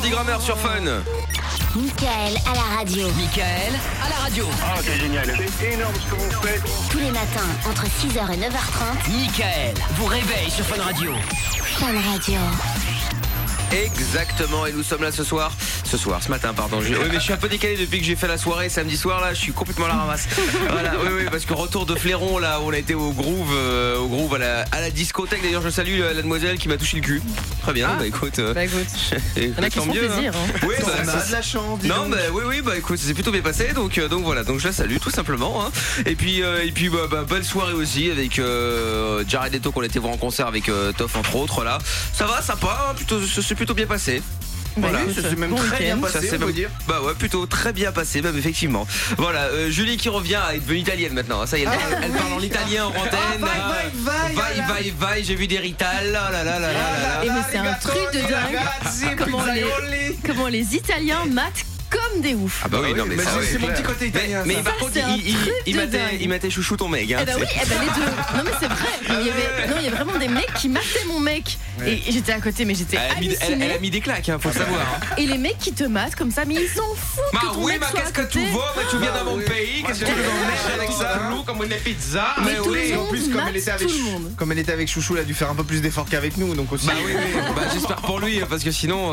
Andy Grammer sur Fun. Mickaël à la radio. Mickaël à la radio. Ah, c'est génial. C'est énorme ce que vous faites. Tous les matins, entre 6h et 9h30. Mickaël vous réveille sur Fun Radio. Fun Radio. Exactement, et nous sommes là ce matin, pardon. Oui, mais je suis un peu décalé depuis que j'ai fait la soirée samedi soir, là, je suis complètement à la ramasse. Voilà, oui, parce que retour de Fléron, là, on a été au Groove à la discothèque. D'ailleurs, je salue la demoiselle qui m'a touché le cul. Très bien, écoute. Il y en a qui font plaisir. Hein. Oui, ça a de la chance. Non, oui, écoute, c'est plutôt bien passé, donc voilà, donc je la salue tout simplement. Hein. Et puis, belle soirée aussi avec Jared Leto qu'on était voir en concert avec Toff entre autres là. Ça va, sympa, hein, c'est plutôt bien passé. Voilà, ça s'est même très bien passé, on peut dire. Bah ouais, plutôt très bien passé, même effectivement. Voilà, Julie qui revient à être devenue italienne maintenant. Ça y est, elle parle en italien en antenne. Vai, j'ai vu des Rital. Et mais c'est un truc de dingue. Comment les Italiens matent comme des oufs. Ah bah oui, non mais ça, c'est mon petit côté italien. Mais par contre, il matait chouchou ton mec. Hein, eh bah oui, les deux. Non mais c'est vrai. Il y avait vraiment des mecs qui mataient mon mec. Et j'étais à côté, mais j'étais hallucinée. Elle a mis des claques, hein, faut le savoir. Hein. Et les mecs qui te matent comme ça, mais ils s'en foutent que ton mec soit à côté. Qu'est-ce que tu vois? Tu viens dans mon pays, qu'est-ce que tu veux en avec ça? Comme une pizza. Mais oui, en plus, comme elle était avec Chouchou, elle a dû faire un peu plus d'efforts qu'avec nous, donc aussi. Bah oui, j'espère pour lui, parce que sinon.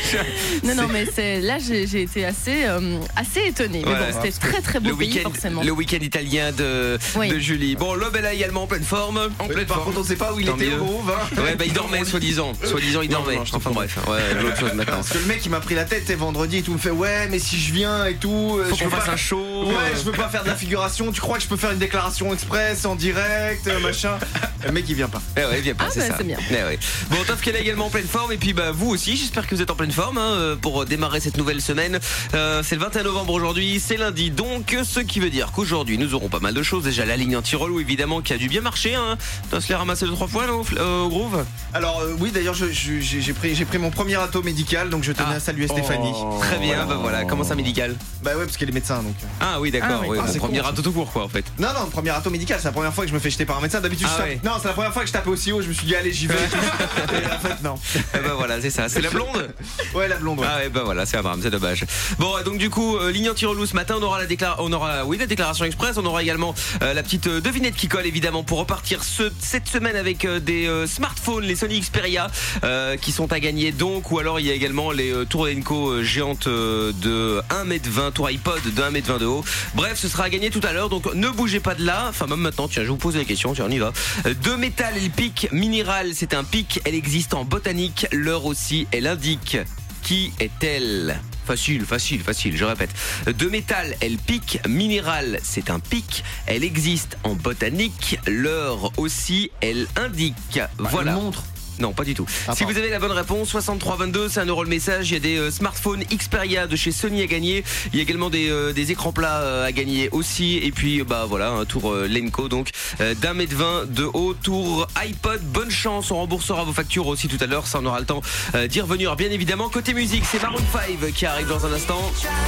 Non, mais là, j'ai été assez étonnée. Mais bon, c'était très très beau pays, forcément. Le week-end italien de Julie. Bon, Lob est là également en pleine forme. Par contre, on sait pas où il était au Groove. Ouais, il dormait, soi-disant, il dormait. Enfin bref, l'autre chose maintenant. Parce que le mec il m'a pris la tête vendredi et tout, me fait ouais mais si je viens et tout, faut qu'on fasse un show. Ouais, je veux pas faire de la figuration. Tu crois que je peux faire une déclaration express en direct, machin. Le mec il vient pas. Il vient pas, c'est ça. C'est bien. Bon, Toff qu'elle est également en pleine forme et puis vous aussi. J'espère que vous êtes en pleine forme pour démarrer cette nouvelle semaine. C'est le 21 novembre aujourd'hui, c'est lundi, donc ce qui veut dire qu'aujourd'hui nous aurons pas mal de choses. Déjà la ligne anti-relou évidemment qui a dû bien marcher. T'as se les ramasser 2-3 fois au Groove. Alors oui, d'ailleurs j'ai pris mon premier râteau médical, donc je tenais à saluer Stéphanie. Très bien, voilà. Comment ça médical? Bah ouais, parce qu'elle est médecin donc. Ah oui, d'accord. C'est premier râteau tout court quoi en fait. Non, premier râteau médical, c'est la première fois que je me fais jeter par un médecin. D'habitude non, c'est la première fois que je tapais aussi haut, je me suis dit allez j'y vais. Et en fait non. Voilà, c'est ça. C'est la blonde. Ouais, la blonde. Ouais. Ah ouais, voilà, c'est un drame, c'est dommage. Bon, donc du coup, ligne anti-relou ce matin, on aura la déclaration express, on aura également la petite devinette qui colle évidemment pour repartir cette semaine avec des smartphones, les Sony Xperia qui sont à gagner donc, ou alors il y a également les tours Lenco géantes de 1m20, tour iPod de 1m20 de haut. Bref, ce sera à gagner tout à l'heure, donc ne bougez pas de là, enfin même maintenant, tiens, je vous pose la question, tiens, on y va. De métal et le pic minéral, c'est un pic, elle existe en botanique, l'heure aussi, elle indique. Qui est-elle? Facile, je répète. De métal, elle pique. Minéral, c'est un pic. Elle existe en botanique. L'heure aussi, elle indique. Voilà. Une montre. Non, pas du tout. Si vous avez la bonne réponse, 6322, c'est 1 € le message. Il y a des smartphones Xperia de chez Sony à gagner. Il y a également des écrans plats à gagner aussi. Et puis, voilà, un tour Lenco, donc d'1m20 de haut. Tour iPod, bonne chance. On remboursera vos factures aussi tout à l'heure. Ça, on aura le temps d'y revenir. Bien évidemment, côté musique, c'est Maroon 5 qui arrive dans un instant.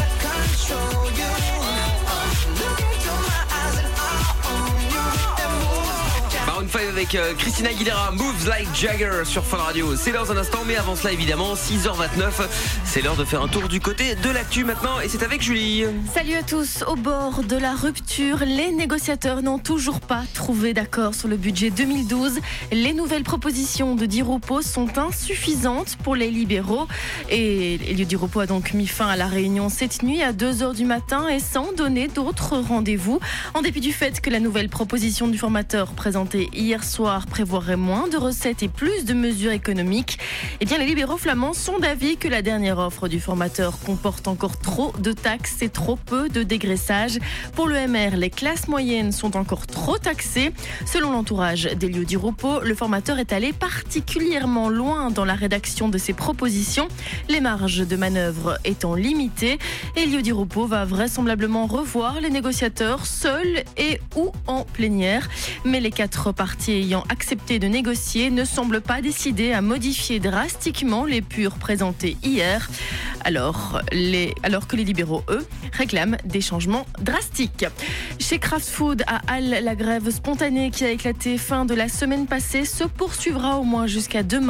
Maroon 5 avec Christina Aguilera, Moves Like Jagger sur Fun Radio. C'est dans un instant, mais avant cela évidemment 6h29, c'est l'heure de faire un tour du côté de l'actu maintenant et c'est avec Julie. Salut à tous. Au bord de la rupture, les négociateurs n'ont toujours pas trouvé d'accord sur le budget 2012. Les nouvelles propositions de Di Rupo sont insuffisantes pour les libéraux et Elio Di Rupo a donc mis fin à la réunion cette nuit à 2h du matin et sans donner d'autres rendez-vous. En dépit du fait que la nouvelle proposition du formateur présentée hier soir prévoirait moins de recettes et plus de mesures économiques, eh bien les libéraux flamands sont d'avis que la dernière offre du formateur comporte encore trop de taxes et trop peu de dégraissage. Pour le MR, les classes moyennes sont encore trop taxées. Selon l'entourage d'Elio Di Rupo, le formateur est allé particulièrement loin dans la rédaction de ses propositions, les marges de manœuvre étant limitées. Elio Di Rupo va vraisemblablement revoir les négociateurs seuls et ou en plénière. Mais les 4 partis ayant accepté de négocier ne semblent pas décidés à modifier drastiquement les purs présentés hier, alors que les libéraux, eux, réclament des changements drastiques. Chez Kraft Food à Halle, la grève spontanée qui a éclaté fin de la semaine passée se poursuivra au moins jusqu'à demain.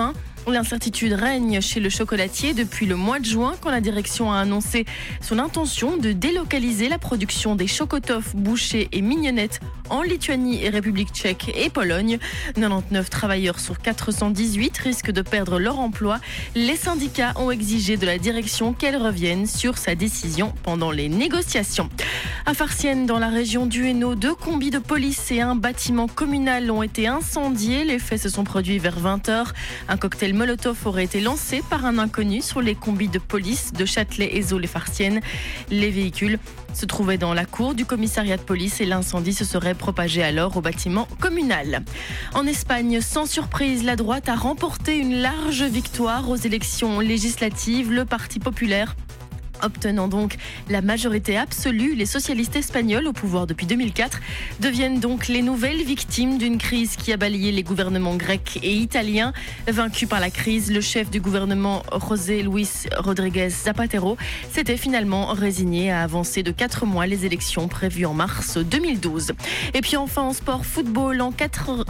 L'incertitude règne chez le chocolatier depuis le mois de juin quand la direction a annoncé son intention de délocaliser la production des chocotoffes, bouchées et mignonnettes en Lituanie et République tchèque et Pologne. 99 travailleurs sur 418 risquent de perdre leur emploi. Les syndicats ont exigé de la direction qu'elle revienne sur sa décision pendant les négociations. À Farciennes, dans la région du Hainaut, 2 combis de police et un bâtiment communal ont été incendiés. Les faits se sont produits vers 20h. Un cocktail Molotov aurait été lancé par un inconnu sur les combis de police de Châtelet, Ézaux, les Farciennes. Les véhicules se trouvaient dans la cour du commissariat de police et l'incendie se serait propagé alors au bâtiment communal. En Espagne, sans surprise, la droite a remporté une large victoire aux élections législatives. Le Parti populaire obtenant donc la majorité absolue, les socialistes espagnols au pouvoir depuis 2004 deviennent donc les nouvelles victimes d'une crise qui a balayé les gouvernements grecs et italiens. Vaincu par la crise, le chef du gouvernement José Luis Rodríguez Zapatero s'était finalement résigné à avancer de 4 mois les élections prévues en mars 2012. Et puis enfin en sport football, en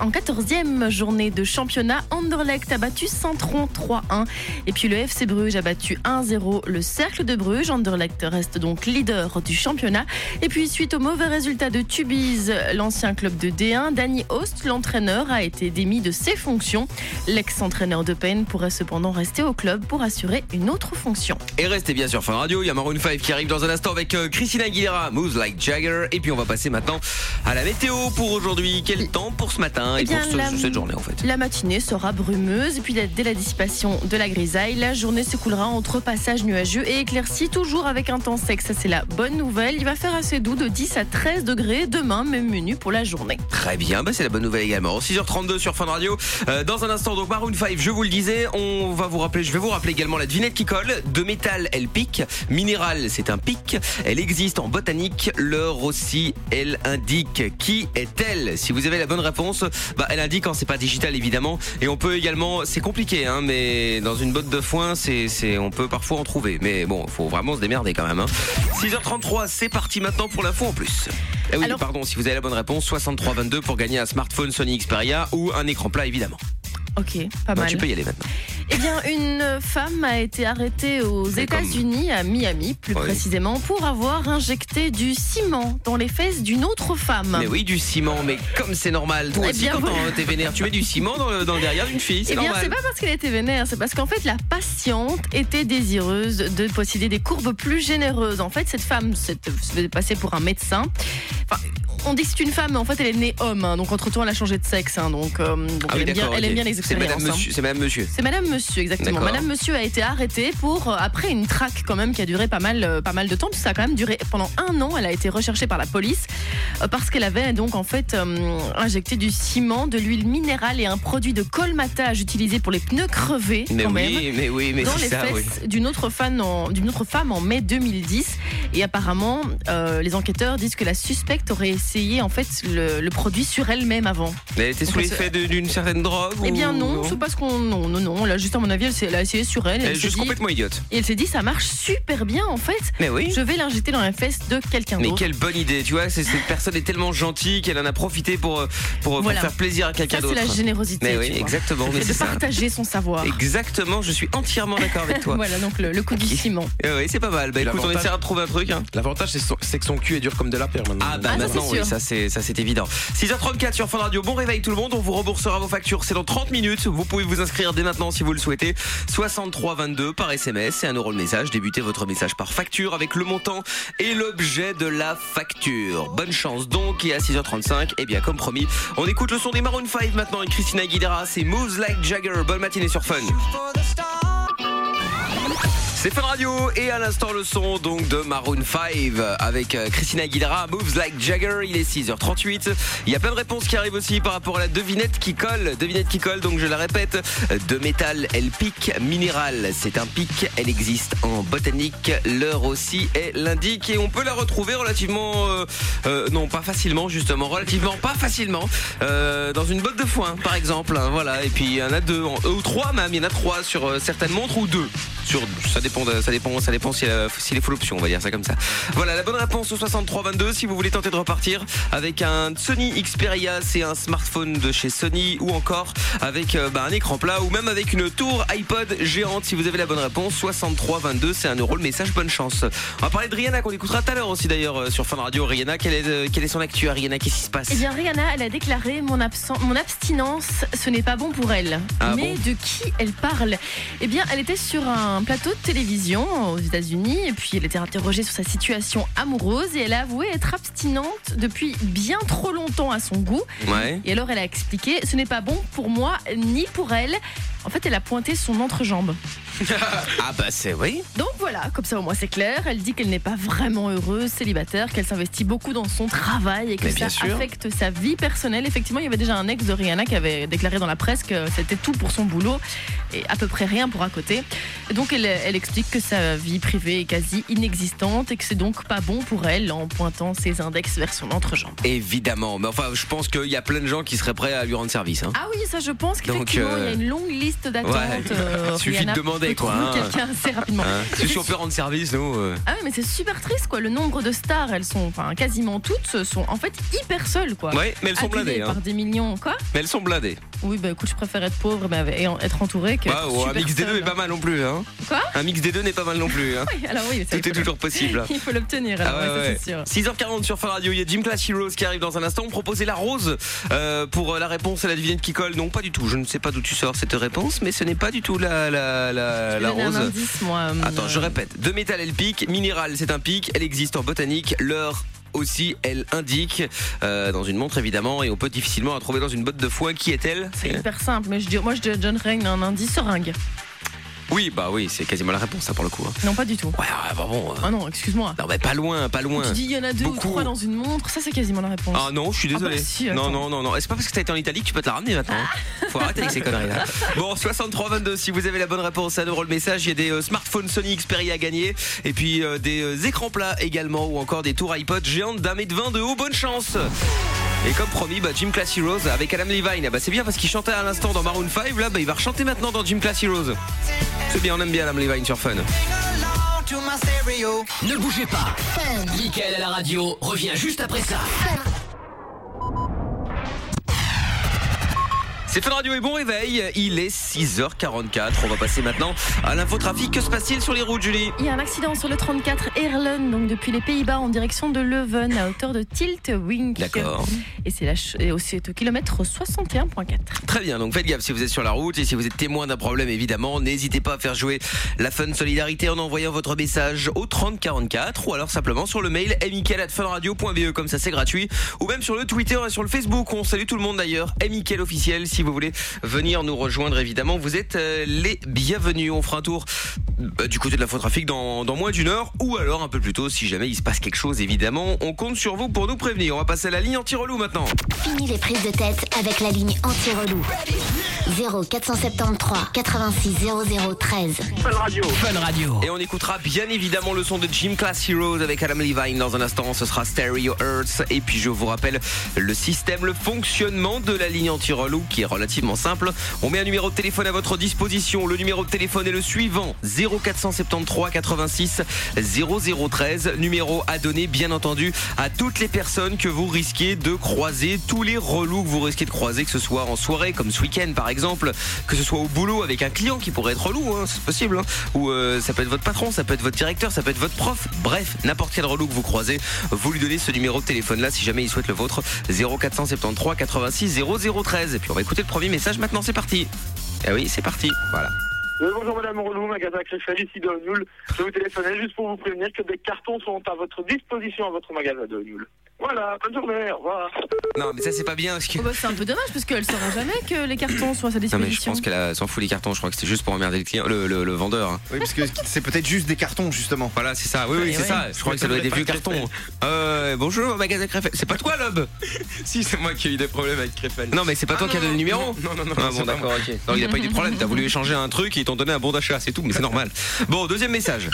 14e journée de championnat, Anderlecht a battu Saint-Tron 3-1 et puis le FC Bruges a battu 1-0 le Cercle de Bruges. Anderlecht reste donc leader du championnat. Et puis suite au mauvais résultat de Tubize, l'ancien club de D1, Danny Host, l'entraîneur, a été démis de ses fonctions. L'ex-entraîneur de Pen pourrait cependant rester au club pour assurer une autre fonction. Et restez bien sur Fun Radio, il y a Maroon 5 qui arrive dans un instant avec Christina Aguilera, Moves Like Jagger. Et puis on va passer maintenant à la météo pour aujourd'hui. Quel temps pour ce matin et pour cette journée en fait? La matinée sera brumeuse et puis dès la dissipation de la grisaille, la journée se coulera entre passages nuageux et éclaircies, toujours avec un temps sec. Ça c'est la bonne nouvelle. Il va faire assez doux de 10 à 13 degrés demain, même menu pour la journée. Très bien, c'est la bonne nouvelle également. 6h32 sur Fun Radio. Dans un instant, donc Maroon 5, je vous le disais, je vais vous rappeler également la devinette qui colle. De métal, elle pique. Minéral, c'est un pic. Elle existe en botanique. L'heure aussi, elle indique. Qui est-elle? Si vous avez la bonne réponse, elle indique quand c'est pas digital évidemment. Et on peut également, c'est compliqué, mais dans une botte de foin, on peut parfois en trouver. Mais bon, faut vraiment se démerder quand même. 6h33, c'est parti maintenant pour l'info en plus. Eh oui, alors, si vous avez la bonne réponse, 6322 pour gagner un smartphone Sony Xperia ou un écran plat évidemment. Ok, pas mal. Tu peux y aller maintenant. Eh bien, une femme a été arrêtée aux États-Unis, à Miami plus précisément, pour avoir injecté du ciment dans les fesses d'une autre femme. Mais oui, du ciment, mais comme c'est normal. Toi aussi, quand t'es vénère, tu mets du ciment dans le derrière d'une fille, c'est normal. C'est pas parce qu'elle était vénère, c'est parce qu'en fait, la patiente était désireuse de posséder des courbes plus généreuses. En fait, cette femme se faisait passer pour un médecin. Enfin, on dit que c'est une femme, mais en fait elle est née homme, donc entre-temps elle a changé de sexe, donc elle aime bien les expériences. C'est Madame Monsieur. C'est Madame Monsieur, exactement. D'accord. Madame Monsieur a été arrêtée après une traque quand même qui a duré pas mal de temps. Ça a quand même duré pendant 1 an. Elle a été recherchée par la police parce qu'elle avait donc en fait injecté du ciment, de l'huile minérale et un produit de colmatage utilisé pour les pneus crevés mais dans les fesses d'une autre femme en mai 2010. Et apparemment, les enquêteurs disent que la suspecte aurait essayé en fait le produit sur elle-même avant. Mais elle était sous l'effet d'une certaine drogue? Eh bien non, c'est parce qu'on non. Là, juste à mon avis, elle a essayé sur elle. Elle est juste complètement idiote. Et elle s'est dit, ça marche super bien en fait. Mais oui. Je vais l'injecter dans la fesse de quelqu'un d'autre. Mais quelle bonne idée, tu vois. Cette personne est tellement gentille qu'elle en a profité pour faire plaisir à quelqu'un d'autre. C'est la générosité. Mais oui, exactement. C'est de partager son savoir. Exactement, je suis entièrement d'accord avec toi. Voilà, donc le coup du ciment. Oui, c'est pas mal. Écoute, on essaiera de trouver un truc. L'avantage, c'est que son cul est dur comme de la pierre maintenant. Maintenant, oui, ça c'est évident. 6h34 sur Fun Radio. Bon réveil tout le monde. On vous remboursera vos factures. C'est dans 30 minutes. Vous pouvez vous inscrire dès maintenant si vous le souhaitez. 6322 par SMS. C'est 1 € le message. Débutez votre message par facture avec le montant et l'objet de la facture. Bonne chance donc. Et à 6h35, comme promis, on écoute le son des Maroon 5 maintenant avec Christina Aguilera. C'est Moves Like Jagger. Bonne matinée sur Fun. C'est Fun Radio et à l'instant le son donc de Maroon 5 avec Christina Aguilera, Moves Like Jagger. Il est 6h38. Il y a plein de réponses qui arrivent aussi par rapport à la devinette qui colle. Devinette qui colle, donc je la répète. De métal, elle pique. Minéral, c'est un pic. Elle existe en botanique. L'heure aussi, elle l'indique. Et on peut la retrouver relativement... non, pas facilement justement. Relativement pas facilement. Dans une botte de foin par exemple. Voilà. Et puis il y en a 2 ou 3 même. Il y en a 3 sur certaines montres ou 2 Ça dépend s'il est full option, on va dire ça comme ça. Voilà, la bonne réponse au 6322 si vous voulez tenter de repartir avec un Sony Xperia, c'est un smartphone de chez Sony, ou encore avec un écran plat, ou même avec une tour iPod géante. Si vous avez la bonne réponse, 6322, c'est 1 euro le message, bonne chance. On va parler de Rihanna qu'on écoutera tout à l'heure aussi d'ailleurs sur Fun Radio. Rihanna, quelle est son actu à Rihanna, qu'est-ce qui se passe? Eh bien Rihanna, elle a déclaré mon abstinence, ce n'est pas bon pour elle. Mais de qui elle parle? Eh bien elle était sur un plateau de télévision aux États-Unis et puis elle était interrogée sur sa situation amoureuse et elle a avoué être abstinente depuis bien trop longtemps à son goût. Ouais. Et alors elle a expliqué, ce n'est pas bon pour moi ni pour elle. En fait elle a pointé son entrejambe. Ah bah c'est oui. Donc voilà, comme ça au moins c'est clair. Elle dit qu'elle n'est pas vraiment heureuse, célibataire, qu'elle s'investit beaucoup dans son travail et que ça affecte sa vie personnelle. Effectivement, il y avait déjà un ex de Rihanna qui avait déclaré dans la presse que c'était tout pour son boulot et à peu près rien pour à côté. Et donc elle explique que sa vie privée est quasi inexistante et que c'est donc pas bon pour elle en pointant ses index vers son entrejambe. Évidemment, mais enfin je pense qu'il y a plein de gens qui seraient prêts à lui rendre service. Hein. Ah oui, ça je pense qu'effectivement il y a une longue liste d'attente. Ouais. Suffit de demander quoi. Quelqu'un assez rapidement. Si on peut rendre service, nous. Ah oui, mais c'est super triste quoi. Le nombre de stars, elles sont, quasiment toutes, sont en fait hyper seules quoi. Ouais, mais elles sont blindées. Par des millions quoi. Mais elles sont blindées. Oui, bah écoute, je préfère être pauvre et être entourée que. Un mix des deux n'est pas mal non plus. Hein. Quoi? Un mix des deux n'est pas mal non plus. Hein. Oui, alors oui, tout est toujours possible. Il faut l'obtenir. Alors, ça, c'est sûr. 6h40 sur Fun Radio, il y a Gym Class Heroes qui arrive dans un instant. On proposait la rose pour la réponse à la devinette qui colle. Non, pas du tout. Je ne sais pas d'où tu sors cette réponse, mais ce n'est pas du tout la rose. Un indice, moi. Attends, je répète. De métal, elle pique. Minéral, c'est un pic. Elle existe en botanique. L'heure aussi, elle indique dans une montre évidemment, et on peut difficilement la trouver dans une botte de foin. Qui est-elle? C'est hyper simple, mais moi je donnerais un indice seringue. Oui, bah oui, c'est quasiment la réponse ça pour le coup. Hein. Non, pas du tout. Ouais, bah bon. Ah non, excuse-moi. Non, mais pas loin. Tu dis il y en a 2 ou 3 dans une montre, ça c'est quasiment la réponse. Ah non, je suis désolé. Ah bah si, non. Et c'est pas parce que t'as été en Italie que tu peux te la ramener maintenant. Faut arrêter avec ces conneries là. Bon, 6322, si vous avez la bonne réponse, à nous le message. Il y a des smartphones Sony Xperia à gagner. Et puis des écrans plats également, ou encore des tours iPod géantes d'1,20 m de haut. Bonne chance. Et comme promis, Gym Class Heroes avec Adam Levine. C'est bien parce qu'il chantait à l'instant dans Maroon 5. Là, il va rechanter maintenant dans Gym Class Heroes. C'est bien, on aime bien Adam Levine sur Fun. Ne bougez pas. Mickaël à la radio revient juste après ça. C'est Fun Radio et bon réveil, il est 6h44. On va passer maintenant à l'infotrafic. Que se passe-t-il sur les routes, Julie? Il y a un accident sur le 34 Erlen, donc depuis les Pays-Bas en direction de Leuven, à hauteur de Tiltwink. D'accord. Et c'est aussi au kilomètre 61.4. Très bien, donc faites gaffe si vous êtes sur la route et si vous êtes témoin d'un problème évidemment, n'hésitez pas à faire jouer la Fun Solidarité en envoyant votre message au 3044 ou alors simplement sur le mail mickaël@funradio.be, comme ça c'est gratuit, ou même sur le Twitter et sur le Facebook. On salue tout le monde d'ailleurs, Mickaël officiel. Si vous voulez venir nous rejoindre évidemment, vous êtes les bienvenus. On fera un tour du côté de l'infotrafic dans moins d'une heure, ou alors un peu plus tôt si jamais il se passe quelque chose évidemment. On compte sur vous pour nous prévenir. On va passer à la ligne anti-relou maintenant. Fini les prises de tête avec la ligne anti-relou. 0473 86 00 13. Fun Radio. Et on écoutera bien évidemment le son de Gym Class Heroes avec Adam Levine dans un instant. Ce sera Stereo Earth. Et puis je vous rappelle le système, le fonctionnement de la ligne anti-relou qui est relativement simple. On met un numéro de téléphone à votre disposition. Le numéro de téléphone est le suivant: 0473 86 0013. Numéro à donner bien entendu à toutes les personnes que vous risquez de croiser, tous les relous que vous risquez de croiser, que ce soit en soirée comme ce week-end par exemple, que ce soit au boulot avec un client qui pourrait être relou, c'est possible, ou ça peut être votre patron, ça peut être votre directeur, ça peut être votre prof, bref, n'importe quel relou que vous croisez, vous lui donnez ce numéro de téléphone là si jamais il souhaite le vôtre, 0473 86 0013. Et puis on va écouter le premier message maintenant, c'est parti. Ah oui, c'est parti, voilà. Oui, bonjour Madame Relou, magasin Créfel, ici de Nul. Je vous téléphonais juste pour vous prévenir que des cartons sont à votre disposition à votre magasin de Nul. Voilà, bonne journée, au revoir. Non mais ça c'est pas bien parce que... c'est un peu dommage parce qu'elle saura jamais que les cartons sont à sa disposition. Non mais je pense qu'elle s'en fout des cartons, je crois que c'était juste pour emmerder le client, le vendeur. Hein. Oui, parce que c'est peut-être juste des cartons justement. Voilà, c'est ça, oui, c'est ça. Je crois que ça doit être des vieux cartons. Bonjour magasin Créfel. C'est pas toi Lob? Si, c'est moi qui ai eu des problèmes avec Créfel. Non mais c'est pas toi qui a donné le numéro? Non. Ah bon d'accord, ok. Non, il a pas eu de problème, t'as voulu échanger un truc et ils t'ont donné un bon d'achat, c'est tout, mais c'est normal. Bon, deuxième message.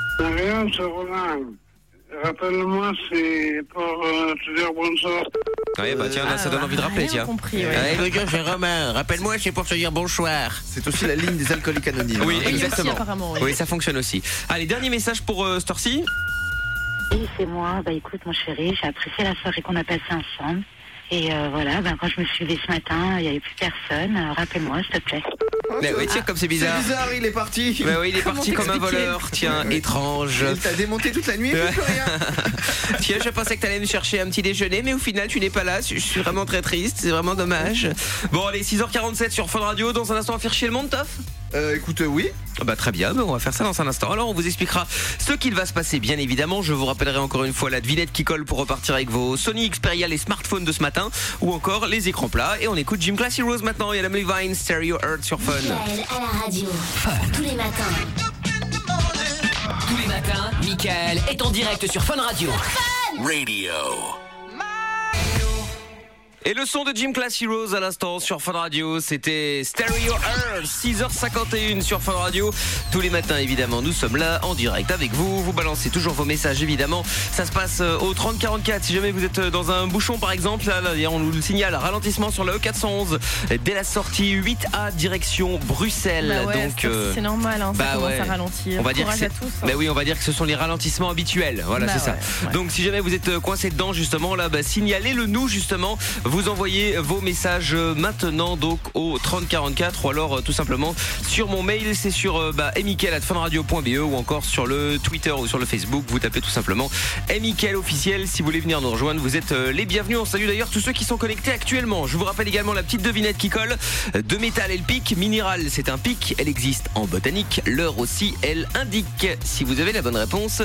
Rien, c'est Roland. Rappelle-moi, c'est pour te dire bonne sorte. Ouais, bah tiens, là, ça donne envie de rappeler, tiens. Compris, ouais. Allez, Romain, rappelle-moi, c'est pour te dire bonsoir. C'est aussi la ligne des alcooliques anonymes. Oui, Et exactement. aussi, apparemment, oui. Oui, ça fonctionne aussi. Allez, dernier message pour Storcy. Oui, c'est moi. Bah écoute, mon chéri, j'ai apprécié la soirée qu'on a passée ensemble. Et voilà, quand je me suis levée ce matin, il n'y avait plus personne. Rappelle-moi, s'il te plaît. Mais oui, tiens, comme c'est bizarre. C'est bizarre, il est parti. Mais oui, il est parti comme un voleur. Tiens, étrange. Il t'a démonté toute la nuit et plus rien. Tiens, je pensais que t'allais me chercher un petit déjeuner, mais au final, tu n'es pas là. Je suis vraiment très triste. C'est vraiment dommage. Bon, allez, 6h47 sur Fun Radio. Dans un instant, on va faire chier le monde, Toff. Écoute, oui. Bah très bien, on va faire ça dans un instant. Alors on vous expliquera ce qu'il va se passer bien évidemment. Je vous rappellerai encore une fois la devinette qui colle pour repartir avec vos Sony Xperia, les smartphones de ce matin, ou encore les écrans plats. Et on écoute Gym Class Heroes maintenant. Il y a Emily Vine, Stereo Earth sur Fun. Mickaël à la radio. Tous les matins. Tous les matins, Mickaël est en direct sur Fun Radio. Et le son de Gym Class Heroes à l'instant sur Fun Radio, c'était Stereo Earth, 6h51 sur Fun Radio. Tous les matins évidemment, nous sommes là en direct avec vous. Vous balancez toujours vos messages évidemment. Ça se passe au 3044 si jamais vous êtes dans un bouchon par exemple. Là, on nous le signale, ralentissement sur la E411 dès la sortie 8A direction Bruxelles. Bah ouais, donc c'est normal, hein, ça commence ouais. à ralentir. On va dire que Courage à tous, hein. Mais oui, on va dire que ce sont les ralentissements habituels. Voilà, Bah c'est ça. ouais. Donc si jamais vous êtes coincé dedans justement là, signalez-le nous justement. Vous envoyez vos messages maintenant donc au 3044 ou alors tout simplement sur mon mail, c'est sur mickaël@funradio.be ou encore sur le Twitter ou sur le Facebook, vous tapez tout simplement Mickaël officiel si vous voulez venir nous rejoindre, vous êtes les bienvenus. On salue d'ailleurs tous ceux qui sont connectés actuellement. Je vous rappelle également la petite devinette qui colle. De métal et le pic, minéral c'est un pic, elle existe en botanique, l'heure aussi elle indique. Si vous avez la bonne réponse,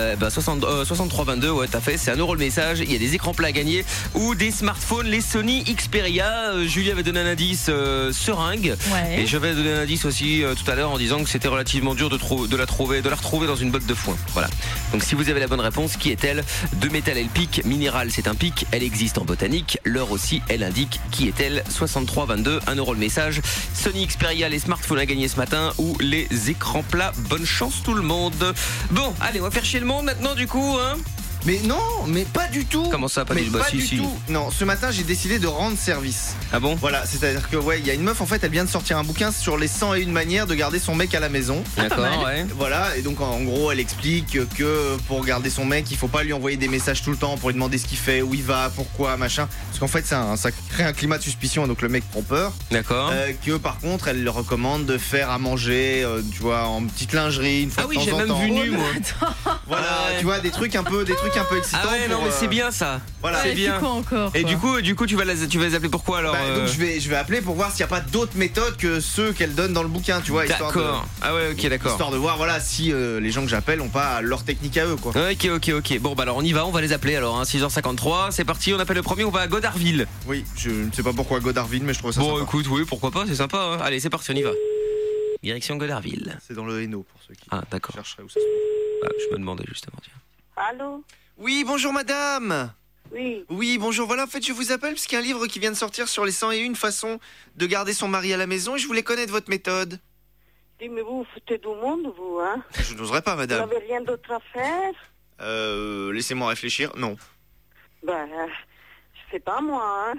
6322, ouais t'as fait, c'est 1 euro le message. Il y a des écrans plats à gagner ou des smartphones, les Sony Xperia. Julie avait donné un indice seringue, Ouais. et je vais donner un indice aussi tout à l'heure en disant que c'était relativement dur de la retrouver dans une botte de foin. Voilà. Donc si vous avez la bonne réponse, qui est-elle? De métal elle pic, minéral c'est un pic, elle existe en botanique, l'heure aussi elle indique. Qui est-elle? 6322, 1 euro le message. Sony Xperia, les smartphones à gagner ce matin ou les écrans plats. Bonne chance tout le monde. Bon, allez, on va faire chier le monde maintenant du coup, hein. Mais non, mais pas du tout. Comment ça, pas mais du tout? Bah, pas si, du si. tout. Non, ce matin j'ai décidé de rendre service. Ah bon? Voilà, c'est-à-dire que il y a une meuf en fait, elle vient de sortir un bouquin sur les 101 manières de garder son mec à la maison. D'accord, ouais. Voilà, et donc en gros elle explique que pour garder son mec, il faut pas lui envoyer des messages tout le temps pour lui demander ce qu'il fait, où il va, pourquoi, machin. Parce qu'en fait ça crée un climat de suspicion et donc le mec prend peur. D'accord. Que par contre elle le recommande de faire à manger, tu vois, en petite lingerie une fois Ah de oui, temps j'ai en même temps. vu nu moi. Voilà, Ah ouais. tu vois, des trucs un peu excitants. Ah ouais, non pour, mais c'est bien ça. Voilà. C'est bien. C'est quoi encore, Et quoi. du coup tu vas les appeler pourquoi alors? Donc je vais appeler pour voir s'il n'y a pas d'autres méthodes que ceux qu'elle donne dans le bouquin, tu vois, histoire D'accord. Ah ouais, ok, d'accord. de voir voilà si les gens que j'appelle ont pas leur technique à eux quoi. Ok. Bon bah alors on va les appeler alors, hein, 6h53, c'est parti, on appelle le premier, on va à Godarville. Oui, je ne sais pas pourquoi Godarville, mais je trouve ça Bon sympa. écoute, oui, pourquoi pas, c'est sympa, hein. Allez, c'est parti, on y va. Direction Godarville. C'est dans le Hainaut pour ceux qui D'accord. chercheraient où ça se trouve. Je me demandais justement, tiens. Allô? Oui, bonjour madame. Oui. Oui, bonjour. Voilà, en fait, je vous appelle parce qu'il y a un livre qui vient de sortir sur les 101 façons de garder son mari à la maison et je voulais connaître votre méthode. Dis, mais vous foutez du monde, vous, hein? Je n'oserais pas, Vous madame. n'avez rien d'autre à faire? Laissez-moi réfléchir. Non. Ben, je sais pas, moi, hein?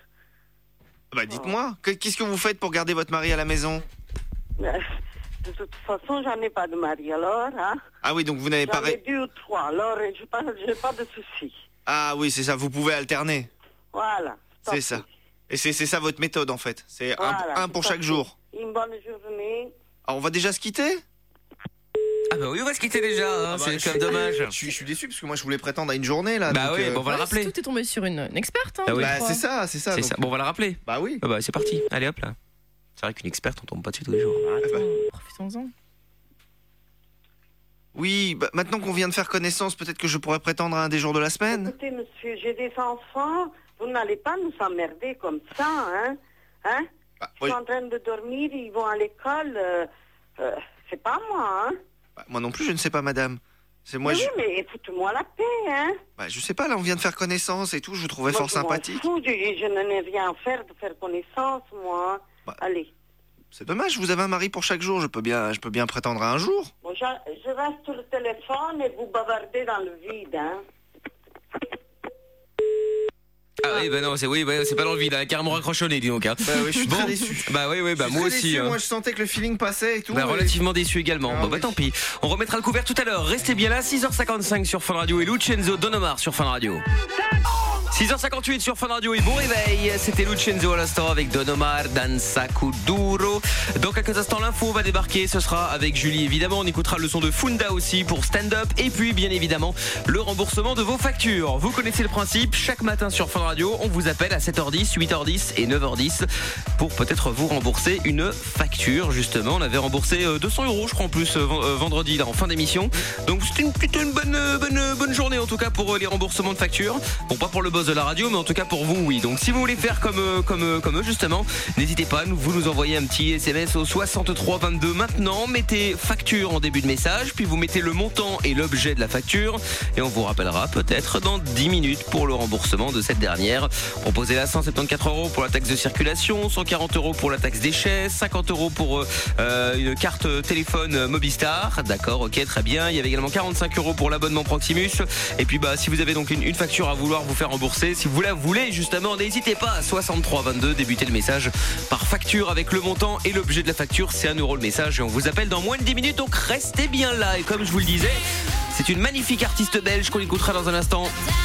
Bah, dites-moi, qu'est-ce que vous faites pour garder votre mari à la maison? De toute façon, j'en ai pas de mari, alors, hein? Ah oui, donc vous n'avez pas... J'en ai 2 ou 3, alors j'ai pas de soucis. Ah oui, c'est ça, vous pouvez alterner. Voilà. C'est ça. Et c'est ça votre méthode, en fait. C'est Voilà, un pour tout à chaque fait. jour. Une bonne journée. Alors, on va déjà se quitter? Ah bah oui, on va se quitter déjà, hein, c'est quand même dommage. Je suis déçu parce que moi je voulais prétendre à une journée là. Bah donc, oui, bon, on va le rappeler. Tout est tombé sur une experte. Hein, Ah oui. je Bah crois. c'est ça. C'est donc- ça. Bon, on va la rappeler. Bah oui. Ah bah c'est parti. Allez hop là. C'est vrai qu'une experte, on tombe pas dessus tous les jours. Profitons-en. Oui, bah, maintenant qu'on vient de faire connaissance, peut-être que je pourrais prétendre à un des jours de la semaine. Écoutez, monsieur, j'ai des enfants. Vous n'allez pas nous emmerder comme ça, hein? Hein? Bah, Ils sont en train de dormir, ils vont à l'école. C'est pas moi, hein? moi non plus, je ne sais pas, madame. C'est moi. Mais oui, mais foutez-moi la paix, hein? Bah, je sais pas. Là, on vient de faire connaissance et tout. Je vous trouvais Moi, fort je m'en sympathique. fous, je n'en ai rien à faire de faire connaissance, moi. Bah. Allez. C'est dommage. Vous avez un mari pour chaque jour. Je peux bien prétendre à un jour. Bon, je reste sur le téléphone et vous bavardez dans le vide, hein? Ah oui, bah non, c'est pas dans le vide, hein, carrément raccrochonné, dis donc. Hein. Bah oui, je suis très déçu. Bah oui, bah moi aussi. Déçu, hein. Moi, je sentais que le feeling passait et tout. Bah, relativement déçu également. Ah, Bah tant pis. On remettra le couvert tout à l'heure. Restez bien là, 6h55 sur Fun Radio et Lucenzo Don Omar sur Fun Radio. 6h58 sur Fun Radio et bon réveil. C'était Lucenzo à l'instant avec Don Omar, Danza Kuduro. Dans quelques instants, l'info va débarquer. Ce sera avec Julie évidemment. On écoutera le son de Funda aussi pour Stand Up. Et puis bien évidemment, le remboursement de vos factures. Vous connaissez le principe. Chaque matin sur Fun Radio, on vous appelle à 7h10, 8h10 et 9h10 pour peut-être vous rembourser une facture. Justement, on avait remboursé 200 € je crois en plus vendredi là en fin d'émission. Donc c'était plutôt une bonne journée en tout cas pour les remboursements de factures. Bon, pas pour le boss de la radio, mais en tout cas pour vous, oui. Donc si vous voulez faire comme eux justement, n'hésitez pas, vous nous envoyez un petit SMS au 63 22 maintenant. Mettez facture en début de message, puis vous mettez le montant et l'objet de la facture, et on vous rappellera peut-être dans 10 minutes pour le remboursement de cette dernière. Proposez là 174 € pour la taxe de circulation, 140 € pour la taxe déchets, 50 € pour une carte téléphone Mobistar. D'accord, ok, très bien. Il y avait également 45 € pour l'abonnement Proximus. Et puis si vous avez donc une facture à vouloir vous faire rembourser, si vous la voulez justement, n'hésitez pas à 63 22, débutez le message par facture avec le montant et l'objet de la facture. C'est 1 € le message et on vous appelle dans moins de 10 minutes. Donc restez bien là. Et comme je vous le disais, c'est une magnifique artiste belge qu'on écoutera dans un instant.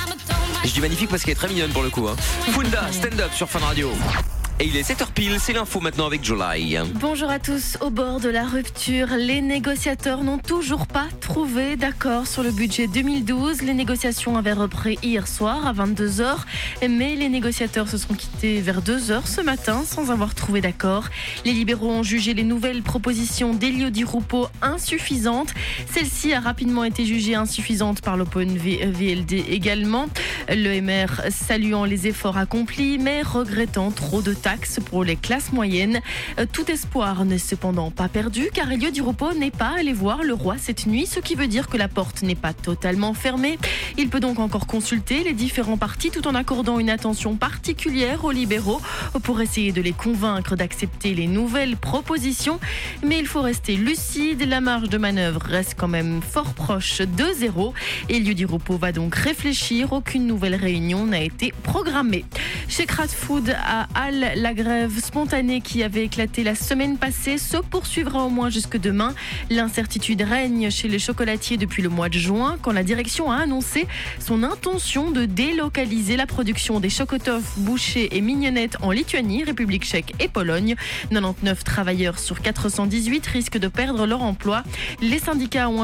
Je dis magnifique parce qu'elle est très mignonne pour le coup. Hein. Funda, Stand Up sur Fun Radio. Et il est 7h pile, c'est l'info maintenant avec July. Bonjour à tous. Au bord de la rupture, les négociateurs n'ont toujours pas trouvé d'accord sur le budget 2012. Les négociations avaient repris hier soir à 22h, mais les négociateurs se sont quittés vers 2h ce matin sans avoir trouvé d'accord. Les libéraux ont jugé les nouvelles propositions d'Elio Di Rupo insuffisantes. Celle-ci a rapidement été jugée insuffisante par l'Open VLD également. Le MR saluant les efforts accomplis, mais regrettant trop de taxes pour les classes moyennes. Tout espoir n'est cependant pas perdu car Elio Di Rupo n'est pas allé voir le roi cette nuit, ce qui veut dire que la porte n'est pas totalement fermée. Il peut donc encore consulter les différents partis tout en accordant une attention particulière aux libéraux pour essayer de les convaincre d'accepter les nouvelles propositions. Mais il faut rester lucide, la marge de manœuvre reste quand même fort proche de 0. Elio Di Rupo va donc réfléchir, aucune nouvelle réunion n'a été programmée. Chez Kraftfood à Halle, la grève spontanée qui avait éclaté la semaine passée se poursuivra au moins jusque demain. L'incertitude règne chez les chocolatiers depuis le mois de juin quand la direction a annoncé son intention de délocaliser la production des chocotoffs, bouchées et mignonnettes en Lituanie, République tchèque et Pologne. 99 travailleurs sur 418 risquent de perdre leur emploi. Les syndicats ont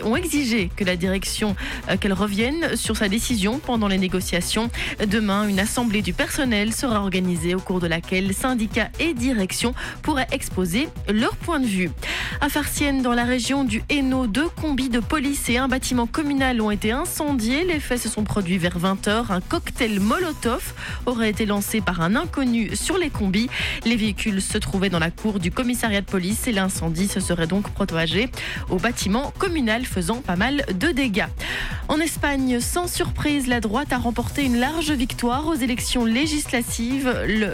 exigé que la direction qu'elle revienne sur sa décision pendant les négociations. Demain, une assemblée du personnel sera organisée au cours de laquelle syndicats et direction pourraient exposer leur point de vue. À Farciennes, dans la région du Hainaut, 2 combis de police et un bâtiment communal ont été incendiés. Les faits se sont produits vers 20h. Un cocktail Molotov aurait été lancé par un inconnu sur les combis. Les véhicules se trouvaient dans la cour du commissariat de police et l'incendie se serait donc propagé au bâtiment communal, faisant pas mal de dégâts. En Espagne, sans surprise, la droite a remporté une large victoire aux élections législatives.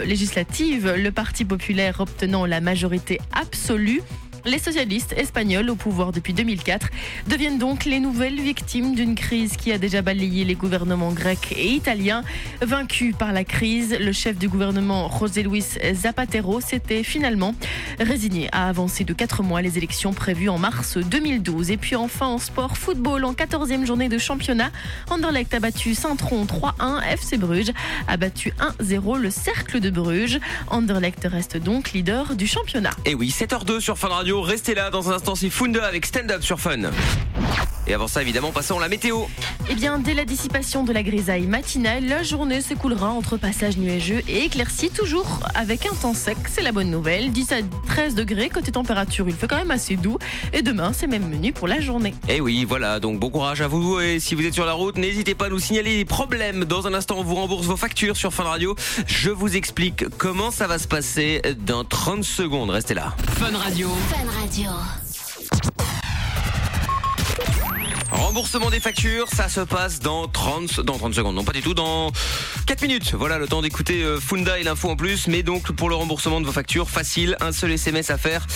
Le Parti populaire obtenant la majorité absolue. Les socialistes espagnols au pouvoir depuis 2004 deviennent donc les nouvelles victimes d'une crise qui a déjà balayé les gouvernements grecs et italiens. Vaincu par la crise, le chef du gouvernement José Luis Zapatero s'était finalement résigné à avancer de 4 mois les élections prévues en mars 2012. Et puis enfin en sport, football, en 14e journée de championnat, Anderlecht a battu Saint-Tron 3-1, FC Bruges a battu 1-0 le Cercle de Bruges. Anderlecht reste donc leader du championnat. Et oui, 7h02 sur Fun Radio. Restez là, dans un instant c'est Funda avec Stand Up sur Fun. Et avant ça évidemment passons à la météo. Eh bien dès la dissipation de la grisaille matinale, la journée s'écoulera entre passages nuageux et éclaircies, toujours avec un temps sec, c'est la bonne nouvelle. 10 à 13 degrés, côté température il fait quand même assez doux. Et demain c'est même menu pour la journée. Et oui voilà, donc bon courage à vous. Et si vous êtes sur la route, n'hésitez pas à nous signaler les problèmes. Dans un instant on vous rembourse vos factures sur Fun Radio. Je vous explique comment ça va se passer dans 30 secondes, restez là. Fun Radio. Fun Radio. remboursement des factures, ça se passe dans 30 secondes. Non, pas du tout, dans 4 minutes. Voilà, le temps d'écouter Funda et l'info en plus. Mais donc, pour le remboursement de vos factures, facile, un seul SMS à faire.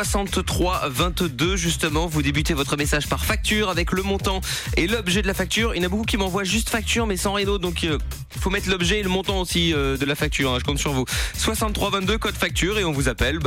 63 22, justement. Vous débutez votre message par facture avec le montant et l'objet de la facture. Il y en a beaucoup qui m'envoient juste facture, mais sans rien d'autre. Donc, il faut mettre l'objet et le montant aussi de la facture. Hein, je compte sur vous. 63 22, code facture, et on vous appelle,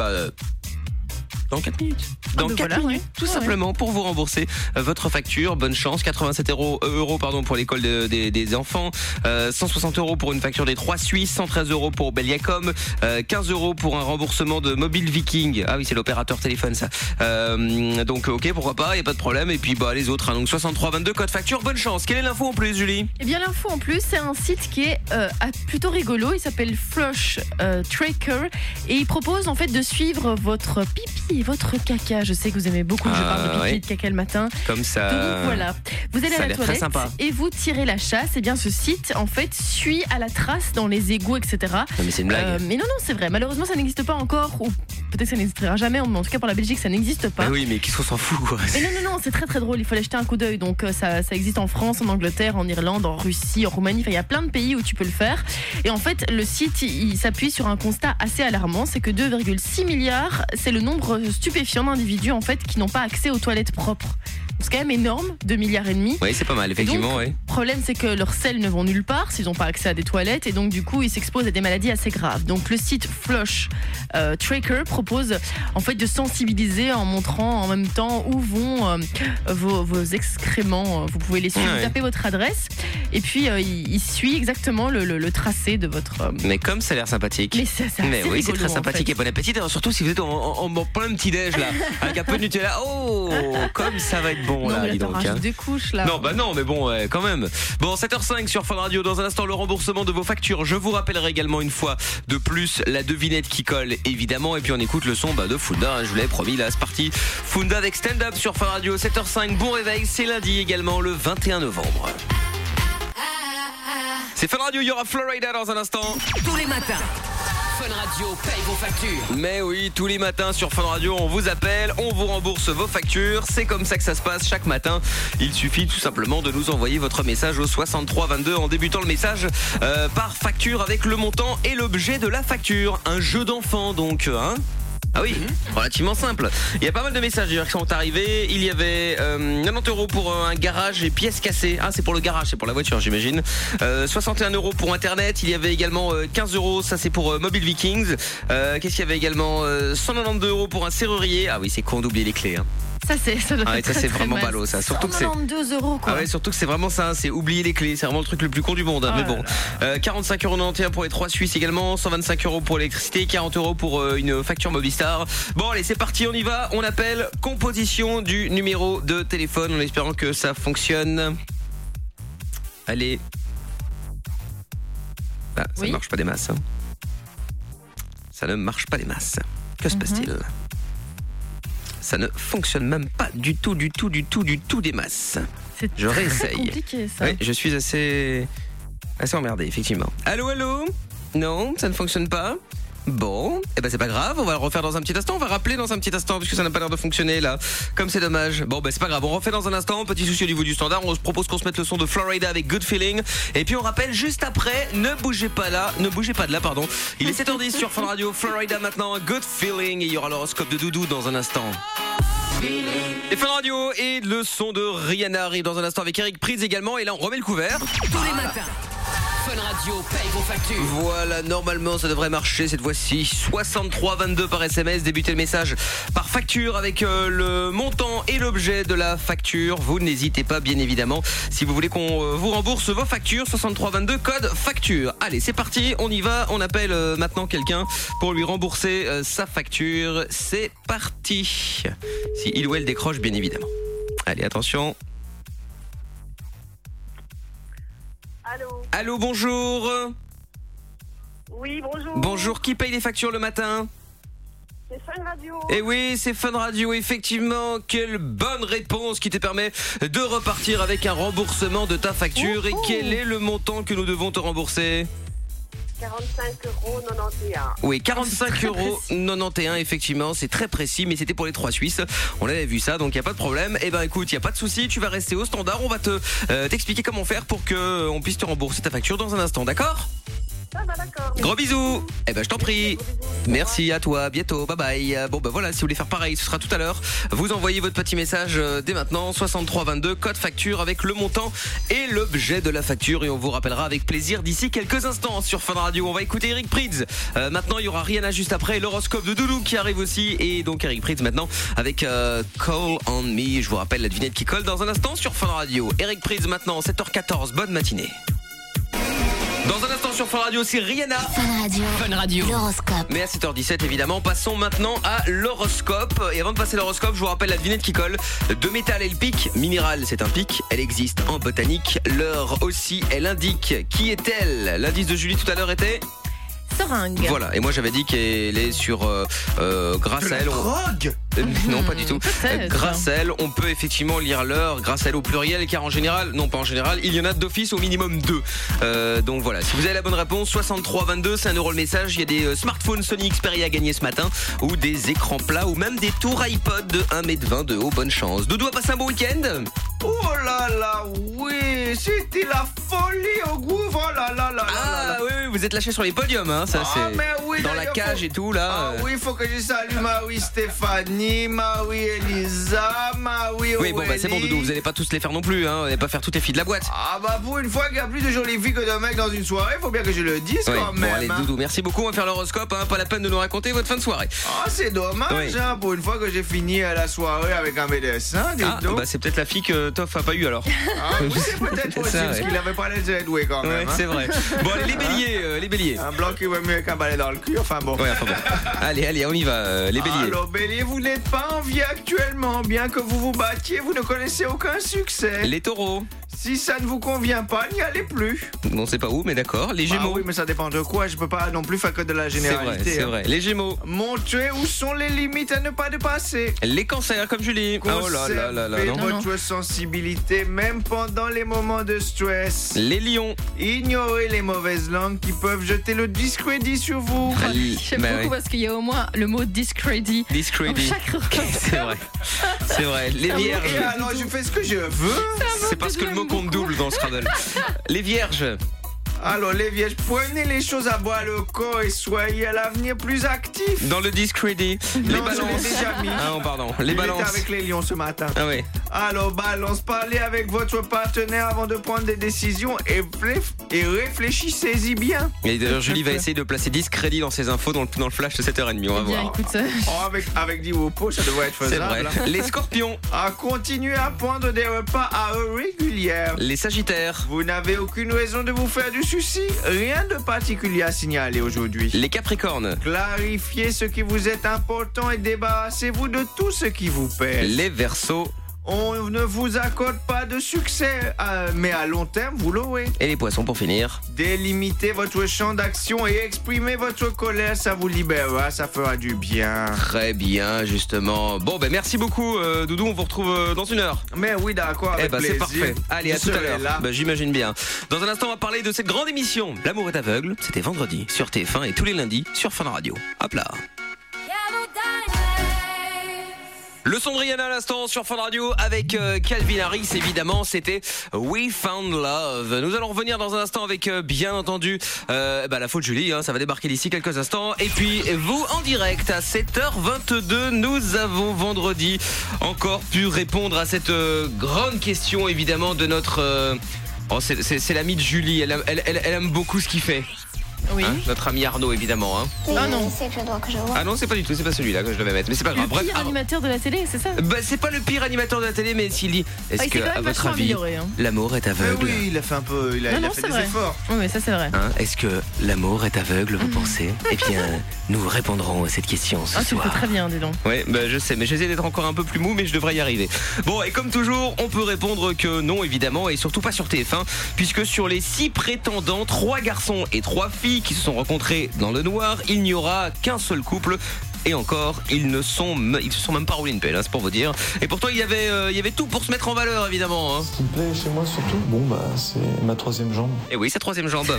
dans 4 minutes. Dans 4 minutes, tout simplement, pour vous rembourser votre facture. Bonne chance. 87 euros pour l'école des enfants. 160 euros pour une facture des 3 Suisses. 113 euros pour Belgacom. 15 euros pour un remboursement de Mobile Viking. Ah oui, c'est l'opérateur téléphone, ça. Donc, ok, pourquoi pas, y a pas de problème. Et puis, les autres, hein, donc 63 22, code facture. Bonne chance. Quelle est l'info en plus, Julie? Eh bien, l'info en plus, c'est un site qui est plutôt rigolo. Il s'appelle Flush Tracker. Et il propose, en fait, de suivre votre pipi et votre caca. Je sais que vous aimez beaucoup que je parle de pipi et de caca le matin. Comme ça. Donc voilà, vous allez à la toilette et vous tirez la chasse. Et bien ce site en fait suit à la trace dans les égouts, etc. Non, mais c'est une blague. Mais non, c'est vrai. Malheureusement, ça n'existe pas encore, ou peut-être que ça n'existera jamais. Mais en tout cas pour la Belgique, ça n'existe pas. Oui, mais qu'est-ce qu'on s'en fout, quoi. Mais non, c'est très très drôle. Il faut aller jeter un coup d'œil. Donc ça existe en France, en Angleterre, en Irlande, en Russie, en Roumanie. Enfin, il y a plein de pays où tu peux le faire. Et en fait, le site il s'appuie sur un constat assez alarmant, c'est que 2,6 milliards, c'est le nombre stupéfiant d'individus en fait qui n'ont pas accès aux toilettes propres. C'est quand même énorme, 2,5 milliards. Oui, c'est pas mal, effectivement. Le problème, c'est que leurs selles ne vont nulle part s'ils n'ont pas accès à des toilettes, et donc du coup, ils s'exposent à des maladies assez graves. Donc le site Flush Tracker propose en fait de sensibiliser en montrant en même temps où vont vos excréments. Vous pouvez les suivre, vous tapez votre adresse, et puis il suit exactement le tracé de votre. Mais comme ça a l'air sympathique. Mais c'est oui, c'est très rigolo, sympathique, et bon appétit. Alors, surtout si vous êtes en plein petit déj là, avec un peu de Nutella. Oh, comme ça va être bon. Non, là, mais dis donc, hein. des couches là. Non, mais bon, quand même. Bon, 7h05 sur Fun Radio. Dans un instant, le remboursement de vos factures. Je vous rappellerai également une fois de plus la devinette qui colle, évidemment. Et puis on écoute le son de Funda. Hein, je vous l'avais promis, là, c'est parti. Funda avec Stand Up sur Fun Radio. 7h05, bon réveil. C'est lundi également, le 21 novembre. C'est Fun Radio, il y aura Florida dans un instant. Tous les matins, Fun Radio paye vos factures. Mais oui, tous les matins sur Fun Radio, on vous appelle, on vous rembourse vos factures. C'est comme ça que ça se passe chaque matin. Il suffit tout simplement de nous envoyer votre message au 63 22 en débutant le message par facture avec le montant et l'objet de la facture. Un jeu d'enfant donc, hein. Ah oui, relativement simple. Il y a pas mal de messages d'ailleurs qui sont arrivés. Il y avait 90 euros pour un garage et pièces cassées. Ah, c'est pour le garage, c'est pour la voiture, j'imagine. 61 euros pour Internet. Il y avait également 15 euros, ça c'est pour Mobile Vikings. Qu'est-ce qu'il y avait également 192 euros pour un serrurier. Ah oui, c'est con d'oublier les clés, hein. Ça c'est vraiment ballot, ça. Surtout que c'est 192 euros quoi. Ah ouais, surtout que c'est vraiment ça, c'est oublier les clés, c'est vraiment le truc le plus con du monde, hein. Mais bon. 45,91 € pour les 3 Suisses également, 125 € pour l'électricité, 40 € pour une facture Mobistar. Bon allez, c'est parti, on y va. On appelle, composition du numéro de téléphone en espérant que ça fonctionne. Allez. Ah, ça ne marche pas des masses, hein. Ça ne marche pas des masses. Que se passe-t-il? Ça ne fonctionne même pas du tout des masses. Je réessaye. C'est compliqué ça. Oui, je suis assez emmerdé, effectivement. Allô? Non, ça ne fonctionne pas. Bon, c'est pas grave, on va le refaire dans un petit instant. On va rappeler dans un petit instant parce que ça n'a pas l'air de fonctionner là. Comme c'est dommage. Bon, c'est pas grave, on refait dans un instant. Petit souci au niveau du standard. On se propose qu'on se mette le son de Florida avec Good Feeling. Et puis on rappelle juste après. Ne bougez pas de là, pardon. Il est 7h10 sur Fun Radio. Florida maintenant, Good Feeling. Et il y aura l'horoscope de Doudou dans un instant. Et Fun Radio et le son de Rihanna arrive dans un instant avec Eric Prydz également. Et là on remet le couvert. Tous les matins, Fun Radio paye vos factures. Voilà, normalement ça devrait marcher cette fois-ci. 63 22 par SMS, débutez le message par facture avec le montant et l'objet de la facture. Vous n'hésitez pas, bien évidemment, si vous voulez qu'on vous rembourse vos factures. 63 22 code facture. Allez, c'est parti, on y va. On appelle maintenant quelqu'un pour lui rembourser sa facture. C'est parti. Si il ou elle décroche, bien évidemment. Allez, attention. Allô, bonjour. Oui, bonjour. Bonjour, qui paye les factures le matin? C'est Fun Radio. Eh oui, c'est Fun Radio, effectivement. Quelle bonne réponse qui te permet de repartir avec un remboursement de ta facture. Et quel est le montant que nous devons te rembourser? 45,91 €. Oui, 45,91 € effectivement, c'est très précis, mais c'était pour les 3 Suisses. On avait vu ça, donc il n'y a pas de problème. Eh ben écoute, il n'y a pas de souci, tu vas rester au standard. On va t'expliquer comment faire pour qu'on puisse te rembourser ta facture dans un instant, d'accord ? Ça va, d'accord. Gros bisous. Eh ben je t'en prie. Merci à toi, à bientôt, bye bye. Bon ben voilà, si vous voulez faire pareil, ce sera tout à l'heure. Vous envoyez votre petit message dès maintenant, 6322, code facture avec le montant et l'objet de la facture, et on vous rappellera avec plaisir d'ici quelques instants sur Fun Radio. On va écouter Eric Prydz. Maintenant il y aura Rihanna juste après, l'horoscope de Doudou qui arrive aussi, et donc Eric Prydz maintenant avec Call on Me. Je vous rappelle la devinette qui colle dans un instant sur Fun Radio. Eric Prydz maintenant, 7h14, bonne matinée. Dans un instant sur Fun Radio, c'est Rihanna. Fun Radio. L'horoscope. Mais à 7h17 évidemment, passons maintenant à l'horoscope. Et avant de passer à l'horoscope, je vous rappelle la devinette qui colle. De métal, elle pique. Minéral, c'est un pic. Elle existe en botanique. L'heure aussi, elle indique. Qui est-elle ? L'indice de Julie tout à l'heure était Seringue. Voilà, et moi j'avais dit qu'elle est sur grâce à elle. Drogue Non, pas du tout. Grâce à elle, on peut effectivement lire l'heure, grâce à elle au pluriel, car en général, non pas en général, il y en a d'office au minimum 2. Donc voilà, si vous avez la bonne réponse, 6322, c'est 1 € le message. Il y a des smartphones Sony Xperia à gagner ce matin, ou des écrans plats, ou même des tours iPod de 1,20 m de haut. Bonne chance. Doudou a passé un bon week-end ? Oh là là, oui, c'était la folie au Groove, oh là là là. Ah oui, vous êtes lâché sur les podiums, hein, ça c'est mais oui, dans la cage et tout là. Ah oui, il faut que je salue Marie Stéphanie, Marie Elisa, Marie Aurélie. Oui, bon bah c'est bon Doudou, vous allez pas tous les faire non plus, hein, vous allez pas faire toutes les filles de la boîte. Ah bah pour une fois qu'il y a plus de jolies filles que de mecs dans une soirée, faut bien que je le dise quand même. Bon allez Doudou, merci beaucoup, on va faire l'horoscope, hein, pas la peine de nous raconter votre fin de soirée. Ah c'est dommage, hein, pour une fois que j'ai fini la soirée avec un médecin, bah c'est peut-être la fille que Toff a pas eu alors. Ah oui, c'est peut-être possible, parce qu'il avait pas les yeux doués quand même. Ouais, c'est vrai. Bon allez, les béliers. Un blanc qui va mieux qu'un balai dans le cul, enfin bon. Ouais, enfin bon. Allez, on y va, les béliers. Alors bélier, vous n'êtes pas en vie actuellement, bien que vous vous battiez, vous ne connaissez aucun succès. Les taureaux. Si ça ne vous convient pas, n'y allez plus. On sait pas où, mais d'accord. Les gémeaux. Ah oui, mais ça dépend de quoi, je peux pas non plus faire que de la généralité. C'est vrai. Les gémeaux. Montrez où sont les limites à ne pas dépasser. Les cancers, comme Julie. Oh là là là. Votre sensibilité, même pendant les moments de stress. Les lions. Ignorez les mauvaises langues qui peuvent jeter le discrédit sur vous. J'aime beaucoup parce qu'il y a au moins le mot discrédit. Discrédit. C'est vrai. Les vierges. Et alors, je fais ce que je veux. C'est parce que le mot compte double dans le Scrabble. Les vierges. Alors les vierges, prenez les choses à boire le corps et soyez à l'avenir plus actifs. Dans le discrédit. Les balances. Je l'ai déjà mis. Ah non, pardon. Les balances. J'étais avec les lions ce matin. Ah oui. Alors balance, parlez avec votre partenaire avant de prendre des décisions et réfléchissez-y bien. Et d'ailleurs Julie va essayer de placer discrédit dans ses infos dans le flash de 7h30. On va voir. Écoute, avec 10 repos, ça devrait être faisable. C'est vrai. Les scorpions. Continuez à prendre des repas à heure régulière. Les sagittaires. Vous n'avez aucune raison de vous faire du souci. Rien de particulier à signaler aujourd'hui. Les capricornes. Clarifiez ce qui vous est important et débarrassez-vous de tout ce qui vous pèse. Les verseaux. On ne vous accorde pas de succès, mais à long terme, vous l'aurez. Et les poissons pour finir. Délimitez votre champ d'action et exprimez votre colère, ça vous libérera, ça fera du bien. Très bien, justement. Bon, ben merci beaucoup, Doudou, on vous retrouve dans 1 heure. Mais oui, d'accord, avec plaisir. C'est parfait. Allez, à tout à l'heure. J'imagine bien. Dans un instant, on va parler de cette grande émission. L'amour est aveugle, c'était vendredi sur TF1 et tous les lundis sur Fun Radio. Hop là. Le son de Rihanna à l'instant sur Fun Radio avec Calvin Harris, évidemment, c'était We Found Love. Nous allons revenir dans un instant avec, bien entendu, la faute Julie, hein, ça va débarquer d'ici quelques instants. Et puis, vous, en direct, à 7h22, nous avons vendredi encore pu répondre à cette grande question, évidemment, de notre... c'est l'amie de Julie, elle aime beaucoup ce qu'il fait. Oui. Hein, notre ami Arnaud, évidemment. Hein. Ah non. Ah non, c'est pas du tout, c'est pas celui-là que je devais mettre. Mais c'est pas grave. Le pire animateur de la télé, c'est ça ? C'est pas le pire animateur de la télé, mais s'il dit, est-ce que, à votre avis, l'amour est aveugle ? Oui, il a fait un peu, il a fait des efforts. Oui, ça c'est vrai. Hein, est-ce que l'amour est aveugle, vous pensez ? Eh bien, nous répondrons à cette question ce soir. Tu le fais très bien, dis donc. Oui, je sais, mais j'essaie d'être encore un peu plus mou, mais je devrais y arriver. Bon, et comme toujours, on peut répondre que non, évidemment, et surtout pas sur TF1, puisque sur les 6 prétendants, 3 garçons et 3 filles qui se sont rencontrés dans le noir, il n'y aura qu'un seul couple et encore, ils se sont même pas roulé une pelle, hein, c'est pour vous dire. Et pourtant, il y avait tout pour se mettre en valeur, évidemment. Hein. Ce qui me plaît chez moi surtout, c'est ma troisième jambe. Et oui, sa troisième jambe.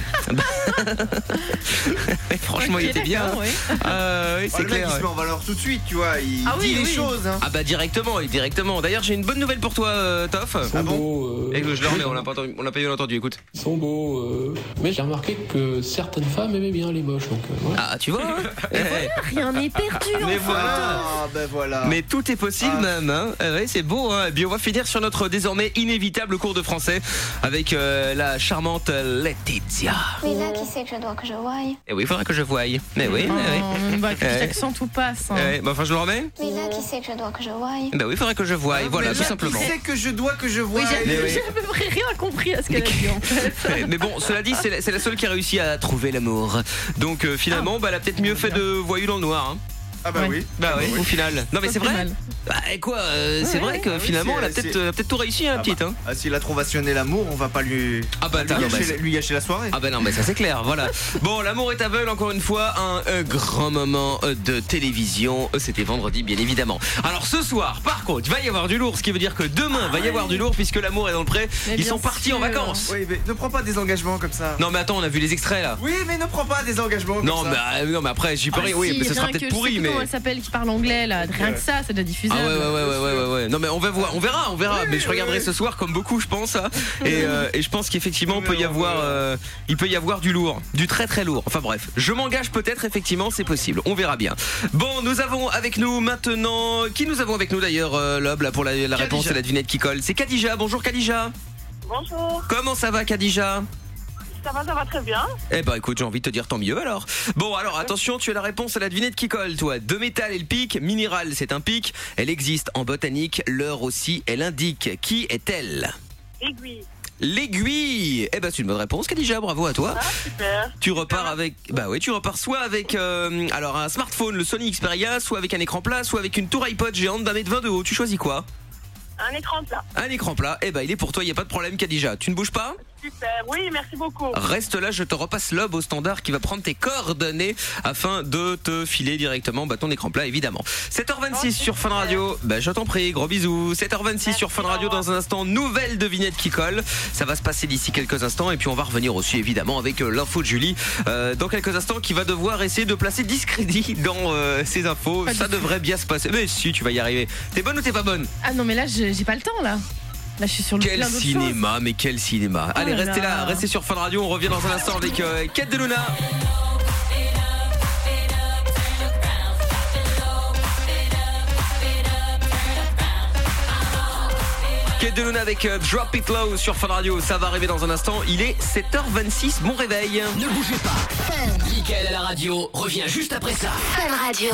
Franchement, il était bien. Oui. Oui, c'est le clair. mec, il se met en valeur tout de suite, tu vois. Il dit les choses. Hein. Ah bah directement. D'ailleurs, j'ai une bonne nouvelle pour toi, Toff. Ah bon Et je le remets, on l'a pas eu entendu, écoute. Ils sont beaux, mais j'ai remarqué que certaines femmes aimaient bien les moches, donc voilà. Ah, tu vois hein. Rien n'est perdu. Mais enfin. voilà. Ah, ben voilà. Mais tout est possible même, hein. Ouais, c'est beau, hein. Et puis on va finir sur notre désormais inévitable cours de français avec la charmante Laetitia. Mais là, qui c'est que je dois que je voie? Et oui, il faudra que je voie. Mais oui, Chaque accent tout passe. Hein. Enfin, je le remets. Mais là, qui c'est que je dois que je voie? Bah oui, il faudrait que je voie. Voilà, tout simplement. Qui c'est que je dois que je vois? Oui, j'ai à peu près rien compris à ce qu'elle a dit en fait. Mais bon, cela dit, c'est la seule qui a réussi à trouver l'amour. Donc finalement, elle a peut-être mieux fait de voyou dans le noir. Hein. Ah bah oui. Bah oui, au final. Non mais c'est vrai. Bah quoi, c'est vrai que finalement elle a peut-être tout réussi, hein, petite. Hein. Ah, s'il a trop vationné l'amour, on va pas lui gâcher la soirée. Ah bah non, mais ça c'est clair, voilà. Bon, l'amour est aveugle, encore une fois, un grand moment de télévision. C'était vendredi, bien évidemment. Alors ce soir, par contre, il va y avoir du lourd, ce qui veut dire que demain va y avoir du lourd puisque l'amour est dans le pré. Ils sont partis en vacances. Oui, mais ne prends pas des engagements comme ça. Non mais attends, on a vu les extraits là. Oui, mais ne prends pas des engagements comme ça. Non mais après, j'y peux rien. Oui, mais ce sera peut-être pourri, mais. Comment elle s'appelle qui parle anglais là? Rien que ça doit diffuser. Ah ouais. Non mais on verra. Mais je regarderai ce soir comme beaucoup, je pense. Hein. Et je pense qu'effectivement il peut y avoir du lourd, du très très lourd. Enfin bref, je m'engage peut-être, effectivement, c'est possible. On verra bien. Bon, nous avons avec nous maintenant, qui nous avons avec nous d'ailleurs, Lob, là pour la réponse à la devinette qui colle. C'est Khadija. Bonjour Khadija. Bonjour. Comment ça va Khadija? Ça va très bien. Eh ben écoute, j'ai envie de te dire tant mieux alors. Bon alors attention, tu as la réponse à la devinette qui colle toi. De métal et le pic, minéral c'est un pic. Elle existe en botanique, l'heure aussi elle indique. Qui est-elle? Aiguille. L'aiguille. Eh ben c'est une bonne réponse Khadija, bravo à toi. Ah, super. Tu repars avec, tu repars soit avec alors un smartphone, le Sony Xperia, soit avec un écran plat, soit avec une tour iPod géante d'1,20 m de haut. Tu choisis quoi? Un écran plat. Un écran plat. Eh ben il est pour toi, il y a pas de problème Khadija. Tu ne bouges pas? Super, oui, merci beaucoup. Reste là, je te repasse Lob au standard qui va prendre tes coordonnées afin de te filer directement ton écran plat, évidemment. 7h26 sur Fun Radio. Je t'en prie, gros bisous. 7h26 sur Fun Radio. Dans un instant, nouvelle devinette qui colle. Ça va se passer d'ici quelques instants et puis on va revenir aussi évidemment avec l'info de Julie dans quelques instants, qui va devoir essayer de placer discrédit dans ses infos. Ça devrait bien se passer. Mais si, tu vas y arriver. T'es bonne ou t'es pas bonne? Ah non mais là j'ai pas le temps là. Là, je suis sur le quel cinéma, mais quel cinéma. Allez, restez là, restez sur Fun Radio. On revient dans un instant avec Kate de Luna. Kate de Luna avec Drop It Low sur Fun Radio. Ça va arriver dans un instant. Il est 7h26. Bon réveil. Ne bougez pas. Mickaël à la radio revient juste après ça. Fun Radio.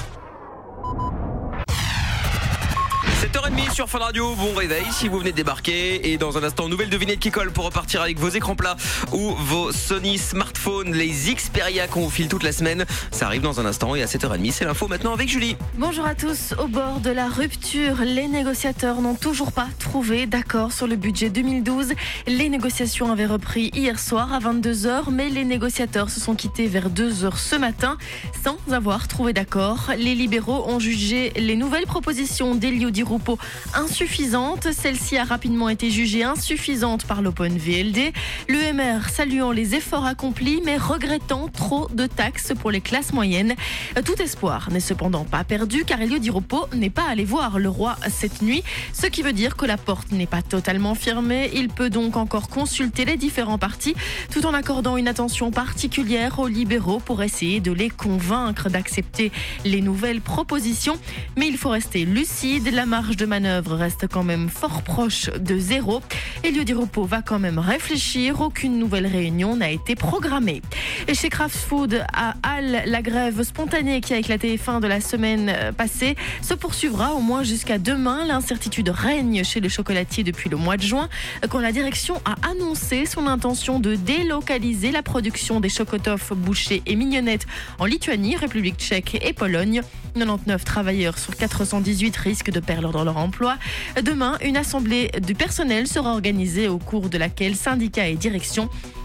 7h30 sur Fun Radio, bon réveil si vous venez de débarquer. Et dans un instant, nouvelle devinette qui colle pour repartir avec vos écrans plats ou vos Sony smartphones, les Xperia qu'on vous file toute la semaine. Ça arrive dans un instant et à 7h30, c'est l'info maintenant avec Julie. Bonjour à tous. Au bord de la rupture, les négociateurs n'ont toujours pas trouvé d'accord sur le budget 2012. Les négociations avaient repris hier soir à 22h, mais les négociateurs se sont quittés vers 2h ce matin sans avoir trouvé d'accord. Les libéraux ont jugé les nouvelles propositions d'Elio Di Rupo insuffisante. Celle-ci a rapidement été jugée insuffisante par l'Open VLD. L'UMR saluant les efforts accomplis mais regrettant trop de taxes pour les classes moyennes. Tout espoir n'est cependant pas perdu car Elio Di Rupo n'est pas allé voir le roi cette nuit, ce qui veut dire que la porte n'est pas totalement fermée. Il peut donc encore consulter les différents partis tout en accordant une attention particulière aux libéraux pour essayer de les convaincre d'accepter les nouvelles propositions. Mais il faut rester lucide, la marge de manœuvre reste quand même fort proche de zéro. Elio Di Rupo va quand même réfléchir. Aucune nouvelle réunion n'a été programmée. Et chez Kraft Food à Halle, la grève spontanée qui a éclaté fin de la semaine passée se poursuivra au moins jusqu'à demain. L'incertitude règne chez les chocolatiers depuis le mois de juin, quand la direction a annoncé son intention de délocaliser la production des chocotoffes, bouchées et mignonnettes en Lituanie, République tchèque et Pologne. 99 travailleurs sur 418 risquent de perdre dans leur emploi. Demain, une assemblée du personnel sera organisée au cours de laquelle syndicats et direction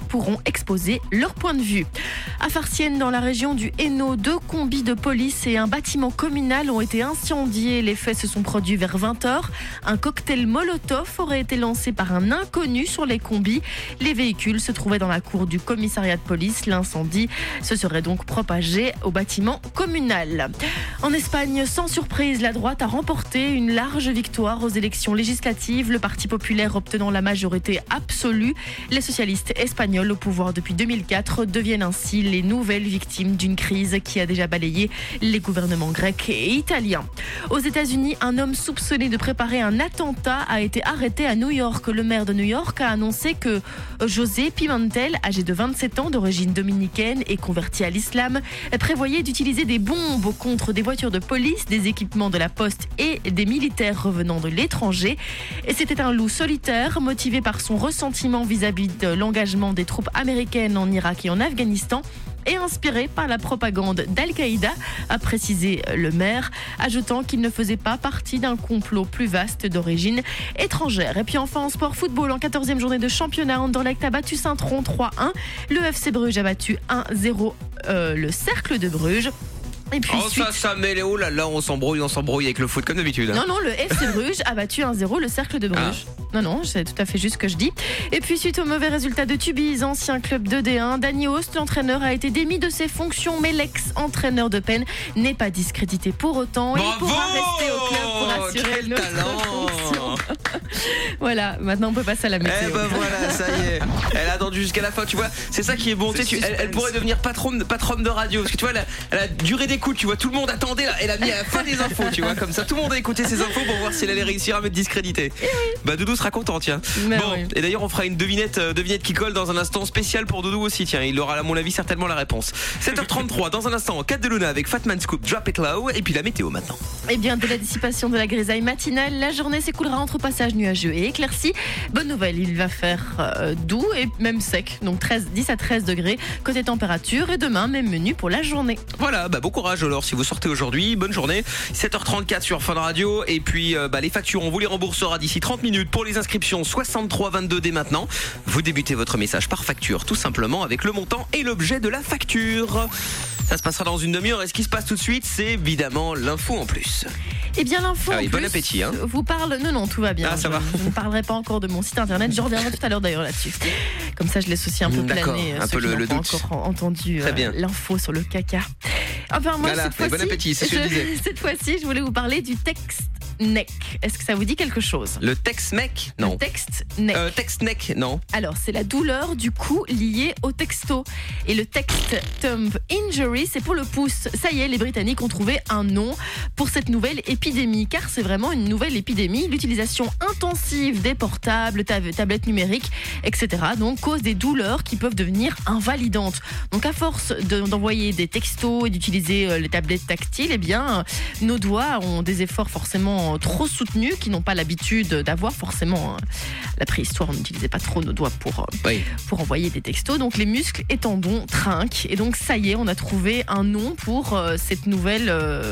pourront exposer leur point de vue. À Farciennes, dans la région du Hainaut, 2 combis de police et un bâtiment communal ont été incendiés. Les faits se sont produits vers 20h. Un cocktail Molotov aurait été lancé par un inconnu sur les combis. Les véhicules se trouvaient dans la cour du commissariat de police. L'incendie se serait donc propagé au bâtiment communal. En Espagne, sans surprise, la droite a remporté une large victoire aux élections législatives. Le Parti populaire obtenant la majorité absolue. Les socialistes espagnols au pouvoir depuis 2004 deviennent ainsi les nouvelles victimes d'une crise qui a déjà balayé les gouvernements grecs et italiens. Aux États-Unis, un homme soupçonné de préparer un attentat a été arrêté à New York. Le maire de New York a annoncé que José Pimentel, âgé de 27 ans, d'origine dominicaine et converti à l'islam, prévoyait d'utiliser des bombes contre des voitures de police, des équipements de la poste et des militaires revenant de l'étranger. Et c'était un loup solitaire, motivé par son ressentiment vis-à-vis de l'engagement des troupes américaines en Irak et en Afghanistan, et inspiré par la propagande d'Al-Qaïda, a précisé le maire, ajoutant qu'il ne faisait pas partie d'un complot plus vaste d'origine étrangère. Et puis enfin en sport football, en 14e journée de championnat, Anderlecht a battu Saint-Tron 3-1. Le FC Bruges a battu 1-0 le Cercle de Bruges. Et puis ça mêle, oh là là, on s'embrouille avec le foot comme d'habitude. Non, le FC Bruges a battu 1-0 le Cercle de Bruges. Non, c'est tout à fait juste ce que je dis. Et puis suite au mauvais résultat de Tubize, ancien club de D1, Danny Host, l'entraîneur, a été démis de ses fonctions, mais l'ex-entraîneur de Penn n'est pas discrédité pour autant. Bravo, il pourra rester au club pour assurer notre fonction. Voilà, maintenant on peut passer à la météo. Voilà, ça y est. Elle a attendu jusqu'à la fin, tu vois. C'est ça qui est bon. Elle pourrait devenir patronne de radio, parce que tu vois, elle a duré d'écoute, tu vois. Tout le monde attendait, elle a mis à la fin des infos, tu vois. Comme ça, tout le monde a écouté ses infos pour voir si elle allait réussir à me discréditer. Doudou sera content, tiens. Et d'ailleurs, on fera une devinette qui colle dans un instant, spécial pour Doudou aussi, tiens. Il aura, à mon avis, certainement la réponse. 7h33, dans un instant, 4 de Luna avec Fatman Scoop, Drop It Low, et puis la météo maintenant. Eh bien, de la dissipation de la grisaille matinale, la journée s'écoulera entre passages nuageux et éclaircis. Bonne nouvelle, il va faire doux et même sec, donc 10 à 13 degrés côté température, et demain, même menu pour la journée. Voilà, bon courage alors si vous sortez aujourd'hui, bonne journée. 7h34 sur Fun Radio, et puis les factures, on vous les remboursera d'ici 30 minutes. Pour les inscriptions, 6322 dès maintenant. Vous débutez votre message par facture, tout simplement avec le montant et l'objet de la facture. Ça se passera dans une demi-heure, et ce qui se passe tout de suite, c'est évidemment l'info en plus. Eh bien l'info en plus, bon appétit, hein. Vous parle... Non, tout va bien. Ça va. Je ne parlerai pas encore de mon site internet, je reviendrai tout à l'heure d'ailleurs là-dessus. Comme ça je laisse aussi un peu planer un peu le doute. Encore entendu l'info sur le caca. Enfin moi, voilà, bon appétit, c'est ce que je disais. Cette fois-ci, je voulais vous parler du TextNEC. Est-ce que ça vous dit quelque chose? Le TextNEC? Non. Le TextNEC. TextNEC, non. Alors, c'est la douleur du cou liée au texto. Et le Text Thumb Injury, c'est pour le pouce. Ça y est, les Britanniques ont trouvé un nom pour cette nouvelle épidémie, car c'est vraiment une nouvelle épidémie. L'utilisation intensive des portables, tablettes numériques, etc. donc cause des douleurs qui peuvent devenir invalidantes. Donc à force d'envoyer des textos et d'utiliser les tablettes tactiles, eh bien nos doigts ont des efforts forcément trop soutenus, qui n'ont pas l'habitude d'avoir forcément. La préhistoire, on n'utilisait pas trop nos doigts pour envoyer des textos. Donc les muscles et tendons trinquent, et donc ça y est, on a trouvé un nom pour cette nouvelle,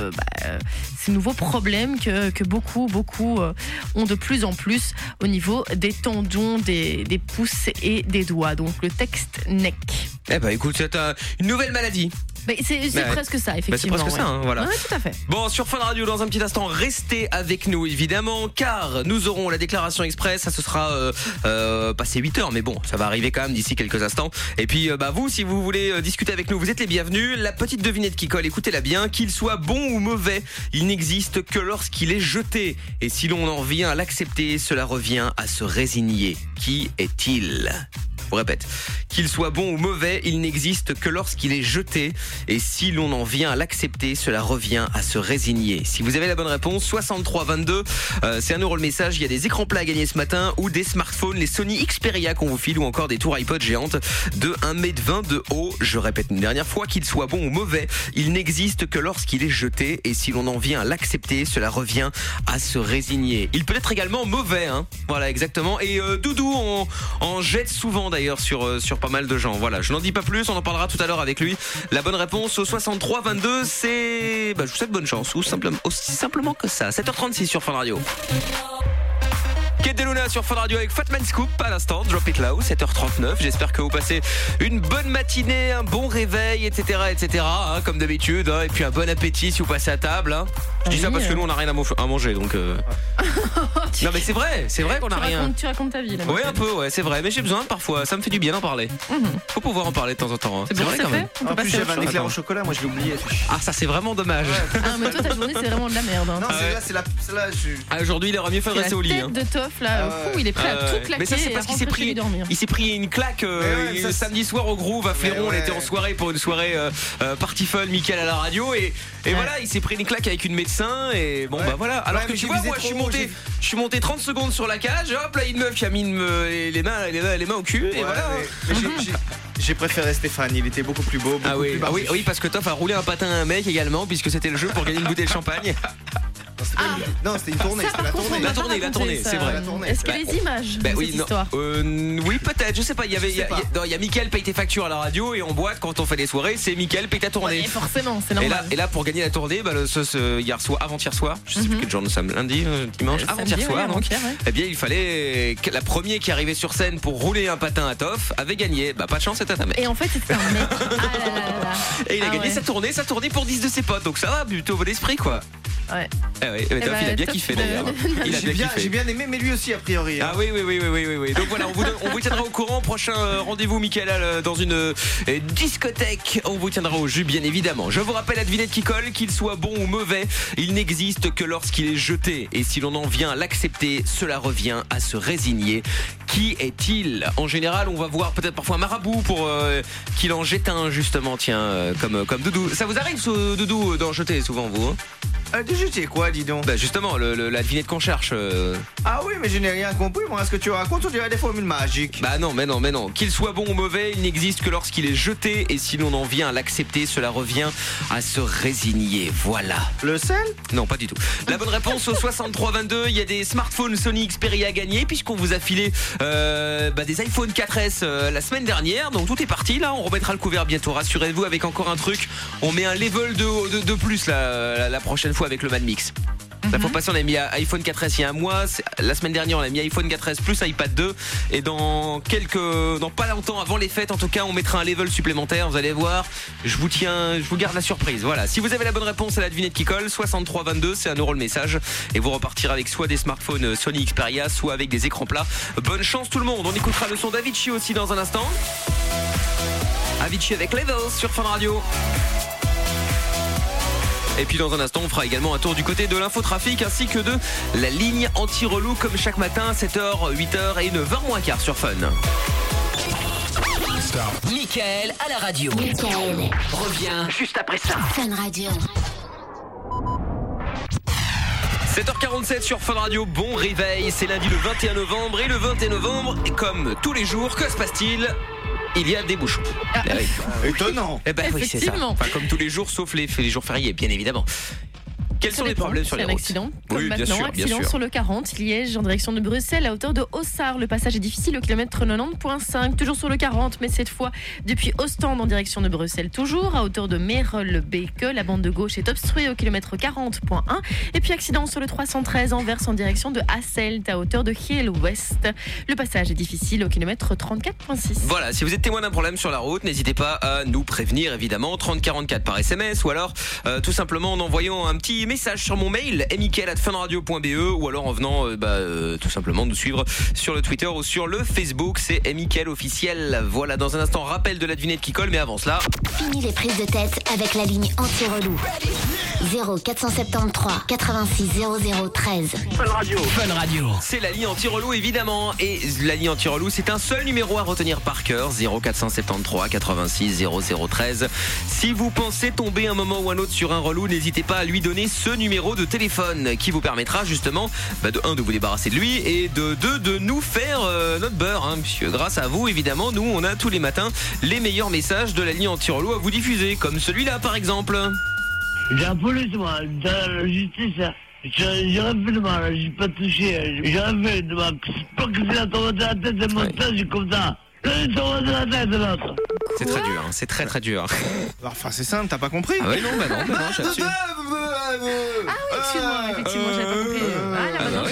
ces nouveaux problèmes que beaucoup ont de plus en plus au niveau des tendons, des pouces et des doigts. Donc le TextNEC. Eh ben écoute, c'est une nouvelle maladie. C'est presque ça, effectivement. C'est presque ça, hein, voilà. Ouais, tout à fait. Bon, sur Fun Radio, dans un petit instant, restez avec nous, évidemment, car nous aurons la déclaration express. Ça, ce sera passé 8h, mais bon, ça va arriver quand même d'ici quelques instants. Et puis, vous, si vous voulez discuter avec nous, vous êtes les bienvenus. La petite devinette qui colle, écoutez-la bien. Qu'il soit bon ou mauvais, il n'existe que lorsqu'il est jeté. Et si l'on en vient à l'accepter, cela revient à se résigner. Qui est-il ? Je vous répète, qu'il soit bon ou mauvais, il n'existe que lorsqu'il est jeté. Et si l'on en vient à l'accepter, cela revient à se résigner. Si vous avez la bonne réponse, 6322, c'est 1 € le message. Il y a des écrans plats à gagner ce matin, ou des smartphones, les Sony Xperia qu'on vous file, ou encore des tours iPod géantes de 1,20 m de haut. Je répète une dernière fois, qu'il soit bon ou mauvais, il n'existe que lorsqu'il est jeté. Et si l'on en vient à l'accepter, cela revient à se résigner. Il peut être également mauvais, hein. Voilà, exactement. Et Doudou en jette souvent d'ailleurs sur pas mal de gens. Voilà, je n'en dis pas plus, on en parlera tout à l'heure avec lui. La bonne réponse au 6322, c'est je vous souhaite bonne chance, ou simplement aussi simplement que ça. 7h36 sur Fun Radio. Kate Deluna sur Fun Radio avec Fatman Scoop à l'instant, Drop It Low, 7h39. J'espère que vous passez une bonne matinée, un bon réveil, etc. hein, comme d'habitude, hein, et puis un bon appétit si vous passez à table. Hein. Je dis ça parce que nous on n'a rien à manger, donc. Non mais c'est vrai qu'on n'a rien. Tu racontes ta vie là. Ouais, un peu, ouais, c'est vrai, mais j'ai besoin parfois, ça me fait du bien d'en parler. Faut pouvoir en parler de temps en temps. Hein. C'est vrai quand même. En plus, j'avais un éclair au chocolat, moi je l'ai oublié. Ah, ça c'est vraiment dommage. Ah, mais toi ta journée c'est vraiment de la merde. Hein. Non, c'est là, aujourd'hui il aurait mieux fait de rester au lit. La tête de Toff là, il est prêt à tout claquer. Mais ça c'est parce qu'il s'est pris une claque samedi soir au Groove à Fléron. On était en soirée pour une soirée party fun, Mickaël à la radio et voilà, il s'est pris une claque avec une médecin et bon bah voilà. Alors que tu vois, moi je suis monté 30 secondes sur la cage, hop là une meuf qui a mis les mains au cul et voilà. J'ai préféré Stéphane, il était beaucoup plus beau. Oui, parce que Toff a roulé un patin à un mec également, puisque c'était le jeu pour gagner une bouteille de champagne. Non, c'était une tournée. La tournée, c'est vrai. Est-ce qu'il y a des images de cette histoire? Oui, peut-être, je sais pas. Il y a Mickaël paye tes factures à la radio et en boîte quand on fait des soirées, c'est Mickaël paye ta tournée. Ouais, forcément, c'est normal. Et là, pour gagner la tournée, avant-hier soir, je sais plus quel jour nous sommes, lundi, dimanche, avant-hier soir, donc. Eh bien, il fallait que la première qui arrivait sur scène pour rouler un patin à Toff avait gagné. Bah, pas de chance, c'était un mec. Et en fait, c'était un mec. Et il a gagné sa tournée pour 10 de ses potes, donc ça va, plutôt bon esprit, quoi. Ouais. Toff, il a bien kiffé d'ailleurs. J'ai bien aimé, mais lui aussi a priori. Ah oui. Donc voilà, on vous tiendra au courant. Prochain rendez-vous, Mickaël, dans une discothèque. On vous tiendra au jus, bien évidemment. Je vous rappelle la devinette qui colle, qu'il soit bon ou mauvais, il n'existe que lorsqu'il est jeté. Et si l'on en vient à l'accepter, cela revient à se résigner. Qui est-il? En général, on va voir peut-être parfois un marabout pour qu'il en jette un, justement, tiens, comme Doudou. Ça vous arrive, Doudou, d'en jeter souvent, vous de jeter quoi, dis donc? Bah justement, la devinette qu'on cherche. Ah oui, mais je n'ai rien compris. Moi, est-ce que tu racontes, on dirait des formules magiques. Bah non, mais non. Qu'il soit bon ou mauvais, il n'existe que lorsqu'il est jeté. Et si l'on en vient à l'accepter, cela revient à se résigner. Voilà. Le sel? Non, pas du tout. La bonne réponse au 6322, il y a des smartphones Sony Xperia à gagner, puisqu'on vous a filé des iPhone 4S la semaine dernière. Donc tout est parti là, on remettra le couvert bientôt. Rassurez-vous, avec encore un truc, on met un level de plus la prochaine fois avec le Mad Mix. La fois passée on a mis iPhone 4S il y a un mois. La semaine dernière on a mis iPhone 4S plus iPad 2. Et dans pas longtemps avant les fêtes en tout cas, on mettra un level supplémentaire. Vous allez voir, je vous garde la surprise. Voilà, si vous avez la bonne réponse à la devinette qui colle, 6322, c'est 1 € le message. Et vous repartirez avec soit des smartphones Sony Xperia, soit avec des écrans plats. Bonne chance tout le monde. On écoutera le son d'Avicii aussi dans un instant. Avicii avec Levels sur Fun Radio. Et puis dans un instant, on fera également un tour du côté de l'infotrafic ainsi que de la ligne anti-relou comme chaque matin, 7h, 8h et 9h moins quart sur Fun. Mickaël à la radio. Mickaël revient juste après ça. Fun Radio. 7h47 sur Fun Radio, bon réveil, c'est lundi le 21 novembre et le 21 novembre, et comme tous les jours, que se passe-t-il? Il y a des bouchons. Étonnant. Eh ben oui, c'est ça. Enfin, comme tous les jours, sauf les jours fériés, bien évidemment. Quels sont les problèmes sur les routes? Accident, comme oui, maintenant, accident sur le 40, Liège en direction de Bruxelles à hauteur de Haussard. Le passage est difficile au kilomètre 90.5, toujours sur le 40, mais cette fois depuis Ostende en direction de Bruxelles, toujours à hauteur de Mérolles-Beke. La bande de gauche est obstruée au kilomètre 40.1. Et puis accident sur le 313 Anvers en direction de Hasselt à hauteur de Hill-Ouest. Le passage est difficile au kilomètre 34.6. Voilà, si vous êtes témoin d'un problème sur la route, n'hésitez pas à nous prévenir évidemment, 3044 par SMS ou alors tout simplement en envoyant un petit message sur mon mail mickaël@funradio.be ou alors en venant tout simplement nous suivre sur le Twitter ou sur le Facebook, c'est Mickaël officiel. Voilà, dans un instant, rappel de la devinette qui colle, mais avant cela, fini les prises de tête avec la ligne anti-relou. 0473 86 00 13. Fun Radio. C'est la ligne anti-relou évidemment, et la ligne anti-relou c'est un seul numéro à retenir par cœur, 0473 86 00 13. Si vous pensez tomber un moment ou un autre sur un relou, n'hésitez pas à lui donner ce numéro de téléphone qui vous permettra justement de 1 de vous débarrasser de lui et de 2 de nous faire notre beurre, puisque grâce à vous évidemment nous on a tous les matins les meilleurs messages de la ligne anti-relou à vous diffuser, comme celui-là par exemple. J'ai un police moi, la justice, j'ai rien fait de mal, j'ai pas touché, j'ai rien fait de mal, c'est pas que c'est la tombe de la tête, c'est mon stage comme ça. C'est très dur, c'est très dur. Enfin, c'est simple, t'as pas compris? Ah oui, non, non, j'ai absolument. Ah oui, excuse-moi, effectivement, j'avais pas compris.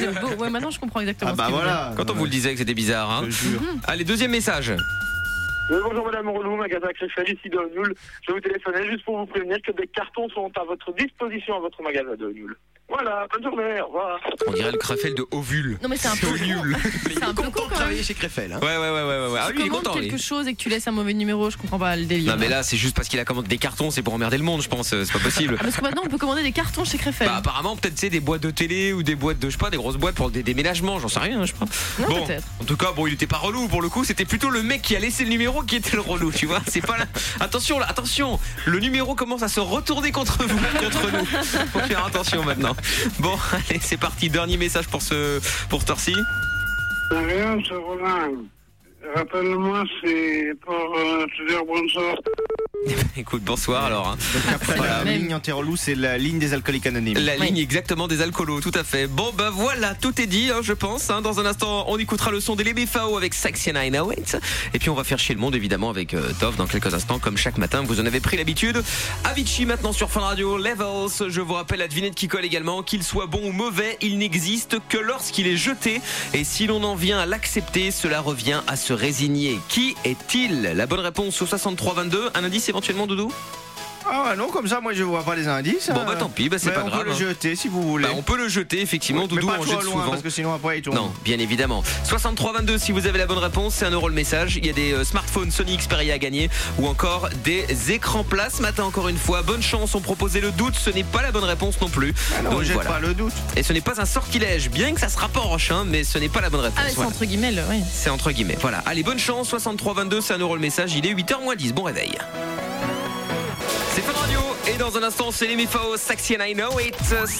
C'est beau. Ouais, maintenant je comprends exactement. Ah bah ce qu'il voilà. Quand on vous le disait que c'était bizarre, hein. Je jure. Allez, deuxième message. Oui, bonjour Madame Relou, magasin Créfel, ici de Nul. Je vous téléphonais juste pour vous prévenir que des cartons sont à votre disposition à votre magasin de Nul. Voilà, bonne journée, au revoir. On dirait le Crefel de Ovule. Non mais c'est un peu nul. C'est un peu con quand même. Travailler chez Créfel. Hein. Ouais. Ah, Tu lui, il est commandes content. lui. quelque chose et que tu laisses un mauvais numéro, je comprends pas le délire. Non, mais là, c'est juste parce qu'il a commandé des cartons, c'est pour emmerder le monde, je pense. C'est pas possible. Ah, parce que maintenant on peut commander des cartons chez Créfel. Bah, apparemment, peut-être, c'est des boîtes de télé ou des boîtes de, je sais pas, des grosses boîtes pour des déménagements, j'en sais rien, je sais pas. Non, Bon, peut-être. en tout cas, bon, il était pas relou pour le coup, c'était plutôt le mec qui a laissé le numéro qui était le relou, tu vois. C'est pas là. Attention, là, attention, le numéro commence à se retourner contre vous, contre nous. Faut faire attention maintenant. Bon, allez, c'est parti. Dernier message pour ce heure-ci. Rien, c'est Roland. Rappelle-moi, c'est pour te dire bonsoir. Écoute, bonsoir alors. Hein. Donc après la ligne anti-relou, c'est la ligne des alcooliques anonymes. La ligne exactement des alcoolos, tout à fait. Bon bah voilà, tout est dit, hein, je pense. Hein. Dans un instant, on écoutera le son des LMFAO avec Sexy and I Know It. Et puis on va faire chier le monde évidemment avec Tov dans quelques instants, comme chaque matin. Vous en avez pris l'habitude. Avicii maintenant sur Fun Radio, Levels. Je vous rappelle la devinette qui colle également. Qu'il soit bon ou mauvais, il n'existe que lorsqu'il est jeté. Et si l'on en vient à l'accepter, cela revient à se résigner. Qui est-il? La bonne réponse au 6322. Un indice éventuellement, Doudou? Ah non, comme ça, moi je vois pas les indices. Bon bah tant pis, bah c'est pas grave. On peut le jeter si vous voulez. Bah, on peut le jeter effectivement, mais Doudou pas en trop jette loin, souvent. parce que sinon après il tourne. Non, bien évidemment. 6322 si vous avez la bonne réponse, c'est 1 euro le message. Il y a des smartphones Sony Xperia à gagner ou encore des écrans plats. Ce matin encore une fois, bonne chance, on proposait le doute, ce n'est pas la bonne réponse non plus. Ah non, donc jette voilà. pas le doute. Et ce n'est pas un sortilège, bien que ça se rapproche, hein, mais ce n'est pas la bonne réponse. Ah, c'est Voilà. entre guillemets, oui. C'est entre guillemets. Voilà. Allez, bonne chance, 6322, c'est 1 euro le message. Il est 8h moins 10. Bon réveil. C'est Fun Radio et dans un instant c'est les MFAO Sexy and I Know It.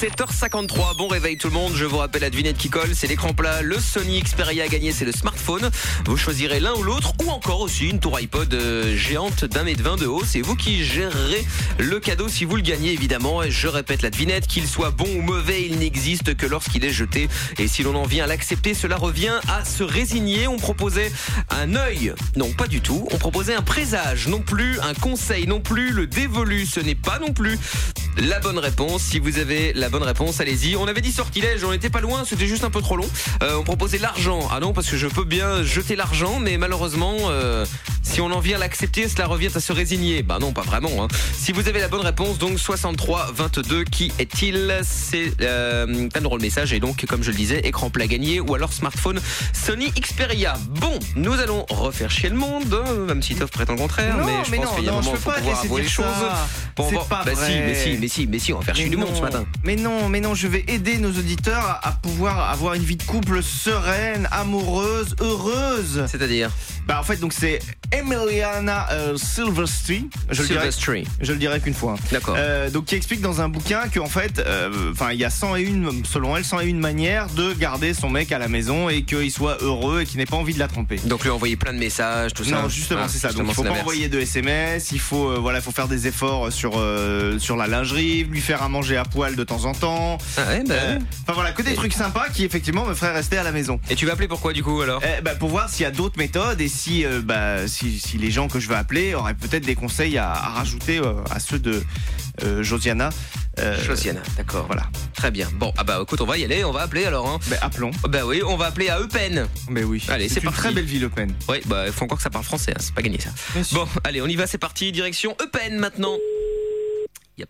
7h53, bon réveil tout le monde. Je vous rappelle la devinette qui colle, c'est l'écran plat. Le Sony Xperia à gagner, c'est le smartphone. Vous choisirez l'un ou l'autre ou encore aussi une tour iPod géante d'1,20 m de haut. C'est vous qui gérerez le cadeau si vous le gagnez évidemment. Et je répète la devinette, qu'il soit bon ou mauvais, il n'existe que lorsqu'il est jeté. Et si l'on en vient à l'accepter, cela revient à se résigner. On proposait un œil, non pas du tout. On proposait un présage, non plus un conseil, non plus le dévolu. Ce n'est pas non plus la bonne réponse. Si vous avez la bonne réponse, allez-y. On avait dit sortilège, on n'était pas loin, c'était juste un peu trop long. On proposait l'argent. Ah non, parce que je peux bien jeter l'argent, mais malheureusement, si on en vient à l'accepter, cela revient à se résigner. Bah non, pas vraiment. Hein. Si vous avez la bonne réponse, donc 6322, qui est-il? C'est un euro le message et donc, comme je le disais, écran plat gagné ou alors smartphone Sony Xperia. Bon, nous allons refaire chier le monde, même si Tov prétend le contraire, Non, mais je mais pense non, qu'il y a un non, moment je où peux il faut pas pouvoir laisser avouer les dire choses. ça. Bon, C'est bon, pas bah vrai. si, on va faire chier du monde ce matin. Mais non, je vais aider nos auditeurs à pouvoir avoir une vie de couple sereine, amoureuse, heureuse. C'est-à-dire? Bah en fait donc c'est Emiliana Silvestri. Je le dirai qu'une fois. D'accord. Donc qui explique dans un bouquin qu'en fait, il y a 101, selon elle, 101 manières de garder son mec à la maison et qu'il soit heureux et qu'il n'ait pas envie de la tromper. Donc lui envoyer plein de messages, tout ça. Non, justement, c'est ça. Donc il faut pas envoyer de SMS, il faut faut faire des efforts sur la lingerie, lui faire à manger à poil de temps en temps. Ah ouais, Enfin voilà, que des trucs sympas qui effectivement me feraient rester à la maison. Et tu vas appeler pourquoi du coup alors? Pour voir s'il y a d'autres méthodes et si les gens que je vais appeler auraient peut-être des conseils à rajouter à ceux de Josiana. Josiana, d'accord. Voilà. Très bien. Bon, écoute, on va y aller, on va appeler alors. Hein. Appelons. Oui, on va appeler à Eupen. Mais oui. Allez, c'est une parti. très belle ville, Eupen. Oui, il faut encore que ça parle français, hein, c'est pas gagné ça. Merci. Bon, allez, on y va, c'est parti. Direction Eupen maintenant. Yep.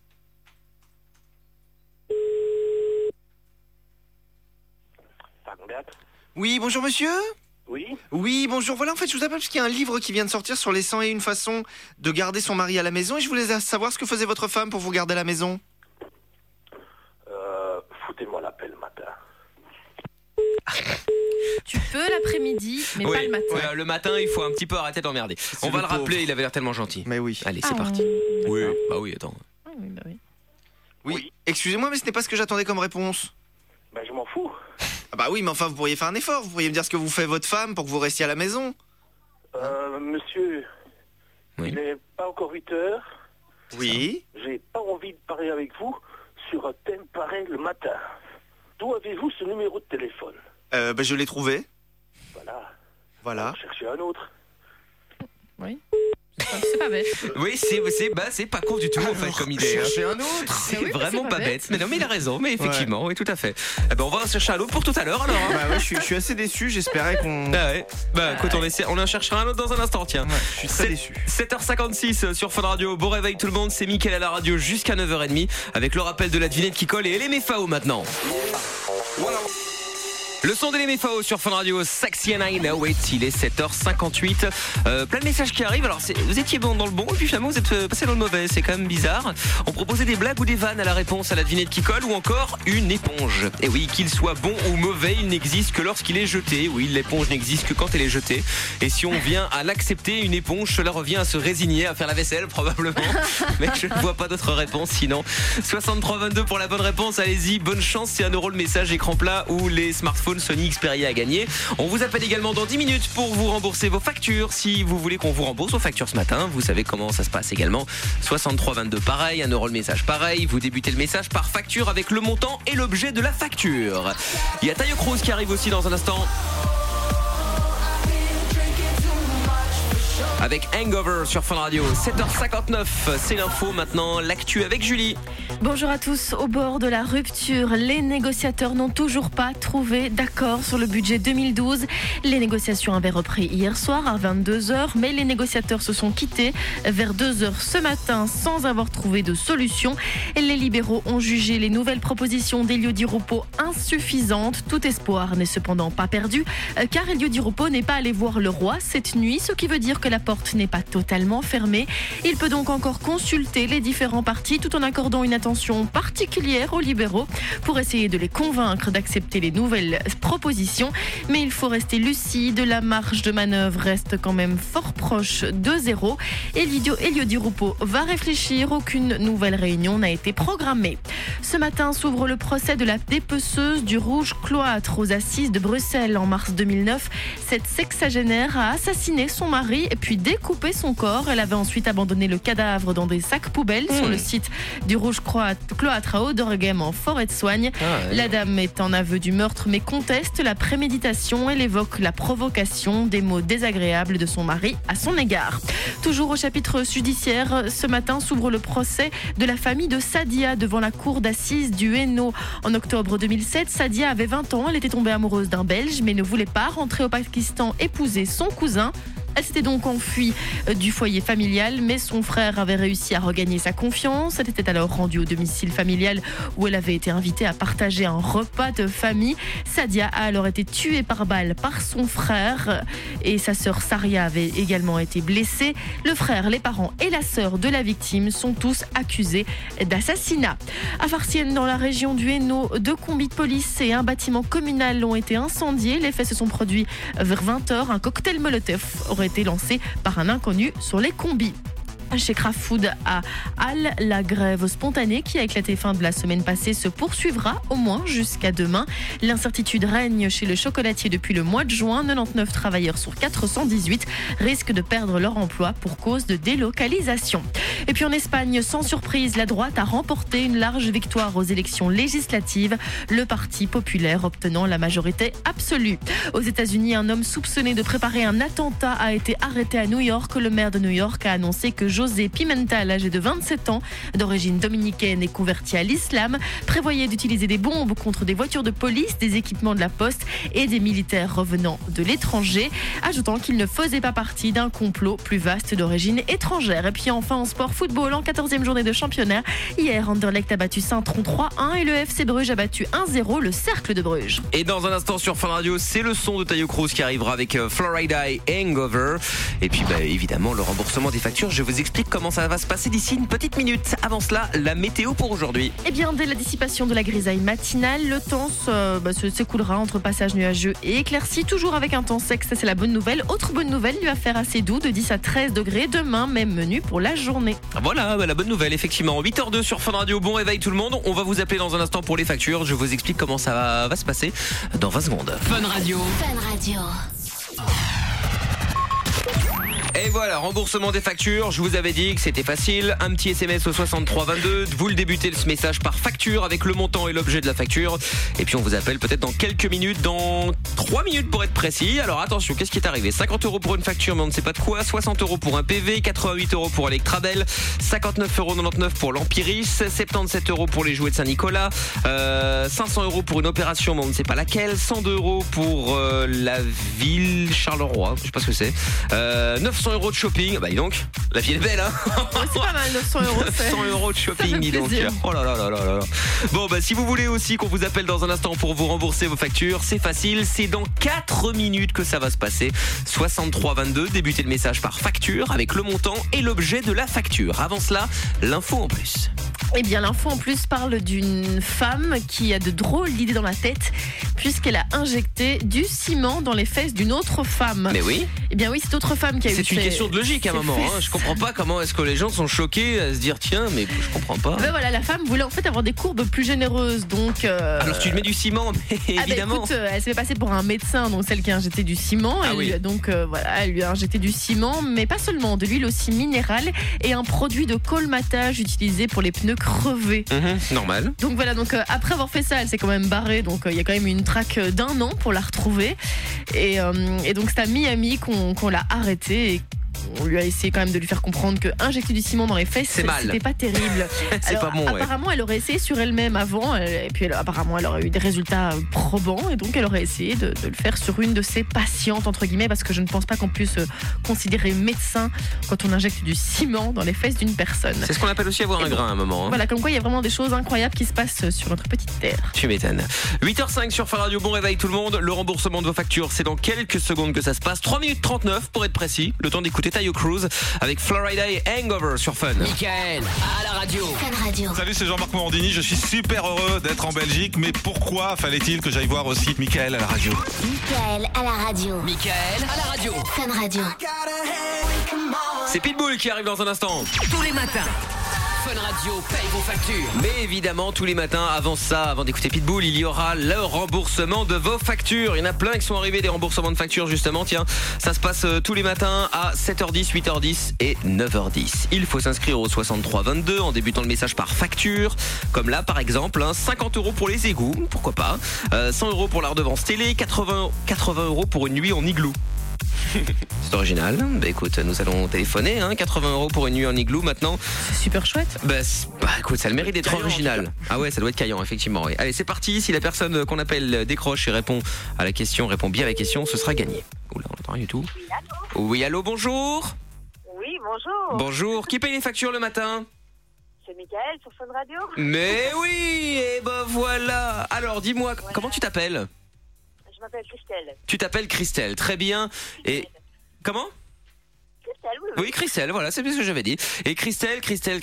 Oui, bonjour monsieur. Oui. Oui, bonjour. Voilà, en fait, je vous appelle parce qu'il y a un livre qui vient de sortir sur les 101 façons de garder son mari à la maison et je voulais savoir ce que faisait votre femme pour vous garder à la maison. Foutez-moi la paix le matin. Tu peux l'après-midi, mais pas le matin. Ouais, le matin, il faut un petit peu arrêter d'emmerder. On va le rappeler, il avait l'air tellement gentil. Mais oui. Allez, c'est parti. Oui, oui, attends. Oui, excusez-moi, mais ce n'est pas ce que j'attendais comme réponse. Ben je m'en fous. Ah bah oui, mais enfin, vous pourriez faire un effort. Vous pourriez me dire ce que vous fait votre femme pour que vous restiez à la maison. Monsieur, oui. Il n'est pas encore 8 heures. Oui. J'ai pas envie de parler avec vous sur un thème pareil le matin. D'où avez-vous ce numéro de téléphone? Je l'ai trouvé. Voilà. Voilà. Cherchez un autre. Oui. C'est pas bête. Oui, c'est pas con du tout en fait comme idée. Chercher un autre. C'est Oui, vraiment c'est pas pas bête. Mais non, mais il a raison. Mais effectivement, oui, tout à fait. Eh ben, on va en chercher un autre pour tout à l'heure alors. Hein. Bah ouais, je suis assez déçu, j'espérais qu'on... Ah ouais. Bah écoute, on en cherchera un autre dans un instant, tiens. Ouais, je suis très déçu. 7h56 sur Fun Radio. Bon réveil tout le monde, c'est Mickaël à la radio jusqu'à 9h30 avec le rappel de la devinette qui colle et LMFAO maintenant. Le son de l'MFAO sur Fun Radio, Sexy and I Know It, il est 7h58. Plein de messages qui arrivent, alors vous étiez bon dans le bon et puis finalement vous êtes passé dans le mauvais, c'est quand même bizarre. On proposait des blagues ou des vannes à la réponse à la devinette qui colle ou encore une éponge. Et oui, qu'il soit bon ou mauvais, il n'existe que lorsqu'il est jeté. Oui, l'éponge n'existe que quand elle est jetée. Et si on vient à l'accepter, une éponge, cela revient à se résigner à faire la vaisselle probablement. Mais je ne vois pas d'autre réponse sinon. 63-22 pour la bonne réponse, allez-y, bonne chance, c'est 1 € le message écran plat ou les smartphones Sony Xperia à gagner. On vous appelle également dans 10 minutes pour vous rembourser vos factures. Si vous voulez qu'on vous rembourse vos factures ce matin, vous savez comment ça se passe également. 63-22 pareil, 1 € le message pareil. Vous débutez le message par facture avec le montant et l'objet de la facture. Il y a Tayo Cruz qui arrive aussi dans un instant. Avec Hangover sur Fun Radio. 7h59, c'est l'info maintenant, l'actu avec Julie. Bonjour à tous. Au bord de la rupture, les négociateurs n'ont toujours pas trouvé d'accord sur le budget 2012. Les négociations avaient repris hier soir à 22h, mais les négociateurs se sont quittés vers 2h ce matin sans avoir trouvé de solution. Les libéraux ont jugé les nouvelles propositions d'Elio Di Rupo insuffisantes. Tout espoir n'est cependant pas perdu, car Elio Di Rupo n'est pas allé voir le roi cette nuit, ce qui veut dire que la porte n'est pas totalement fermée. Il peut donc encore consulter les différents partis tout en accordant une attention particulière aux libéraux pour essayer de les convaincre d'accepter les nouvelles propositions. Mais il faut rester lucide, la marge de manœuvre reste quand même fort proche de 0. Elio Di Rupo va réfléchir, aucune nouvelle réunion n'a été programmée. Ce matin s'ouvre le procès de la dépeceuse du rouge cloître aux assises de Bruxelles en mars 2009. Cette sexagénaire a assassiné son mari et puis découpé son corps. Elle avait ensuite abandonné le cadavre dans des sacs poubelles sur le site du rouge cloître à Auderghem en forêt de Soigne. La dame est en aveu du meurtre mais conteste la préméditation. Elle évoque la provocation, des mots désagréables de son mari à son égard. Toujours au chapitre judiciaire, ce matin s'ouvre le procès de la famille de Sadia devant la cour d'assises du Hainaut. En octobre 2007, Sadia avait 20 ans, elle était tombée amoureuse d'un Belge mais ne voulait pas rentrer au Pakistan épouser son cousin. Elle s'était donc enfuie du foyer familial, mais son frère avait réussi à regagner sa confiance. Elle était alors rendue au domicile familial où elle avait été invitée à partager un repas de famille. Sadia a alors été tuée par balle par son frère et sa sœur Saria avait également été blessée. Le frère, les parents et la sœur de la victime sont tous accusés d'assassinat. À Farciennes, dans la région du Hainaut, 2 combis de police et un bâtiment communal ont été incendiés. Les faits se sont produits vers 20h. Un cocktail Molotov aurait été lancé par un inconnu sur les combis. Chez Kraft Food à Halle, la grève spontanée qui a éclaté fin de la semaine passée se poursuivra au moins jusqu'à demain. L'incertitude règne chez le chocolatier depuis le mois de juin. 99 travailleurs sur 418 risquent de perdre leur emploi pour cause de délocalisation. Et puis en Espagne, sans surprise, la droite a remporté une large victoire aux élections législatives, le Parti populaire obtenant la majorité absolue. Aux États-Unis, un homme soupçonné de préparer un attentat a été arrêté à New York. Le maire de New York a annoncé que José Pimentel, âgé de 27 ans, d'origine dominicaine et converti à l'islam, prévoyait d'utiliser des bombes contre des voitures de police, des équipements de la poste et des militaires revenant de l'étranger, ajoutant qu'il ne faisait pas partie d'un complot plus vaste d'origine étrangère. Et puis enfin en sport football, en 14e journée de championnat, hier Anderlecht a battu Saint-Tron 3-1 et le FC Bruges a battu 1-0 le Cercle de Bruges. Et dans un instant sur Fun Radio, c'est le son de Tayo Cruz qui arrivera avec Florida et Hangover. Et puis évidemment le remboursement des factures, je vous explique comment ça va se passer d'ici une petite minute. Avant cela, la météo pour aujourd'hui. Eh bien, dès la dissipation de la grisaille matinale, le temps s'écoulera entre passages nuageux et éclaircis, toujours avec un temps sec, ça c'est la bonne nouvelle. Autre bonne nouvelle, il va faire assez doux, de 10 à 13 degrés. Demain, même menu pour la journée. Voilà, la bonne nouvelle, effectivement. 8h02 sur Fun Radio, bon réveil tout le monde. On va vous appeler dans un instant pour les factures. Je vous explique comment ça va se passer dans 20 secondes. Fun Radio. Fun Radio. Et voilà, remboursement des factures, je vous avais dit que c'était facile, un petit SMS au 6322, vous le débutez ce message par facture avec le montant et l'objet de la facture, et puis on vous appelle peut-être dans quelques minutes, dans 3 minutes pour être précis. Alors attention, qu'est-ce qui est arrivé? 50 € pour une facture, mais on ne sait pas de quoi. 60 € pour un PV, 88 € pour Electrabel, 59,99 € pour l'Empiris, 77 € pour les jouets de Saint-Nicolas, 500 € pour une opération, mais on ne sait pas laquelle, 102 € pour la ville Charleroi, je sais pas ce que c'est, 900 € de shopping. Bah dis donc, la vie est belle, hein. C'est pas mal, 900 €. 900 € de shopping, dis donc. Oh là là là là là. Bon bah si vous voulez aussi qu'on vous appelle dans un instant pour vous rembourser vos factures, c'est facile, c'est dans 4 minutes que ça va se passer. 6322, débutez le message par facture avec le montant et l'objet de la facture. Avant cela, l'info en plus. Eh bien, l'info en plus parle d'une femme qui a de drôles d'idées dans la tête puisqu'elle a injecté du ciment dans les fesses d'une autre femme. Mais oui. Eh bien oui, cette autre femme qui a eu C'est une question de logique à un moment. Hein. Je comprends pas comment est-ce que les gens sont choqués à se dire tiens, mais je comprends pas. Ben voilà, la femme voulait en fait avoir des courbes plus généreuses, donc. Alors tu lui mets du ciment, mais évidemment. Bah, écoute, elle s'est fait passer pour un médecin, donc celle qui a injecté du ciment. Elle lui a donc voilà, elle lui a injecté du ciment, mais pas seulement, de l'huile aussi minérale et un produit de colmatage utilisé pour les pneus crevés. Normal. Donc voilà, donc après avoir fait ça, elle s'est quand même barrée, donc il y a quand même une traque d'1 an pour la retrouver. Et donc c'est à Miami qu'on l'a arrêtée et on lui a essayé quand même de lui faire comprendre que injecter du ciment dans les fesses, c'était pas terrible. C'est Alors, pas bon. Apparemment, elle aurait essayé sur elle-même avant, et puis apparemment, elle aurait eu des résultats probants, et donc elle aurait essayé de le faire sur une de ses patientes entre guillemets, parce que je ne pense pas qu'on puisse considérer médecin quand on injecte du ciment dans les fesses d'une personne. C'est ce qu'on appelle aussi avoir un grain à un moment. Hein. Voilà, comme quoi il y a vraiment des choses incroyables qui se passent sur notre petite terre. Tu m'étonnes. 8h05 sur Fun Radio. Bon réveil tout le monde. Le remboursement de vos factures, c'est dans quelques secondes que ça se passe. 3 minutes 39 pour être précis. Le temps d'écouter Tayo Cruz avec Florida et Hangover sur Fun. Mickaël à la radio. Fun Radio. Salut, c'est Jean-Marc Morandini. Je suis super heureux d'être en Belgique, mais pourquoi fallait-il que j'aille voir aussi Mickaël à la radio? Mickaël à la radio. Mickaël à la radio. Fun Radio. C'est Pitbull qui arrive dans un instant. Tous les matins. Fun Radio paye vos factures. Mais évidemment, tous les matins, avant d'écouter Pitbull, il y aura le remboursement de vos factures. Il y en a plein qui sont arrivés, des remboursements de factures justement. Tiens, ça se passe tous les matins à 7h10, 8h10 et 9h10. Il faut s'inscrire au 6322 en débutant le message par facture. Comme là, par exemple, 50 € pour les égouts, pourquoi pas. 100 € pour la redevance télé, 80 € pour une nuit en igloo. C'est original. Bah écoute, nous allons téléphoner, 80 € pour une nuit en igloo maintenant. C'est super chouette. Bah écoute, ça a le mérite d'être original. Ah ouais, ça doit être caillant, effectivement. Oui. Allez, c'est parti. Si la personne qu'on appelle décroche et répond à la question, répond bien à la question, ce sera gagné. Oula, on n'entend rien du tout. Oui, allô, bonjour. Oui, bonjour. Bonjour. Qui paye les factures le matin? C'est Mickaël sur Fun Radio. Mais oui, et ben voilà. Alors, dis-moi, comment tu t'appelles? Je m'appelle Christelle. Tu t'appelles Christelle, très bien. Et comment? Christelle, oui. Oui, Christelle, voilà, c'est bien ce que j'avais dit. Et Christelle,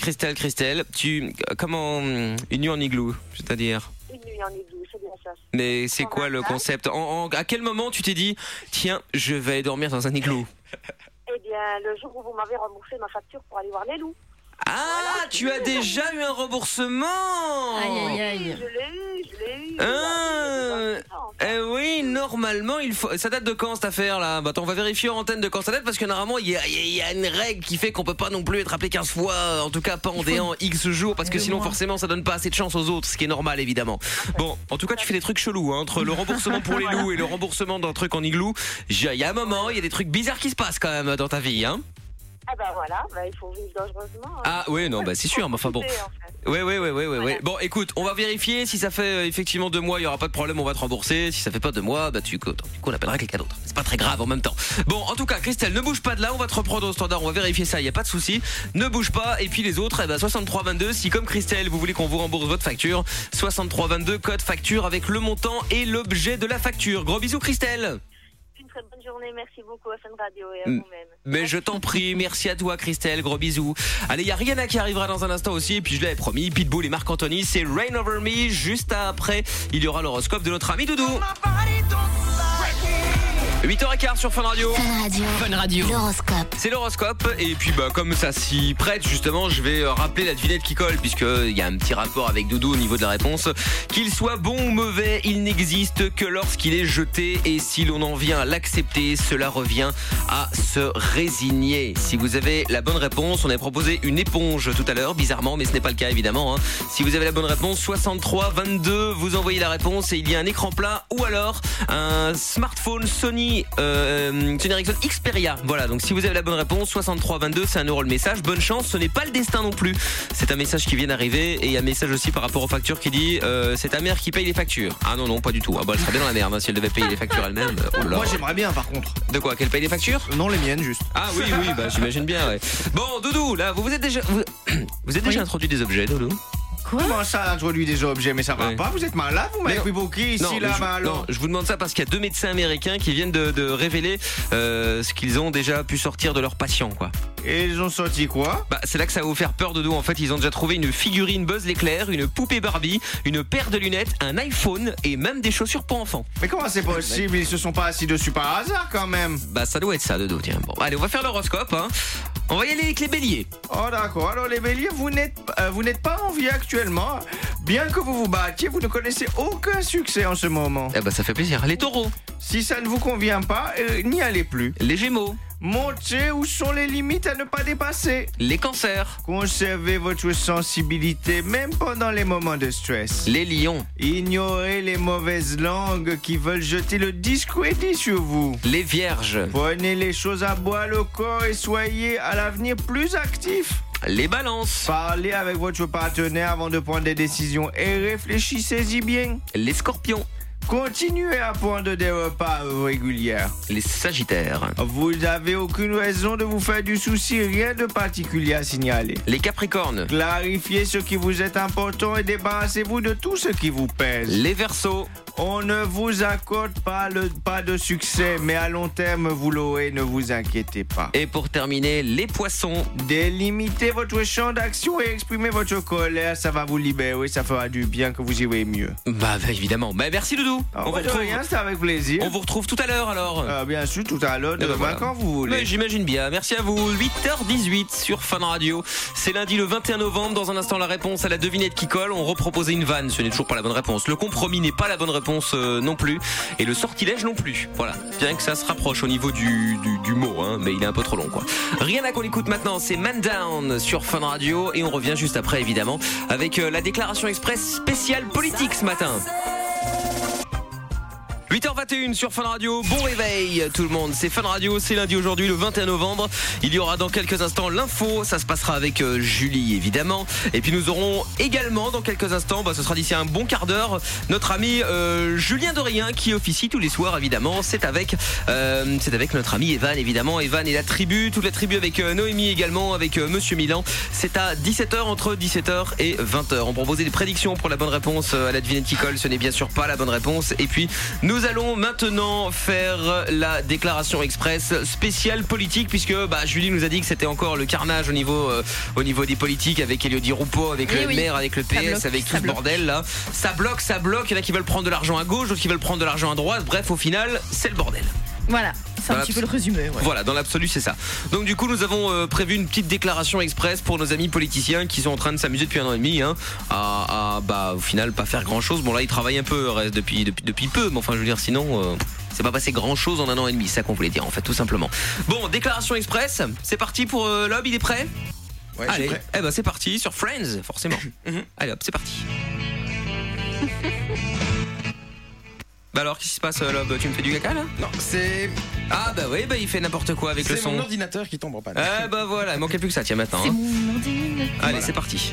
comment une nuit en igloo, c'est-à-dire? Une nuit en igloo, c'est bien ça. Mais c'est quoi le concept? À quel moment tu t'es dit, tiens, je vais dormir dans un igloo? Eh bien, le jour où vous m'avez remboursé ma facture pour aller voir les loups. Ah, voilà, tu as déjà eu un remboursement. Aïe, aïe, aïe. Je l'ai eu. Oui, normalement, il faut. Ça date de quand cette affaire là? Bah, on va vérifier en antenne de quand ça date, parce que normalement, il y a une règle qui fait qu'on peut pas non plus être appelé 15 fois, en tout cas pas en déant X jours, parce que sinon forcément ça donne pas assez de chance aux autres, ce qui est normal évidemment. Bon, en tout cas, tu fais des trucs chelous, entre le remboursement pour les loups et le remboursement d'un truc en igloo. Il y a un moment, il y a des trucs bizarres qui se passent quand même dans ta vie, Ah bah voilà, il faut vivre dangereusement. Ah oui, non, c'est sûr, mais enfin bon. Oui. Bon, écoute, on va vérifier. Si ça fait effectivement 2 mois, il y aura pas de problème, on va te rembourser. Si ça fait pas 2 mois, du coup, on appellera quelqu'un d'autre. C'est pas très grave en même temps. Bon, en tout cas, Christelle, ne bouge pas de là, on va te reprendre au standard, on va vérifier ça, il y a pas de souci. Ne bouge pas. Et puis les autres, 6322, si comme Christelle, vous voulez qu'on vous rembourse votre facture, 6322 code facture avec le montant et l'objet de la facture. Gros bisous, Christelle. Très bonne journée, merci beaucoup à Fun Radio et à vous-même. Mais je t'en prie, merci à toi Christelle, gros bisous. Allez, il y a Rihanna qui arrivera dans un instant aussi, et puis je l'avais promis, Pitbull et Marc Anthony, c'est Rain Over Me. Juste après, il y aura l'horoscope de notre ami Doudou. 8h15 sur Fun Radio. Fun Radio. L'horoscope. C'est l'horoscope et puis comme ça s'y prête justement, je vais rappeler la devinette qui colle puisque il y a un petit rapport avec Doudou au niveau de la réponse. Qu'il soit bon ou mauvais, il n'existe que lorsqu'il est jeté et si l'on en vient à l'accepter, cela revient à se résigner. Si vous avez la bonne réponse, on a proposé une éponge tout à l'heure, bizarrement, mais ce n'est pas le cas évidemment. Hein. Si vous avez la bonne réponse, 63 22, vous envoyez la réponse et il y a un écran plat ou alors un smartphone Sony Ericsson Xperia. Voilà, donc si vous avez la bonne réponse, 63 22, c'est 1 € le message. Bonne chance, ce n'est pas le destin non plus. C'est un message qui vient d'arriver et il y a un message aussi par rapport aux factures qui dit c'est ta mère qui paye les factures. Ah non, pas du tout. Ah bah elle serait bien dans la merde hein, si elle devait payer les factures elle-même. Oh là. Moi j'aimerais bien par contre. De quoi, qu'elle paye les factures? Non, les miennes juste. Ah oui, bah j'imagine bien, ouais. Bon, Doudou, là, vous êtes déjà introduit des objets, Doudou? Quoi? Comment ça introduit des objets? Mais ça va pas, vous êtes malade, vous m'avez pris pour qui ici, là, alors? Non, je vous demande ça parce qu'il y a 2 médecins américains qui viennent de révéler ce qu'ils ont déjà pu sortir de leurs patients, quoi. Et ils ont sorti quoi? Bah, c'est là que ça va vous faire peur, Doudou. En fait, ils ont déjà trouvé une figurine Buzz l'éclair, une poupée Barbie, une paire de lunettes, un iPhone et même des chaussures pour enfants. Mais comment c'est possible? Ils se sont pas assis dessus par hasard, quand même. Bah, ça doit être ça, Doudou, tiens. Bon, allez, on va faire l'horoscope, hein. On va y aller avec les béliers. Oh d'accord, alors les béliers, vous n'êtes pas en vie actuellement. Bien que vous vous battiez, vous ne connaissez aucun succès en ce moment. Eh bah ça fait plaisir. Les taureaux. Si ça ne vous convient pas, n'y allez plus. Les gémeaux. Montrez où sont les limites à ne pas dépasser. Les cancers. Conservez votre sensibilité même pendant les moments de stress. Les lions. Ignorez les mauvaises langues qui veulent jeter le discrédit sur vous. Les vierges. Prenez les choses à bras le corps et soyez à l'avenir plus actifs. Les balances. Parlez avec votre partenaire avant de prendre des décisions et réfléchissez-y bien. Les scorpions. Continuez à prendre des repas réguliers. Les sagittaires. Vous n'avez aucune raison de vous faire du souci, rien de particulier à signaler. Les capricornes. Clarifiez ce qui vous est important et débarrassez-vous de tout ce qui vous pèse. Les verseaux. On ne vous accorde pas de succès, mais à long terme, vous l'aurez, ne vous inquiétez pas. Et pour terminer, les poissons. Délimitez votre champ d'action et exprimez votre colère, ça va vous libérer, ça fera du bien que vous irez mieux. Bah évidemment. Bah merci Doudou. On vous retrouve. Rien, c'est avec plaisir. On vous retrouve tout à l'heure alors. Bien sûr, tout à l'heure, voilà. Quand vous voulez. Mais j'imagine bien. Merci à vous. 8h18 sur Fun Radio. C'est lundi le 21 novembre. Dans un instant, la réponse à la devinette qui colle. On reproposait une vanne. Ce n'est toujours pas la bonne réponse. Le compromis n'est pas la bonne réponse non plus. Et le sortilège non plus. Voilà. Bien que ça se rapproche au niveau du mot, hein, mais il est un peu trop long, quoi. Rien à qu'on écoute maintenant, c'est Man Down sur Fun Radio. Et on revient juste après, évidemment, avec la déclaration express spéciale politique ce matin. 8h21 sur Fun Radio, bon réveil tout le monde, c'est Fun Radio, c'est lundi aujourd'hui le 21 novembre, il y aura dans quelques instants l'info, ça se passera avec Julie évidemment, et puis nous aurons également dans quelques instants, ce sera d'ici un bon quart d'heure, notre ami Julien Dorien qui officie tous les soirs évidemment, c'est avec notre ami Evan évidemment, Evan et la tribu, toute la tribu avec Noémie également, avec Monsieur Milan, c'est à 17h, entre 17h et 20h, on proposait des prédictions pour la bonne réponse à la devinette qui colle, ce n'est bien sûr pas la bonne réponse, et puis nous allons maintenant faire la déclaration express spéciale politique puisque Julie nous a dit que c'était encore le carnage au niveau des politiques avec Elodie Roupeau, avec le maire, avec le PS, avec tout ce bordel là. Ça bloque, il y en a qui veulent prendre de l'argent à gauche, d'autres qui veulent prendre de l'argent à droite, bref au final c'est le bordel. Voilà, c'est un petit peu le résumé. Ouais. Voilà, dans l'absolu c'est ça. Donc du coup nous avons prévu une petite déclaration express pour nos amis politiciens qui sont en train de s'amuser depuis 1 an et demi à au final pas faire grand chose. Bon là ils travaillent un peu depuis peu, mais enfin je veux dire sinon c'est pas passé grand chose en 1 an et demi, c'est ça qu'on voulait dire en fait tout simplement. Bon, déclaration express, c'est parti pour Lob, il est prêt? Ouais, allez, prêt. C'est parti sur Friends forcément. Allez hop, c'est parti. Alors qu'est-ce qui se passe Lob, tu me fais du caca là? Non, c'est... Ah oui, il fait n'importe quoi avec le son. C'est mon ordinateur qui tombe en panne. Voilà, il manquait plus que ça, tiens maintenant. C'est mon ordinateur. Allez, c'est parti.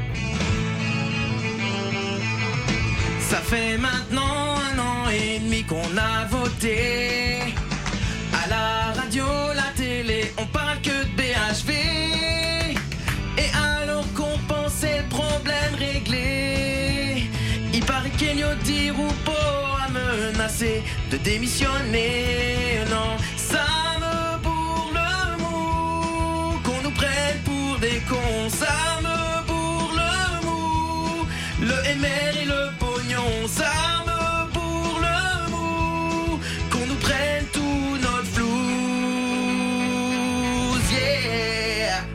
Ça fait maintenant 1 an et demi qu'on a voté. À la radio, la télé, on parle que de BHV. Et alors qu'on pensait le problème réglé, il paraît qu'Elodie Roupeau a menacé de démissionner. Non, ça me bourre le mou, qu'on nous prenne pour des cons. Ça me bourre le mou, le MR et le pognon. Ça me bourre le mou, qu'on nous prenne tout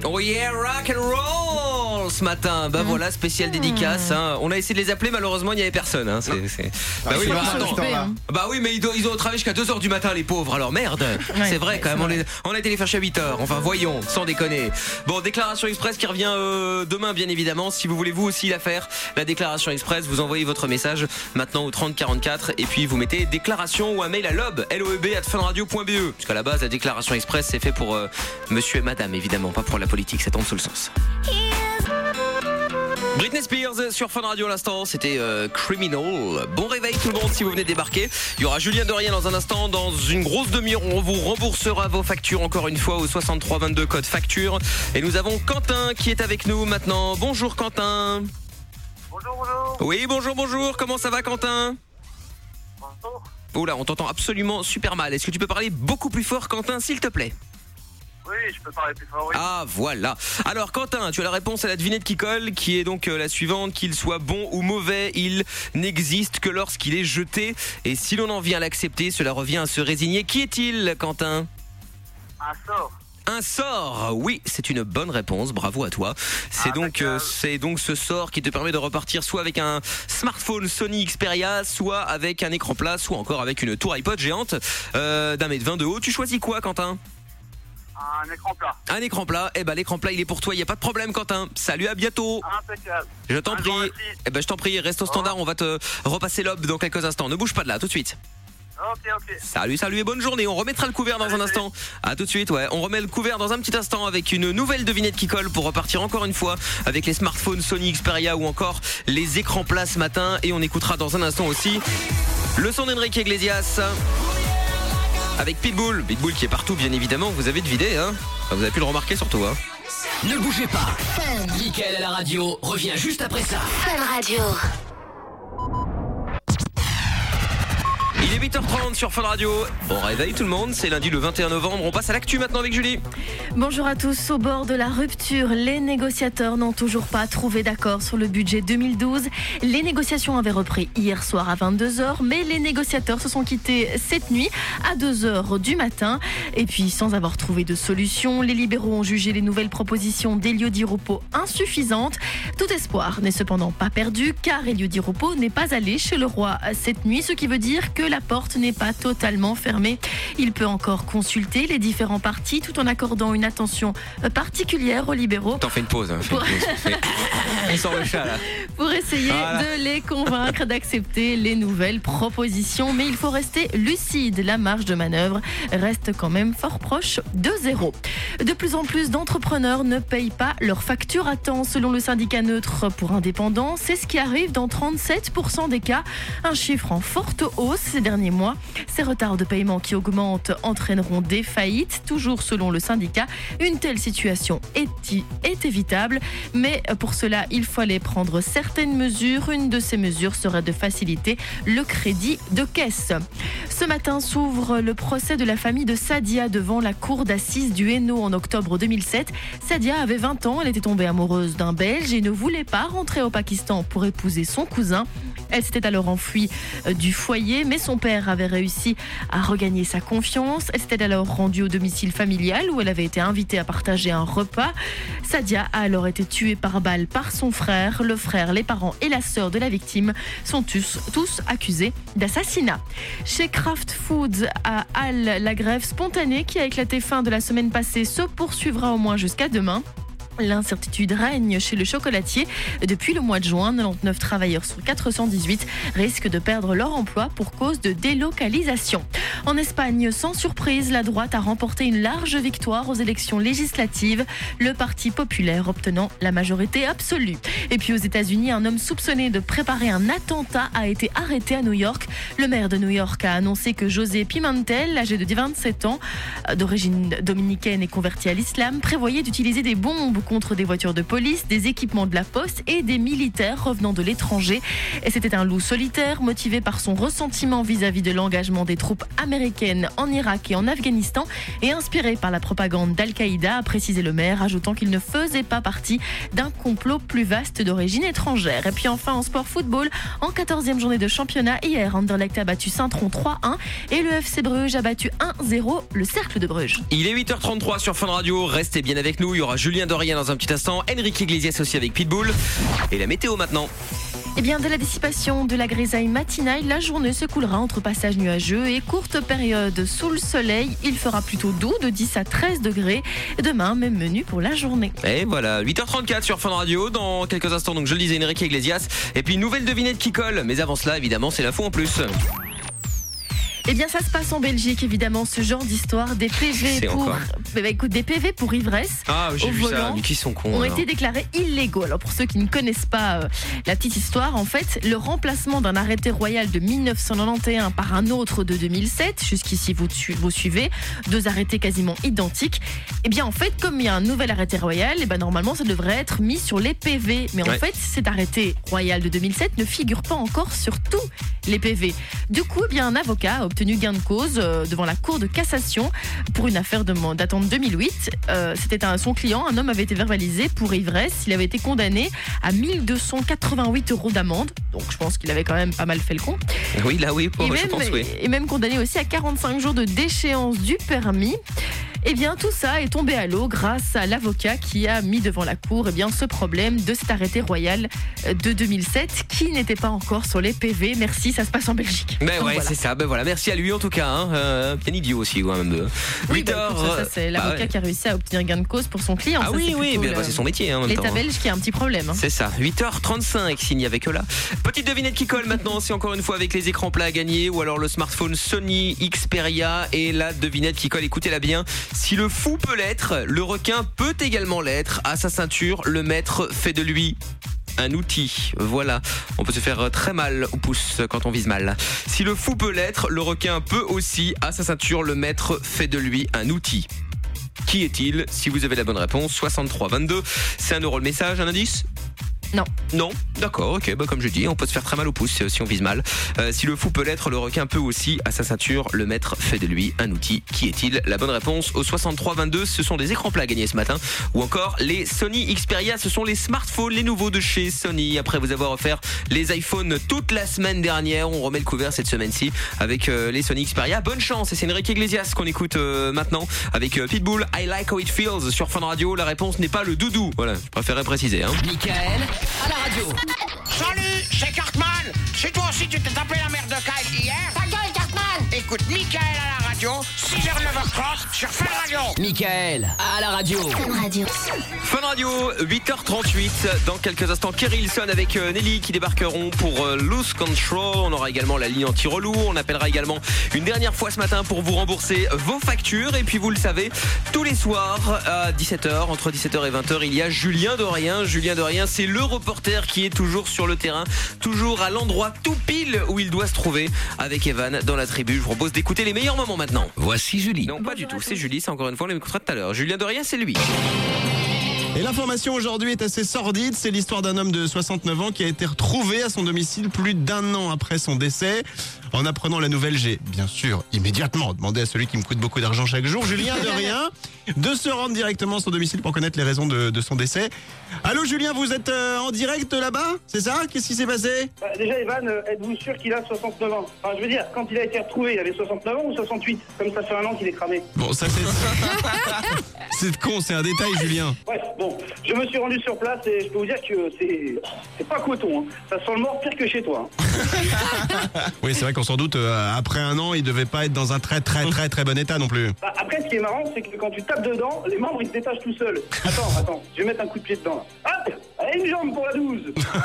Oh yeah, rock and roll ce matin. Bah voilà, spécial dédicace. Hein. On a essayé de les appeler, malheureusement il n'y avait personne. Hein. Bah oui, mais ils ont travaillé jusqu'à 2h du matin, les pauvres. Alors merde. C'est vrai quand même. On a été les faire à 8h. Enfin voyons, sans déconner. Bon, déclaration express qui revient demain bien évidemment. Si vous voulez vous aussi la faire, la déclaration express, vous envoyez votre message maintenant au 3044 et puis vous mettez déclaration ou un mail à lob@funradio.be. Parce qu'à la base la déclaration express c'est fait pour monsieur et madame évidemment, pas pour la politique, ça tombe sous le sens. Britney Spears sur Fun Radio à l'instant, c'était Criminal. Bon réveil tout le monde si vous venez de débarquer. Il y aura Julien Dorien dans un instant. Dans une grosse demi-heure, on vous remboursera vos factures encore une fois au 6322 code facture. Et nous avons Quentin qui est avec nous maintenant. Bonjour Quentin. Bonjour. Oui, bonjour. Comment ça va Quentin? Bonjour. Oula, on t'entend absolument super mal. Est-ce que tu peux parler beaucoup plus fort Quentin s'il te plaît? Oui, je peux parler plus fort, oui. Ah, voilà. Alors, Quentin, tu as la réponse à la devinette qui colle, qui est donc la suivante. Qu'il soit bon ou mauvais, il n'existe que lorsqu'il est jeté. Et si l'on en vient à l'accepter, cela revient à se résigner. Qui est-il, Quentin? Un sort. Un sort, oui, c'est une bonne réponse, bravo à toi. C'est donc ce sort qui te permet de repartir soit avec un smartphone Sony Xperia, soit avec un écran plat, soit encore avec une tour iPod géante d'1m20 de haut. Tu choisis quoi, Quentin? Un écran plat. Un écran plat, l'écran plat il est pour toi, il n'y a pas de problème Quentin. Salut, à bientôt. Impeccable. Je t'en prie. Je t'en prie, reste au standard, on va te repasser l'aube dans quelques instants. Ne bouge pas de là, tout de suite. Ok. Salut et bonne journée. On remettra le couvert dans un instant. À tout de suite, ouais. On remet le couvert dans un petit instant avec une nouvelle devinette qui colle pour repartir encore une fois avec les smartphones Sony Xperia ou encore les écrans plats ce matin. Et on écoutera dans un instant aussi le son d'Enrique Iglesias avec Pitbull qui est partout bien évidemment. Vous avez deviné, hein. Enfin, vous avez pu le remarquer surtout, hein. Ne bougez pas. Mickaël à la radio revient juste après ça. Fun Radio. Il est 8h30 sur Fun Radio. Bon réveil tout le monde, c'est lundi le 21 novembre. On passe à l'actu maintenant avec Julie. Bonjour à tous. Au bord de la rupture, les négociateurs n'ont toujours pas trouvé d'accord sur le budget 2012. Les négociations avaient repris hier soir à 22h, mais les négociateurs se sont quittés cette nuit à 2h du matin. Et puis, sans avoir trouvé de solution, les libéraux ont jugé les nouvelles propositions d'Elio Di Rupo insuffisantes. Tout espoir n'est cependant pas perdu, car Elio Di Rupo n'est pas allé chez le roi cette nuit, ce qui veut dire que la porte n'est pas totalement fermée. Il peut encore consulter les différents partis tout en accordant une attention particulière aux libéraux. T'en fais une pause. Il sort le chat là. Pour essayer de les convaincre d'accepter les nouvelles propositions. Mais il faut rester lucide. La marge de manœuvre reste quand même fort proche de zéro. De plus en plus d'entrepreneurs ne payent pas leurs factures à temps. Selon le syndicat neutre pour indépendants, c'est ce qui arrive dans 37% des cas. Un chiffre en forte hausse ces derniers mois. Ces retards de paiement qui augmentent entraîneront des faillites. Toujours selon le syndicat, une telle situation est évitable. Mais pour cela, il fallait prendre certaines mesures. Une de ces mesures serait de faciliter le crédit de caisse. Ce matin s'ouvre le procès de la famille de Sadia devant la cour d'assises du Hainaut en octobre 2007. Sadia avait 20 ans, elle était tombée amoureuse d'un Belge et ne voulait pas rentrer au Pakistan pour épouser son cousin. Elle s'était alors enfuie du foyer, mais son père avait réussi à regagner sa confiance. Elle s'était alors rendue au domicile familial où elle avait été invitée à partager un repas. Sadia a alors été tuée par balle par son frère. Le frère, les parents et la sœur de la victime sont tous accusés d'assassinat. Chez Kraft Foods à Halle, la grève spontanée qui a éclaté fin de la semaine passée se poursuivra au moins jusqu'à demain. L'incertitude règne chez le chocolatier. Depuis le mois de juin, 99 travailleurs sur 418 risquent de perdre leur emploi pour cause de délocalisation. En Espagne, sans surprise, la droite a remporté une large victoire aux élections législatives, le Parti populaire obtenant la majorité absolue. Et puis aux États-Unis, un homme soupçonné de préparer un attentat a été arrêté à New York. Le maire de New York a annoncé que José Pimentel, âgé de 27 ans, d'origine dominicaine et converti à l'islam, prévoyait d'utiliser des bombes contre des voitures de police, des équipements de la poste et des militaires revenant de l'étranger. Et c'était un loup solitaire motivé par son ressentiment vis-à-vis de l'engagement des troupes américaines en Irak et en Afghanistan et inspiré par la propagande d'Al-Qaïda, a précisé le maire, ajoutant qu'il ne faisait pas partie d'un complot plus vaste d'origine étrangère. Et puis enfin en sport football, en 14e journée de championnat, hier Anderlecht a battu Saint-Tron 3-1 et le FC Bruges a battu 1-0 le Cercle de Bruges. Il est 8h33 sur Fun Radio, restez bien avec nous, il y aura Julien Dorien dans un petit instant, Enrique Iglesias aussi avec Pitbull et la météo maintenant. Eh bien, dès la dissipation de la grisaille matinale, la journée se coulera entre passages nuageux et courte période sous le soleil. Il fera plutôt doux de 10 à 13 degrés. Demain, même menu pour la journée. Et voilà, 8h34 sur Fun Radio. Dans quelques instants, donc je le disais, Enrique Iglesias. Et puis, nouvelle devinette qui colle. Mais avant cela, évidemment, c'est l'info en plus. Eh bien, ça se passe en Belgique, évidemment, ce genre d'histoire. Des PV des PV pour ivresse. Ah, j'ai vu ça, mais qui sont cons. Ont été déclarés illégaux. Alors, pour ceux qui ne connaissent pas la petite histoire, en fait, le remplacement d'un arrêté royal de 1991 par un autre de 2007, jusqu'ici vous suivez, deux arrêtés quasiment identiques. Eh bien, en fait, comme il y a un nouvel arrêté royal, eh bien, normalement, ça devrait être mis sur les PV. Mais en fait, cet arrêté royal de 2007 ne figure pas encore sur tous les PV. Du coup, eh bien, un avocat a obtenu gain de cause devant la Cour de cassation pour une affaire datant de 2008. C'était son client, un homme avait été verbalisé pour ivresse. Il avait été condamné à 1 288 € d'amende. Donc je pense qu'il avait quand même pas mal fait le con. Oui, là oui, je pense oui. Et même condamné aussi à 45 jours de déchéance du permis. Eh bien, tout ça est tombé à l'eau grâce à l'avocat qui a mis devant la cour ce problème de cet arrêté royal de 2007 qui n'était pas encore sur les PV. Merci, ça se passe en Belgique. Ben ouais, voilà. C'est ça. Ben voilà, merci à lui en tout cas. Bien idiot aussi, quand même. 8 heures. Ça, c'est l'avocat qui a réussi à obtenir gain de cause pour son client. Ah ça, oui, c'est son métier. L'État belge qui a un petit problème. C'est ça. 8h35, signé avec eux là. Petite devinette qui colle maintenant. C'est encore une fois avec les écrans plats à gagner ou alors le smartphone Sony Xperia. Et la devinette qui colle, écoutez-la bien. Si le fou peut l'être, le requin peut également l'être. À sa ceinture, le maître fait de lui un outil. Voilà, on peut se faire très mal au pouce quand on vise mal. Si le fou peut l'être, le requin peut aussi. À sa ceinture, le maître fait de lui un outil. Qui est-il? Si vous avez la bonne réponse, 6322. C'est 1 € le message, un indice? Non, d'accord, ok, comme je dis, on peut se faire très mal au pouce si on vise mal. Si le fou peut l'être, le requin peut aussi. À sa ceinture, le maître fait de lui un outil. Qui est-il? La bonne réponse au 6322, ce sont des écrans plats à gagner ce matin. Ou encore les Sony Xperia, ce sont les smartphones, les nouveaux de chez Sony. Après vous avoir offert les iPhones toute la semaine dernière, on remet le couvert cette semaine-ci avec les Sony Xperia. Bonne chance, et c'est Enrique Iglesias qu'on écoute maintenant avec Pitbull, I Like How It Feels sur Fun Radio. La réponse n'est pas le doudou, voilà, je préférais préciser. Michael à la radio. Salut, c'est Cartman. C'est toi aussi tu t'es tapé la merde de Kyle hier? Ta gueule, Cartman. Écoute Michael à la radio, 6h 9h30 sur Fun Radio. Michael à la radio. Fun Radio. Fun Radio, 8h38. Dans quelques instants, Kerry Hilson avec Nelly qui débarqueront pour Lose Control. On aura également la ligne anti-relou. On appellera également une dernière fois ce matin pour vous rembourser vos factures. Et puis vous le savez, tous les soirs à 17h, entre 17h et 20h, il y a Julien Dorien. Julien Dorien, c'est le reporter qui est toujours sur le terrain, toujours à l'endroit tout pile où il doit se trouver avec Evan dans la tribu. Je vous propose d'écouter les meilleurs moments maintenant. Voici Julie. Non, pas du tout, c'est Julie, c'est encore une fois, on l'écoutera tout à l'heure. Julien Dorien, c'est lui. Et l'information aujourd'hui est assez sordide. C'est l'histoire d'un homme de 69 ans qui a été retrouvé à son domicile plus d'1 an après son décès. En apprenant la nouvelle, j'ai bien sûr immédiatement demandé à celui qui me coûte beaucoup d'argent chaque jour, Julien Dorien, de se rendre directement à son domicile pour connaître les raisons de son décès. Allô Julien, vous êtes en direct là-bas? C'est ça? Qu'est-ce qui s'est passé? Déjà Evan, êtes-vous sûr qu'il a 69 ans? Enfin, je veux dire, quand il a été retrouvé, il avait 69 ans ou 68? Comme ça fait 1 an qu'il est cramé. Bon, ça c'est... c'est con, c'est un détail Julien. Ouais, bon, je me suis rendu sur place et je peux vous dire que c'est pas coton, hein. Ça sent le mort pire que chez toi. Hein. Oui, c'est vrai qu'on s'en doute, après 1 an, il devait pas être dans un très bon état non plus. Bah, après, ce qui est marrant, c'est que quand tu tapes dedans, les membres ils se détachent tout seuls. Attends, je vais mettre un coup de pied dedans là. Hop, allez, une jambe pour la 12.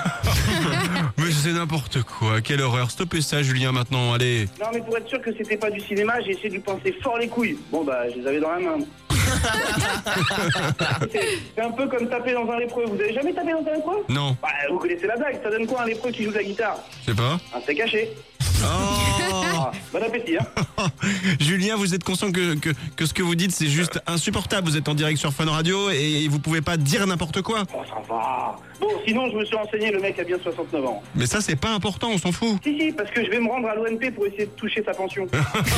Mais c'est n'importe quoi, quelle horreur. Stoppez ça Julien maintenant, allez. Non mais pour être sûr que c'était pas du cinéma, j'ai essayé de lui pincer fort les couilles. Bon bah, je les avais dans la main. C'est un peu comme taper dans un lépreux. Vous avez jamais tapé dans un lépreux? Non. Bah, vous connaissez la blague, ça donne quoi un lépreux qui joue de la guitare? Je sais pas. Un c'est caché. Oh, va. Bon appétit, hein. Julien, vous êtes conscient que ce que vous dites, c'est juste insupportable. Vous êtes en direct sur Fun Radio et vous pouvez pas dire n'importe quoi. Oh, ça va. Bon, sinon, je me suis renseigné, le mec a bien 69 ans. Mais ça, c'est pas important, on s'en fout. Si, parce que je vais me rendre à l'ONP pour essayer de toucher sa pension.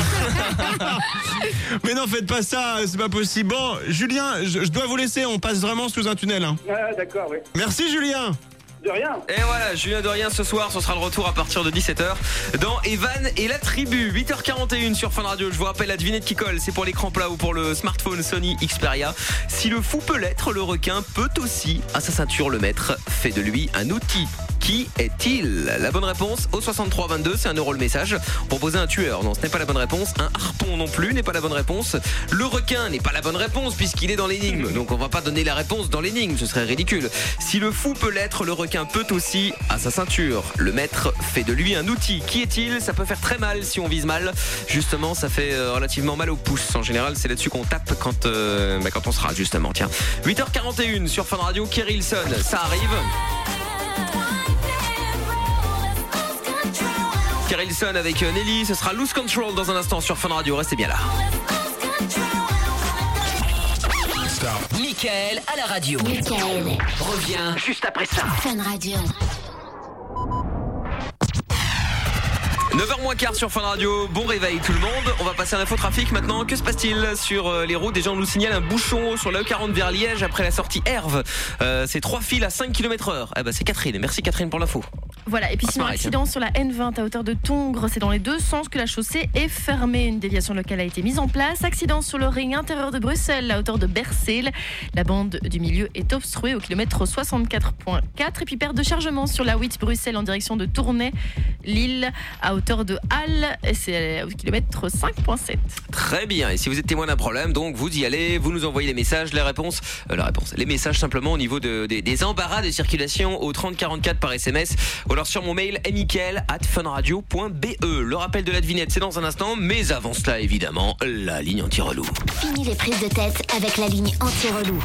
Mais non, faites pas ça, c'est pas possible. Bon, Julien, je dois vous laisser, on passe vraiment sous un tunnel. Hein. Ah, d'accord, oui. Merci, Julien. De rien. Et voilà, Julien de rien ce soir, ce sera le retour à partir de 17h dans Evan et la tribu. 8h41 sur Fun Radio. Je vous rappelle la devinette qui colle, c'est pour l'écran plat ou pour le smartphone Sony Xperia. Si le fou peut l'être, le requin peut aussi à sa ceinture le mettre. Fait de lui un outil. Qui est-il? La bonne réponse au 6322, c'est 1 € le message. Proposer un tueur, non, ce n'est pas la bonne réponse. Un harpon non plus n'est pas la bonne réponse. Le requin n'est pas la bonne réponse puisqu'il est dans l'énigme. Donc on va pas donner la réponse dans l'énigme, ce serait ridicule. Si le fou peut l'être, le requin peut aussi à sa ceinture le mettre. Fait de lui un outil. Qui est-il? Ça peut faire très mal si on vise mal. Justement, ça fait relativement mal au pouce. En général, c'est là-dessus qu'on tape quand on sera justement. Tiens, 8h41 sur Fun Radio. Kerry Hilson, ça arrive. Kerry Hilson avec Nelly, ce sera Lose Control dans un instant sur Fun Radio, restez bien là. Mickaël à la radio. Mickaël revient juste après ça. Fun Radio. 9h moins quart sur Fun Radio, bon réveil tout le monde. On va passer à l'infotrafic maintenant. Que se passe-t-il sur les routes? Déjà on nous signale un bouchon sur la E40 vers Liège après la sortie Herve. C'est 3 files à 5 km/h. Eh ben c'est Catherine, merci Catherine pour l'info. Voilà, et puis sinon accident sur la N20 à hauteur de Tongres, c'est dans les deux sens que la chaussée est fermée. Une déviation locale a été mise en place. Accident sur le ring intérieur de Bruxelles à hauteur de Berceel. La bande du milieu est obstruée au kilomètre 64.4. Et puis perte de chargement sur la 8 Bruxelles en direction de Tournai, Lille à hauteur de Halle, et c'est au kilomètre 5.7. Très bien, et si vous êtes témoin d'un problème, donc vous y allez, vous nous envoyez les messages, les messages simplement au niveau des embarras de circulation au 3044 par SMS, ou alors sur mon mail mickaël@funradio.be. Le rappel de la devinette, c'est dans un instant, mais avant cela, évidemment, la ligne anti-relou. Fini les prises de tête avec la ligne anti-relou.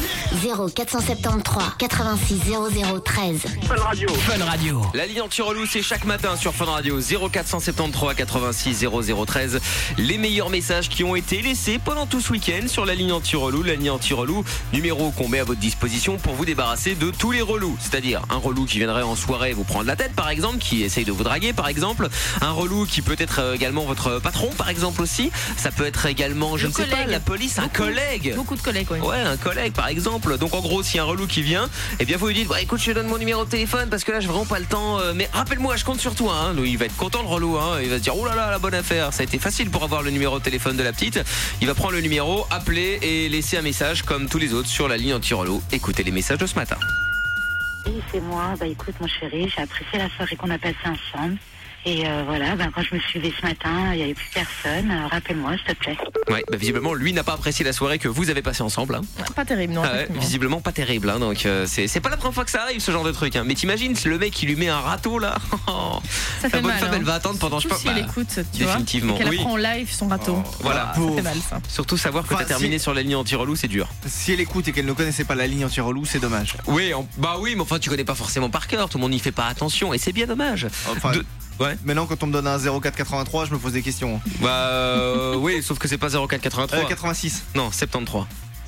0473 86 00 13. Fun Radio. Fun Radio. La ligne anti-relou, c'est chaque matin sur Fun Radio. 0473 86 00 13. Les meilleurs messages qui ont été laissés pendant tout ce week-end sur la ligne anti-relou. La ligne anti-relou, numéro qu'on met à votre disposition pour vous débarrasser de tous les relous. C'est-à-dire un relou qui viendrait en soirée vous prendre la tête, par exemple, qui essaye de vous draguer, par exemple. Un relou qui peut être également votre patron, par exemple, aussi. Ça peut être également, je ne sais pas, la police, un collègue. Beaucoup de collègues, oui. Ouais, un collègue, par exemple. Donc en gros, s'il y a un relou qui vient, eh bien vous lui dites, écoute, je te donne mon numéro de téléphone parce que là j'ai vraiment pas le temps, mais rappelle-moi, je compte sur toi, hein. Donc, il va être content le relou, hein. Il va se dire, oh là là, la bonne affaire, ça a été facile pour avoir le numéro de téléphone de la petite. Il va prendre le numéro, appeler et laisser un message comme tous les autres sur la ligne anti-relou. Écoutez les messages de ce matin. Oui, c'est moi. Écoute, mon chéri, j'ai apprécié la soirée qu'on a passée ensemble. Et voilà, quand je me suis levée ce matin, il n'y avait plus personne. Rappelle-moi, s'il te plaît. Ouais, visiblement, lui n'a pas apprécié la soirée que vous avez passée ensemble. Hein. Pas terrible, non. Visiblement pas terrible. Hein, donc c'est pas la première fois que ça arrive, ce genre de truc. Hein. Mais t'imagines, c'est le mec qui lui met un râteau là. Ça fait la bonne mal, femme, hein. elle va attendre pendant Surtout si elle écoute, tu définitivement. vois, et qu'elle apprend en live son râteau. Voilà. Ça fait mal, ça. Surtout savoir que t'as terminé sur la ligne anti-relou, c'est dur. Si elle écoute et qu'elle ne connaissait pas la ligne anti-relou, c'est dommage. Oui, oui, mais enfin tu connais pas forcément par cœur. Tout le monde n'y fait pas attention et c'est bien dommage. Enfin, ouais. Maintenant, quand on me donne un 0483, je me pose des questions. Oui, sauf que c'est pas 0483. 86. Non, 73.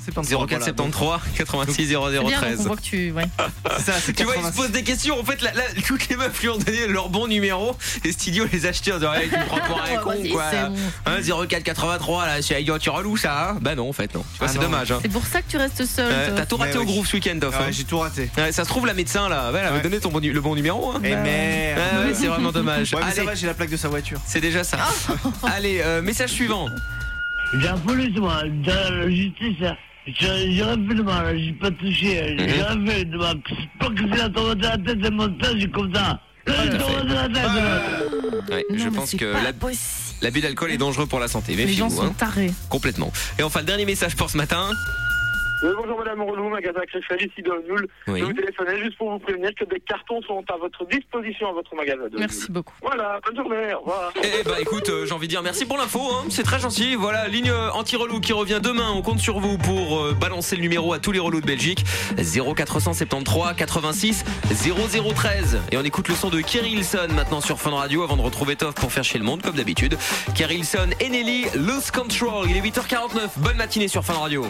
0473 86 00 13. On voit que tu. Ouais. Tu vois, ils se posent des questions. En fait, là, toutes les meufs lui ont donné leur bon numéro. Et cet idiot les acheteurs de tu me prends pour un con, quoi. Hein, 0483, là, c'est idiot, tu relou ça, hein. Bah non, en fait, non. Tu vois, c'est dommage. Hein. C'est pour ça que tu restes seul. T'as tout raté au groupe ce week-end, Toff. J'ai tout raté. Ça se trouve, la médecin, là, elle avait donné le bon numéro. Hein. Et merde. Ouais, c'est vraiment dommage. Ouais, mais c'est vrai, j'ai la plaque de sa voiture. C'est déjà ça. Allez, message suivant. J'ai un police, moi, de la justice. J'ai fait de mal, j'ai pas touché. J'ai fait de mal. C'est pas que c'est la tombe de la tête, c'est mon montage comme ça. Ouais, je pense que l'abus d'alcool est dangereux pour la santé. Les gens sont tarés. Complètement. Et enfin, le dernier message pour ce matin. Oui, bonjour Madame Relou, magasin Créchel, ici de Nul. Oui. Je vous téléphonais juste pour vous prévenir que des cartons sont à votre disposition à votre magasin de Merci Nul. beaucoup. Voilà, bonne journée, au revoir. Eh bah écoute, j'ai envie de dire merci pour l'info, hein. C'est très gentil. Voilà, ligne anti-relou qui revient demain. On compte sur vous pour balancer le numéro à tous les relous de Belgique. 0473 86 0013. Et on écoute le son de Kerry Hilson maintenant sur Fun Radio avant de retrouver Toff pour faire chier le monde comme d'habitude. Kerry Hilson et Nelly, Lose Control. Il est 8h49. Bonne matinée sur Fun Radio.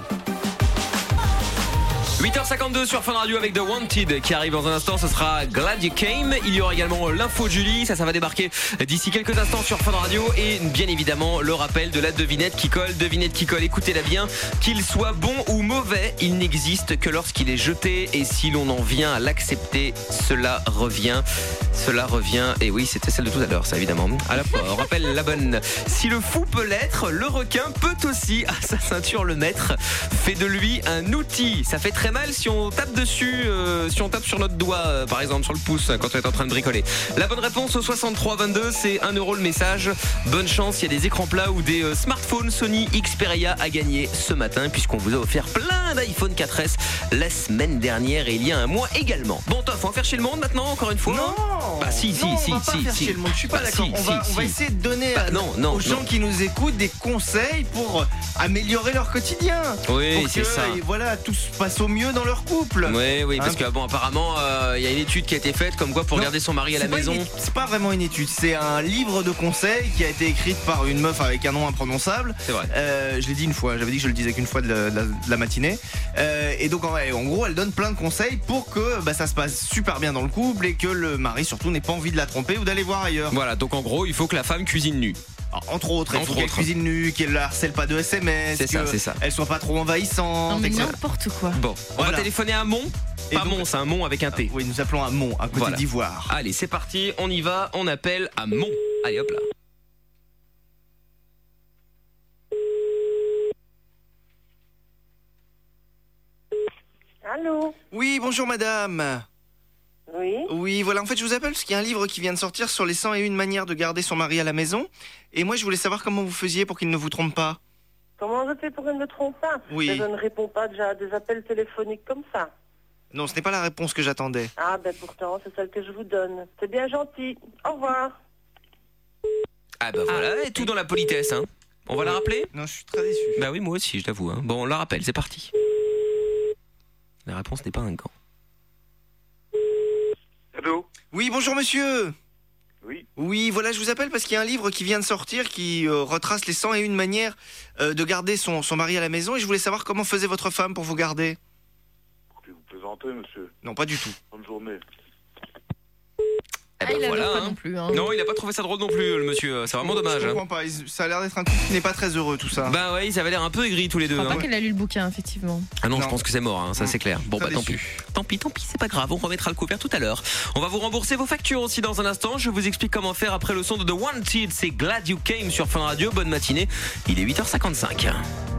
8h52 sur Fun Radio avec The Wanted qui arrive dans un instant, ce sera Glad You Came. Il y aura également l'info de Julie, ça va débarquer d'ici quelques instants sur Fun Radio. Et bien évidemment le rappel de la devinette qui colle. Devinette qui colle, écoutez-la bien. Qu'il soit bon ou mauvais, il n'existe que lorsqu'il est jeté. Et si l'on en vient à l'accepter, cela revient. Et oui, c'était celle de tout à l'heure, ça évidemment. Alors, on rappelle la bonne. Si le fou peut l'être, le requin peut aussi à sa ceinture le mettre. Fait de lui un outil. Ça fait très mal si on tape dessus, si on tape sur notre doigt, par exemple sur le pouce quand on est en train de bricoler. La bonne réponse au 6322, c'est 1 € le message. Bonne chance, il y a des écrans plats ou des smartphones Sony Xperia à gagner ce matin puisqu'on vous a offert plein d'iPhone 4S la semaine dernière et il y a un mois également. Bon Toff, on va faire chez le monde maintenant encore une fois. Non. Bah si, on va pas faire chier le monde. Je suis pas d'accord. On va essayer de donner aux gens qui nous écoutent des conseils pour améliorer leur quotidien. Oui, pour c'est que, ça. Voilà, tout se passe au mieux dans leur couple. Oui, parce que bon, apparemment, il y a une étude qui a été faite comme quoi pour garder son mari à la maison. C'est pas vraiment une étude, c'est un livre de conseils qui a été écrit par une meuf avec un nom imprononçable. C'est vrai. Je l'ai dit une fois, j'avais dit que je le disais qu'une fois de la matinée. Et donc en gros, elle donne plein de conseils pour que ça se passe super bien dans le couple et que le mari surtout n'ait pas envie de la tromper ou d'aller voir ailleurs. Voilà, donc en gros, il faut que la femme cuisine nue. Alors, entre autres, il faut qu'elle cuisine nue, qu'elle ne harcèle pas de SMS, c'est ça. Elle soit pas trop envahissante. Non mais n'importe quoi. Bon, on va téléphoner à Mont. Pas Mont, c'est un Mont avec un T. Oui, nous appelons à Mont, à côté d'Ivoire. Allez, c'est parti, on y va, on appelle à Mont. Allez, hop là. Allô? Oui, bonjour madame. Oui. Oui, voilà, en fait je vous appelle parce qu'il y a un livre qui vient de sortir sur les 101 manières de garder son mari à la maison. Et moi je voulais savoir comment vous faisiez pour qu'il ne vous trompe pas. Comment je fais pour qu'il ne me trompe pas? Oui. Je ne réponds pas déjà à des appels téléphoniques comme ça. Non, ce n'est pas la réponse que j'attendais. Ah ben pourtant, c'est celle que je vous donne. C'est bien gentil. Au revoir. Ah bah voilà, et tout dans la politesse, hein. On va la rappeler? Non, je suis très déçu. Bah oui, moi aussi, je t'avoue, hein. Bon, on la rappelle, c'est parti. La réponse n'est pas un gant. Allô? Oui, bonjour monsieur. Oui. Oui, voilà, je vous appelle parce qu'il y a un livre qui vient de sortir qui retrace les 101 manières de garder son mari à la maison et je voulais savoir comment faisait votre femme pour vous garder. Vous plaisantez, monsieur? Non, pas du tout. Bonne journée. Eh ben il voilà, avait pas hein. non plus. Hein. Non, il a pas trouvé ça drôle non plus, le monsieur. C'est vraiment dommage. Je comprends pas. Ça a l'air d'être un couple qui n'est pas très heureux, tout ça. Bah ouais, ils avaient l'air un peu aigris tous les deux. Je crois hein. pas qu'elle a lu le bouquin, effectivement. Ah non, Non. je pense que c'est mort, hein, ça c'est clair. Bon Très bah tant déçu. pis. Tant pis, c'est pas grave, on remettra le couvert tout à l'heure. On va vous rembourser vos factures aussi dans un instant. Je vous explique comment faire après le son de The Wanted. C'est Glad You Came sur Fun Radio. Bonne matinée. Il est 8h55.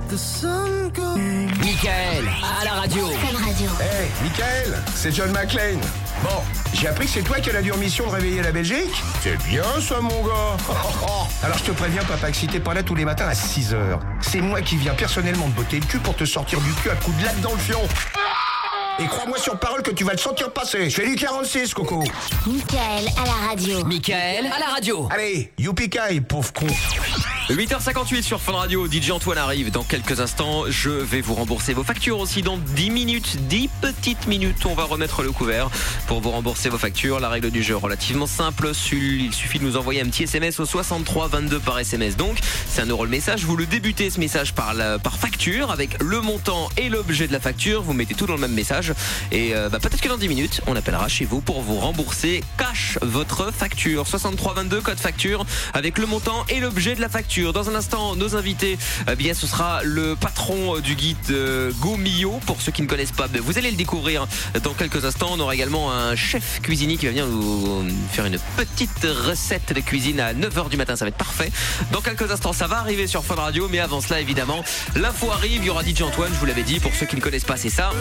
Michael, à la radio. Fun Radio. Hey, Michael, c'est John McClane. Bon, j'ai appris que c'est toi qui as la dure mission de réveiller la Belgique. C'est bien ça, mon gars. Alors je te préviens, papa, que si t'es pas là tous les matins à 6h, c'est moi qui viens personnellement te botter le cul pour te sortir du cul à coups de latte dans le fion. Et crois-moi sur parole que tu vas le sentir passer. Je fais du 46, Coco. Michael à la radio. Michael, à la radio. Allez, youpi-kai, pauvre con. 8h58 sur Fun Radio, DJ Antoine arrive dans quelques instants. Je vais vous rembourser vos factures aussi dans 10 minutes, 10 petites minutes. On va remettre le couvert pour vous rembourser vos factures. La règle du jeu est relativement simple. Il suffit de nous envoyer un petit SMS au 63 22 par SMS. Donc, c'est 1 € le message. Vous le débutez ce message par facture avec le montant et l'objet de la facture. Vous mettez tout dans le même message. Et peut-être que dans 10 minutes, on appellera chez vous pour vous rembourser cash votre facture. 63 22 code facture avec le montant et l'objet de la facture. Dans un instant, nos invités, ce sera le patron du guide Go Mio. Pour ceux qui ne connaissent pas, vous allez le découvrir dans quelques instants. On aura également un chef cuisinier qui va venir nous faire une petite recette de cuisine à 9h du matin. Ça va être parfait. Dans quelques instants, ça va arriver sur Fun Radio. Mais avant cela, évidemment, l'info arrive. Il y aura DJ Antoine, je vous l'avais dit. Pour ceux qui ne connaissent pas, c'est ça.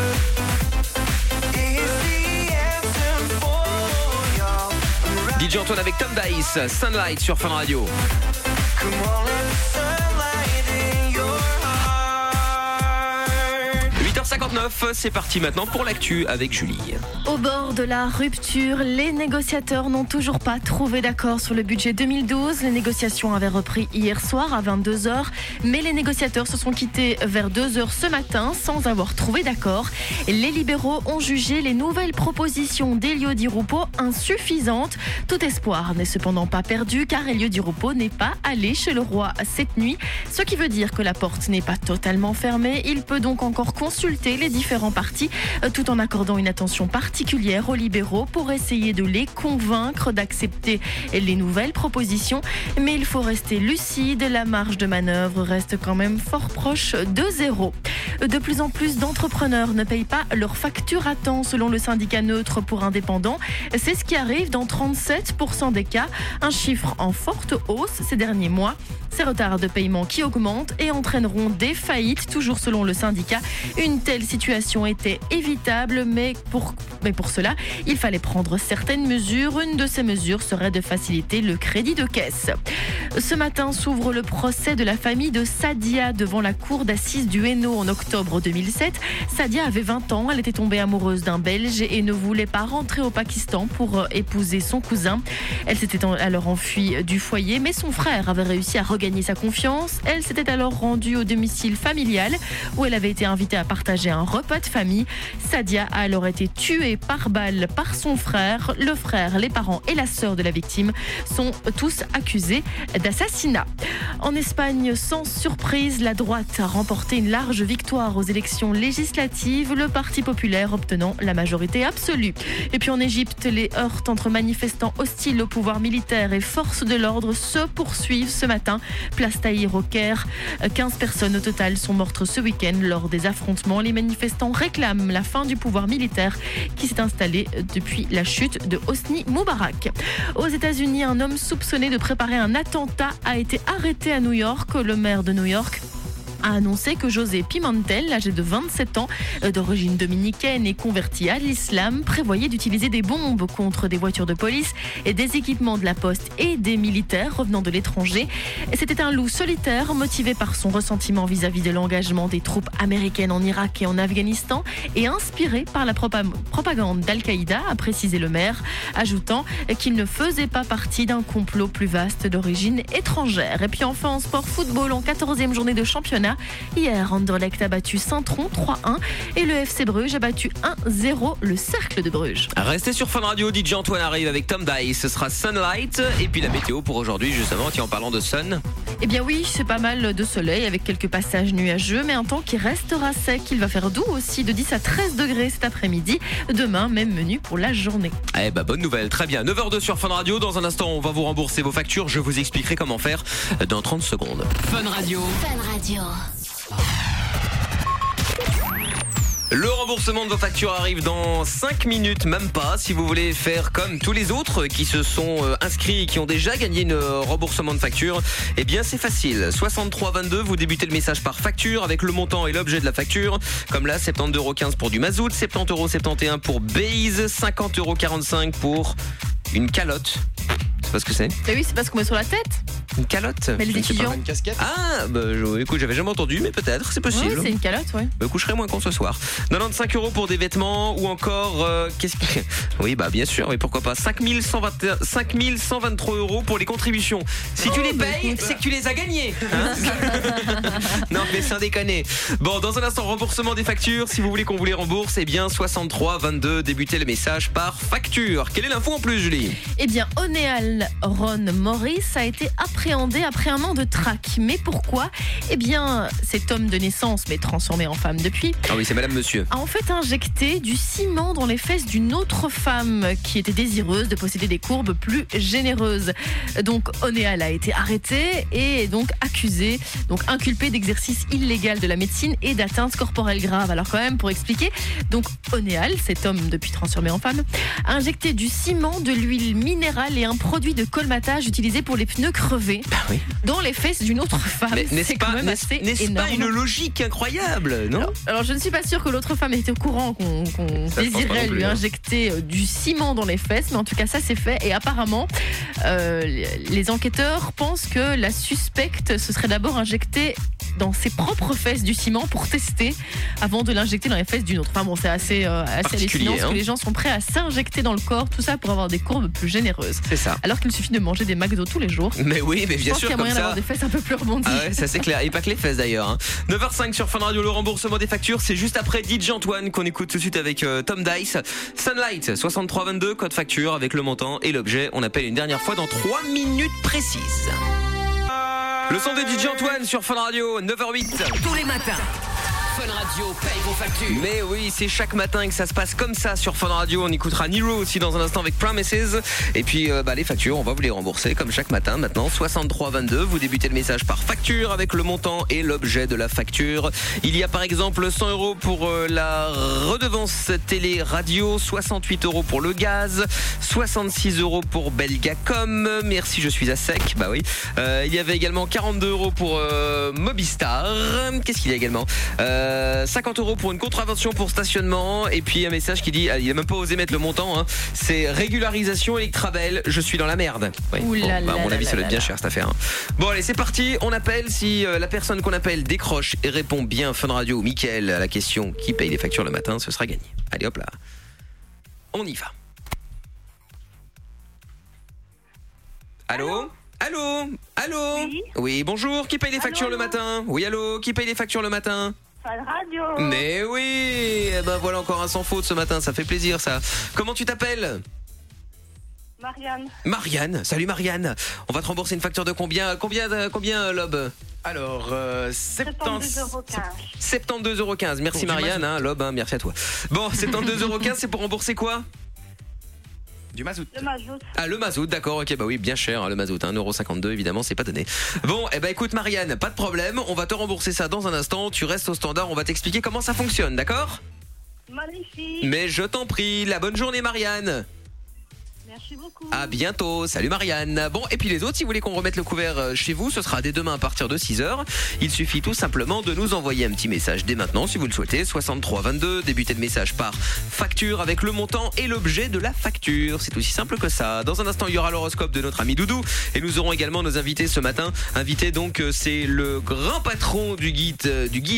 DJ Antoine avec Tom Dice, Sunlight sur Fun Radio. 8h59, c'est parti maintenant pour l'actu avec Julie. Au bord de la rupture, les négociateurs n'ont toujours pas trouvé d'accord sur le budget 2012. Les négociations avaient repris hier soir à 22h, mais les négociateurs se sont quittés vers 2h ce matin sans avoir trouvé d'accord. Les libéraux ont jugé les nouvelles propositions d'Elio Di Rupo insuffisantes. Tout espoir n'est cependant pas perdu car Elio Di Rupo n'est pas allé chez le roi cette nuit, ce qui veut dire que la porte n'est pas totalement fermée. Il peut donc encore consulter les différents partis tout en accordant une attention particulière aux libéraux pour essayer de les convaincre d'accepter les nouvelles propositions. Mais il faut rester lucide, la marge de manœuvre reste quand même fort proche de zéro. De plus en plus d'entrepreneurs ne payent pas leurs factures à temps selon le syndicat neutre pour indépendants. C'est ce qui arrive dans 37% des cas, un chiffre en forte hausse ces derniers mois. Ces retards de paiement qui augmentent et entraîneront des faillites, toujours selon le syndicat. Une telle situation était évitable, mais pour cela, il fallait prendre certaines mesures. Une de ces mesures serait de faciliter le crédit de caisse. Ce matin s'ouvre le procès de la famille de Sadia devant la cour d'assises du Hainaut en octobre 2007. Sadia avait 20 ans, elle était tombée amoureuse d'un Belge et ne voulait pas rentrer au Pakistan pour épouser son cousin. Elle s'était alors enfuie du foyer, mais son frère avait réussi à regagner sa confiance. Elle s'était alors rendue au domicile familial où elle avait été invitée à partager un repas de famille. Sadia a alors été tuée par balle par son frère. Le frère, les parents et la sœur de la victime sont tous accusés d'assassinat. En Espagne, sans surprise, la droite a remporté une large victoire aux élections législatives, le Parti populaire obtenant la majorité absolue. Et puis en Égypte, les heurts entre manifestants hostiles au pouvoir militaire et forces de l'ordre se poursuivent ce matin. Place Tahrir au Caire. 15 personnes au total sont mortes ce week-end lors des affrontements. Les manifestants réclament la fin du pouvoir militaire qui s'est installé depuis la chute de Hosni Moubarak. Aux États-Unis, un homme soupçonné de préparer un attentat a été arrêté à New York. Le maire de New York a annoncé que José Pimentel, âgé de 27 ans, d'origine dominicaine et converti à l'islam, prévoyait d'utiliser des bombes contre des voitures de police et des équipements de la poste et des militaires revenant de l'étranger. C'était un loup solitaire motivé par son ressentiment vis-à-vis de l'engagement des troupes américaines en Irak et en Afghanistan et inspiré par la propagande d'Al-Qaïda, a précisé le maire, ajoutant qu'il ne faisait pas partie d'un complot plus vaste d'origine étrangère. Et puis enfin en sport football, en 14e journée de championnat, hier, Anderlecht a battu Saint-Tron 3-1 et le FC Bruges a battu 1-0 le Cercle de Bruges. Restez sur Fun Radio, DJ Antoine arrive avec Tom Dice, ce sera Sunlight et puis la météo pour aujourd'hui justement, tiens en parlant de sun. Eh bien oui, c'est pas mal de soleil avec quelques passages nuageux mais un temps qui restera sec, il va faire doux aussi de 10 à 13 degrés cet après-midi. Demain, même menu pour la journée. Eh bah bonne nouvelle, très bien, 9h02 sur Fun Radio, dans un instant on va vous rembourser vos factures, je vous expliquerai comment faire dans 30 secondes. Fun Radio. Fun Radio. Le remboursement de vos factures arrive dans 5 minutes, même pas. Si vous voulez faire comme tous les autres qui se sont inscrits et qui ont déjà gagné un remboursement de facture, eh bien c'est facile. 6322, vous débutez le message par facture avec le montant et l'objet de la facture. Comme là, 70,15€ pour du mazout, 70,71€ pour Base, 50,45€ pour une calotte. C'est pas ce que c'est. Eh oui, c'est pas ce qu'on met sur la tête. Une calotte. Mais les étudiants. Une casquette. Ah, bah écoute, j'avais jamais entendu, mais peut-être, c'est possible. Oui, c'est une calotte, ouais. Me coucherai moins con ce soir. 95€ pour des vêtements ou encore qu'est-ce que... Oui, bah bien sûr, mais pourquoi pas 5123€ pour les contributions. Si tu les payes, c'est que tu les as gagnés. Hein non, mais sans déconner. Bon, dans un instant, remboursement des factures. Si vous voulez qu'on vous les rembourse, eh bien 6322, débutez le message par facture. Quelle est l'info en plus, Julie? Eh bien, Onéal Ron Morris a été appréhendé après un an de traque. Mais pourquoi? Eh bien, cet homme de naissance, mais transformé en femme depuis, ah oui, c'est madame monsieur, a en fait injecté du ciment dans les fesses d'une autre femme qui était désireuse de posséder des courbes plus généreuses. Donc, Onéal a été arrêté et donc accusé, donc inculpé d'exercice illégal de la médecine et d'atteinte corporelle grave. Alors quand même, pour expliquer, donc Onéal, cet homme depuis transformé en femme, a injecté du ciment, de l'huile minérale et un produit de colmatage utilisé pour les pneus crevés dans les fesses d'une autre femme. Mais n'est-ce pas une logique incroyable, non? Alors je ne suis pas sûre que l'autre femme était au courant qu'on désirait lui injecter du ciment dans les fesses, mais en tout cas ça c'est fait et apparemment les enquêteurs pensent que la suspecte se serait d'abord injecté dans ses propres fesses du ciment pour tester avant de l'injecter dans les fesses d'une autre. Enfin bon, c'est assez hallucinant parce que les gens sont prêts à s'injecter dans le corps, tout ça pour avoir des courbes plus généreuses. C'est ça. Alors qu'il suffit de manger des McDo tous les jours. Mais oui, mais bien sûr, qu'il y a moyen d'avoir des fesses un peu plus rebondies. Ah ouais, ça c'est clair. Et pas que les fesses d'ailleurs. Hein. 9h05 sur Fun Radio, le remboursement des factures, c'est juste après DJ Antoine qu'on écoute tout de suite avec Tom Dice. Sunlight, 6322, code facture avec le montant et l'objet. On appelle une dernière fois dans 3 minutes précises. Le son de DJ Antoine sur Fun Radio, 9h08. Tous les matins, Fun Radio paye vos factures. Mais oui, c'est chaque matin que ça se passe comme ça sur Fun Radio. On écoutera Nero aussi dans un instant avec Promises. Et puis les factures, on va vous les rembourser comme chaque matin maintenant. 6322, vous débutez le message par facture avec le montant et l'objet de la facture. Il y a par exemple 100 € pour la redevance télé-radio, 68 € pour le gaz, 66 € pour Belgacom. Merci, je suis à sec. Bah oui. Il y avait également 42 € pour Mobistar. Qu'est-ce qu'il y a également 50 € pour une contravention pour stationnement. Et puis un message qui dit, il a même pas osé mettre le montant, hein. C'est régularisation Electrabel, je suis dans la merde. Oui. À mon avis ça doit être bien cher cette affaire, hein. Bon allez, c'est parti, on appelle. Si la personne qu'on appelle décroche et répond bien Fun Radio ou Mickaël à la question qui paye les factures le matin, ce sera gagné. Allez hop là, on y va. Allô? Allô? Oui, bonjour, qui paye les factures le matin? Oui, allô, qui paye les factures le matin? Fun Radio. Mais oui, eh ben voilà encore un sans faute ce matin, ça fait plaisir ça. Comment tu t'appelles? Marianne, salut Marianne. On va te rembourser une facture de combien Lob? Alors, 72,15 €. Merci Marianne, hein, Lob, hein, merci à toi. Bon, 72,15 €, c'est pour rembourser quoi? Du mazout. Le mazout. Ah, le mazout, d'accord, ok, bah oui, bien cher, hein, le mazout, 1,52 €, évidemment, c'est pas donné. Bon, écoute Marianne, pas de problème, on va te rembourser ça dans un instant, tu restes au standard, on va t'expliquer comment ça fonctionne, d'accord? Magnifique. Mais je t'en prie, la bonne journée Marianne. Merci beaucoup. À bientôt, salut Marianne. Bon, et puis les autres, si vous voulez qu'on remette le couvert chez vous, ce sera dès demain à partir de 6h. Il suffit tout simplement de nous envoyer un petit message dès maintenant, si vous le souhaitez, 6322, débutez le message par facture avec le montant et l'objet de la facture. C'est aussi simple que ça. Dans un instant, il y aura l'horoscope de notre ami Doudou, et nous aurons également nos invités ce matin. Invité donc, c'est le grand patron du guide,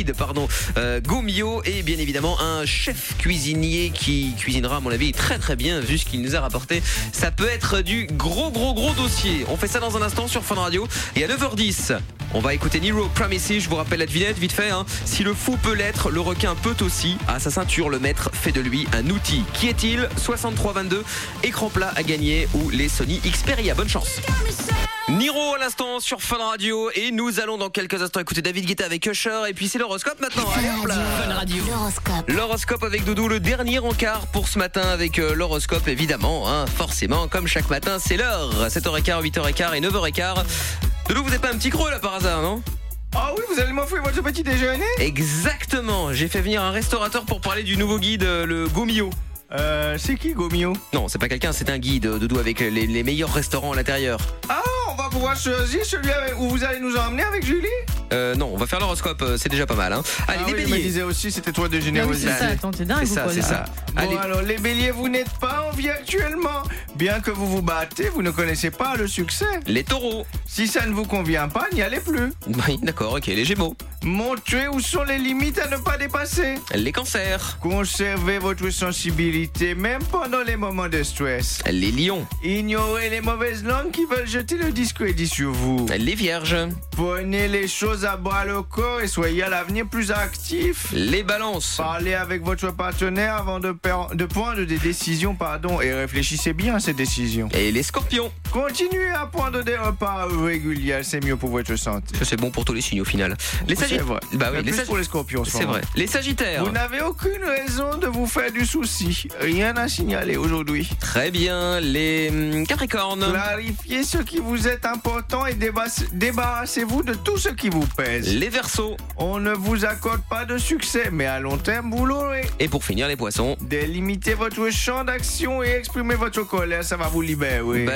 Gomio, et bien évidemment un chef cuisinier qui cuisinera à mon avis très très bien vu ce qu'il nous a rapporté. Ça peut être du gros dossier. On fait ça dans un instant sur Fun Radio. Et à 9h10, on va écouter Nero Promises. Je vous rappelle la devinette vite fait, hein. Si le fou peut l'être, le requin peut aussi. À sa ceinture, le maître fait de lui un outil. Qui est-il? 6322, écran plat à gagner ou les Sony Xperia. Bonne chance. Niro à l'instant sur Fun Radio, et nous allons dans quelques instants écouter David Guetta avec Usher, et puis c'est l'horoscope maintenant. Allez, hop là. Fun Radio. L'horoscope avec Doudou, le dernier encart pour ce matin avec l'horoscope évidemment, hein, forcément comme chaque matin c'est l'heure, 7h15, 8h15 et 9h15. Doudou, vous n'êtes pas un petit creux là par hasard, non? Ah oui, vous allez m'offrir votre petit déjeuner? Exactement, j'ai fait venir un restaurateur pour parler du nouveau guide, le Gomio. C'est qui Gomio? Non, c'est pas quelqu'un, c'est un guide, Doudou, avec les meilleurs restaurants à l'intérieur. Ah, on va pouvoir choisir celui où vous allez nous emmener avec Julie? Non, on va faire l'horoscope, c'est déjà pas mal, hein. Allez, les béliers. Je me disais aussi, c'était toi de générosité. C'est ça, attends, t'es dingue ou quoi? C'est ça. Bon, allez. Alors, les béliers, vous n'êtes pas en vie actuellement. Bien que vous vous battez, vous ne connaissez pas le succès. Les taureaux. Si ça ne vous convient pas, n'y allez plus. Oui, d'accord, ok. Les gémeaux. Montrez où sont les limites à ne pas dépasser. Les cancers. Conservez votre sensibilité, même pendant les moments de stress. Les lions. Ignorez les mauvaises langues qui veulent jeter le discrédit sur vous. Les vierges. Prenez les choses à bras le corps et soyez à l'avenir plus actifs. Les balances. Parlez avec votre partenaire avant de prendre des décisions, et réfléchissez bien à ces décisions. Et les scorpions. Continuez à prendre des repas réguliers, c'est mieux pour votre santé. Ça, c'est bon pour tous les signes au final. Les sagittaires. Bah oui, plus pour les scorpions. C'est vrai. Les sagittaires. Vous n'avez aucune raison de vous faire du souci. Rien à signaler aujourd'hui. Très bien. Les capricornes. Clarifiez ce qui vous est important et débarrassez-vous de tout ce qui vous pèse. Les verseaux. On ne vous accorde pas de succès, mais à long terme, vous l'aurez. Et pour finir, les poissons. Délimitez votre champ d'action et exprimez votre colère, ça va vous libérer. Bah j'imagine.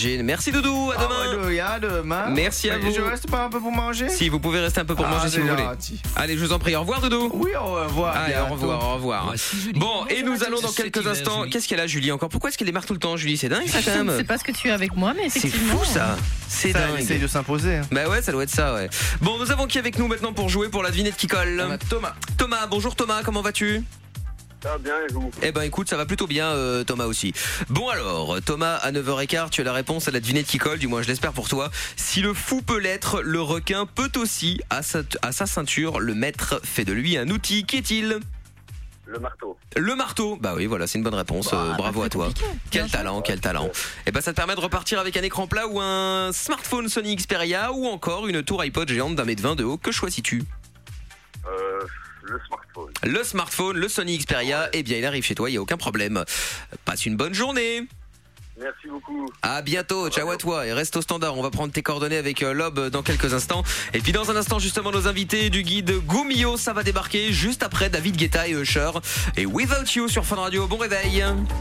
j'imagine. Merci Doudou, à demain. À demain. Merci à vous. Je reste pas un peu pour manger? Si, vous pouvez rester un peu pour manger si vous voulez. Allez, je vous en prie, au revoir Doudou. Oui, au revoir. Allez, au revoir. Bon, et nous allons dans quelques instants. Qu'est-ce qu'elle a, Julie, encore? Pourquoi est-ce qu'elle démarre tout le temps, Julie? C'est dingue ça, quand Je ne même. sais pas ce que tu as avec moi, mais C'est effectivement. fou ça. C'est dingue. Elle essaye de s'imposer. Bah ouais, ça doit être ça, ouais. Bon, nous avons qui avec nous maintenant pour jouer pour la devinette qui colle? On a Thomas. Thomas, bonjour Thomas, comment vas-tu? Ça va bien et vous? Eh ben écoute, ça va plutôt bien Thomas aussi. Bon alors, Thomas, à 9h15, tu as la réponse à la devinette qui colle, du moins je l'espère pour toi. Si le fou peut l'être, le requin peut aussi. À sa ceinture, le maître fait de lui un outil. Qu'est-il? Le marteau. Le marteau. Bah oui, voilà, c'est une bonne réponse. Bravo à toi. Quel talent. Et ben ça te permet de repartir avec un écran plat ou un smartphone Sony Xperia ou encore une tour iPod géante d'1,20 m de haut. Que choisis-tu? Le smartphone. Le smartphone, le Sony Xperia, eh bien il arrive chez toi, il n'y a aucun problème. Passe une bonne journée. Merci beaucoup. À bientôt, ciao à toi et reste au standard. On va prendre tes coordonnées avec Lob dans quelques instants. Et puis dans un instant justement nos invités du guide Gumio, ça va débarquer juste après David Guetta et Usher et Without You sur Fun Radio. Bon réveil.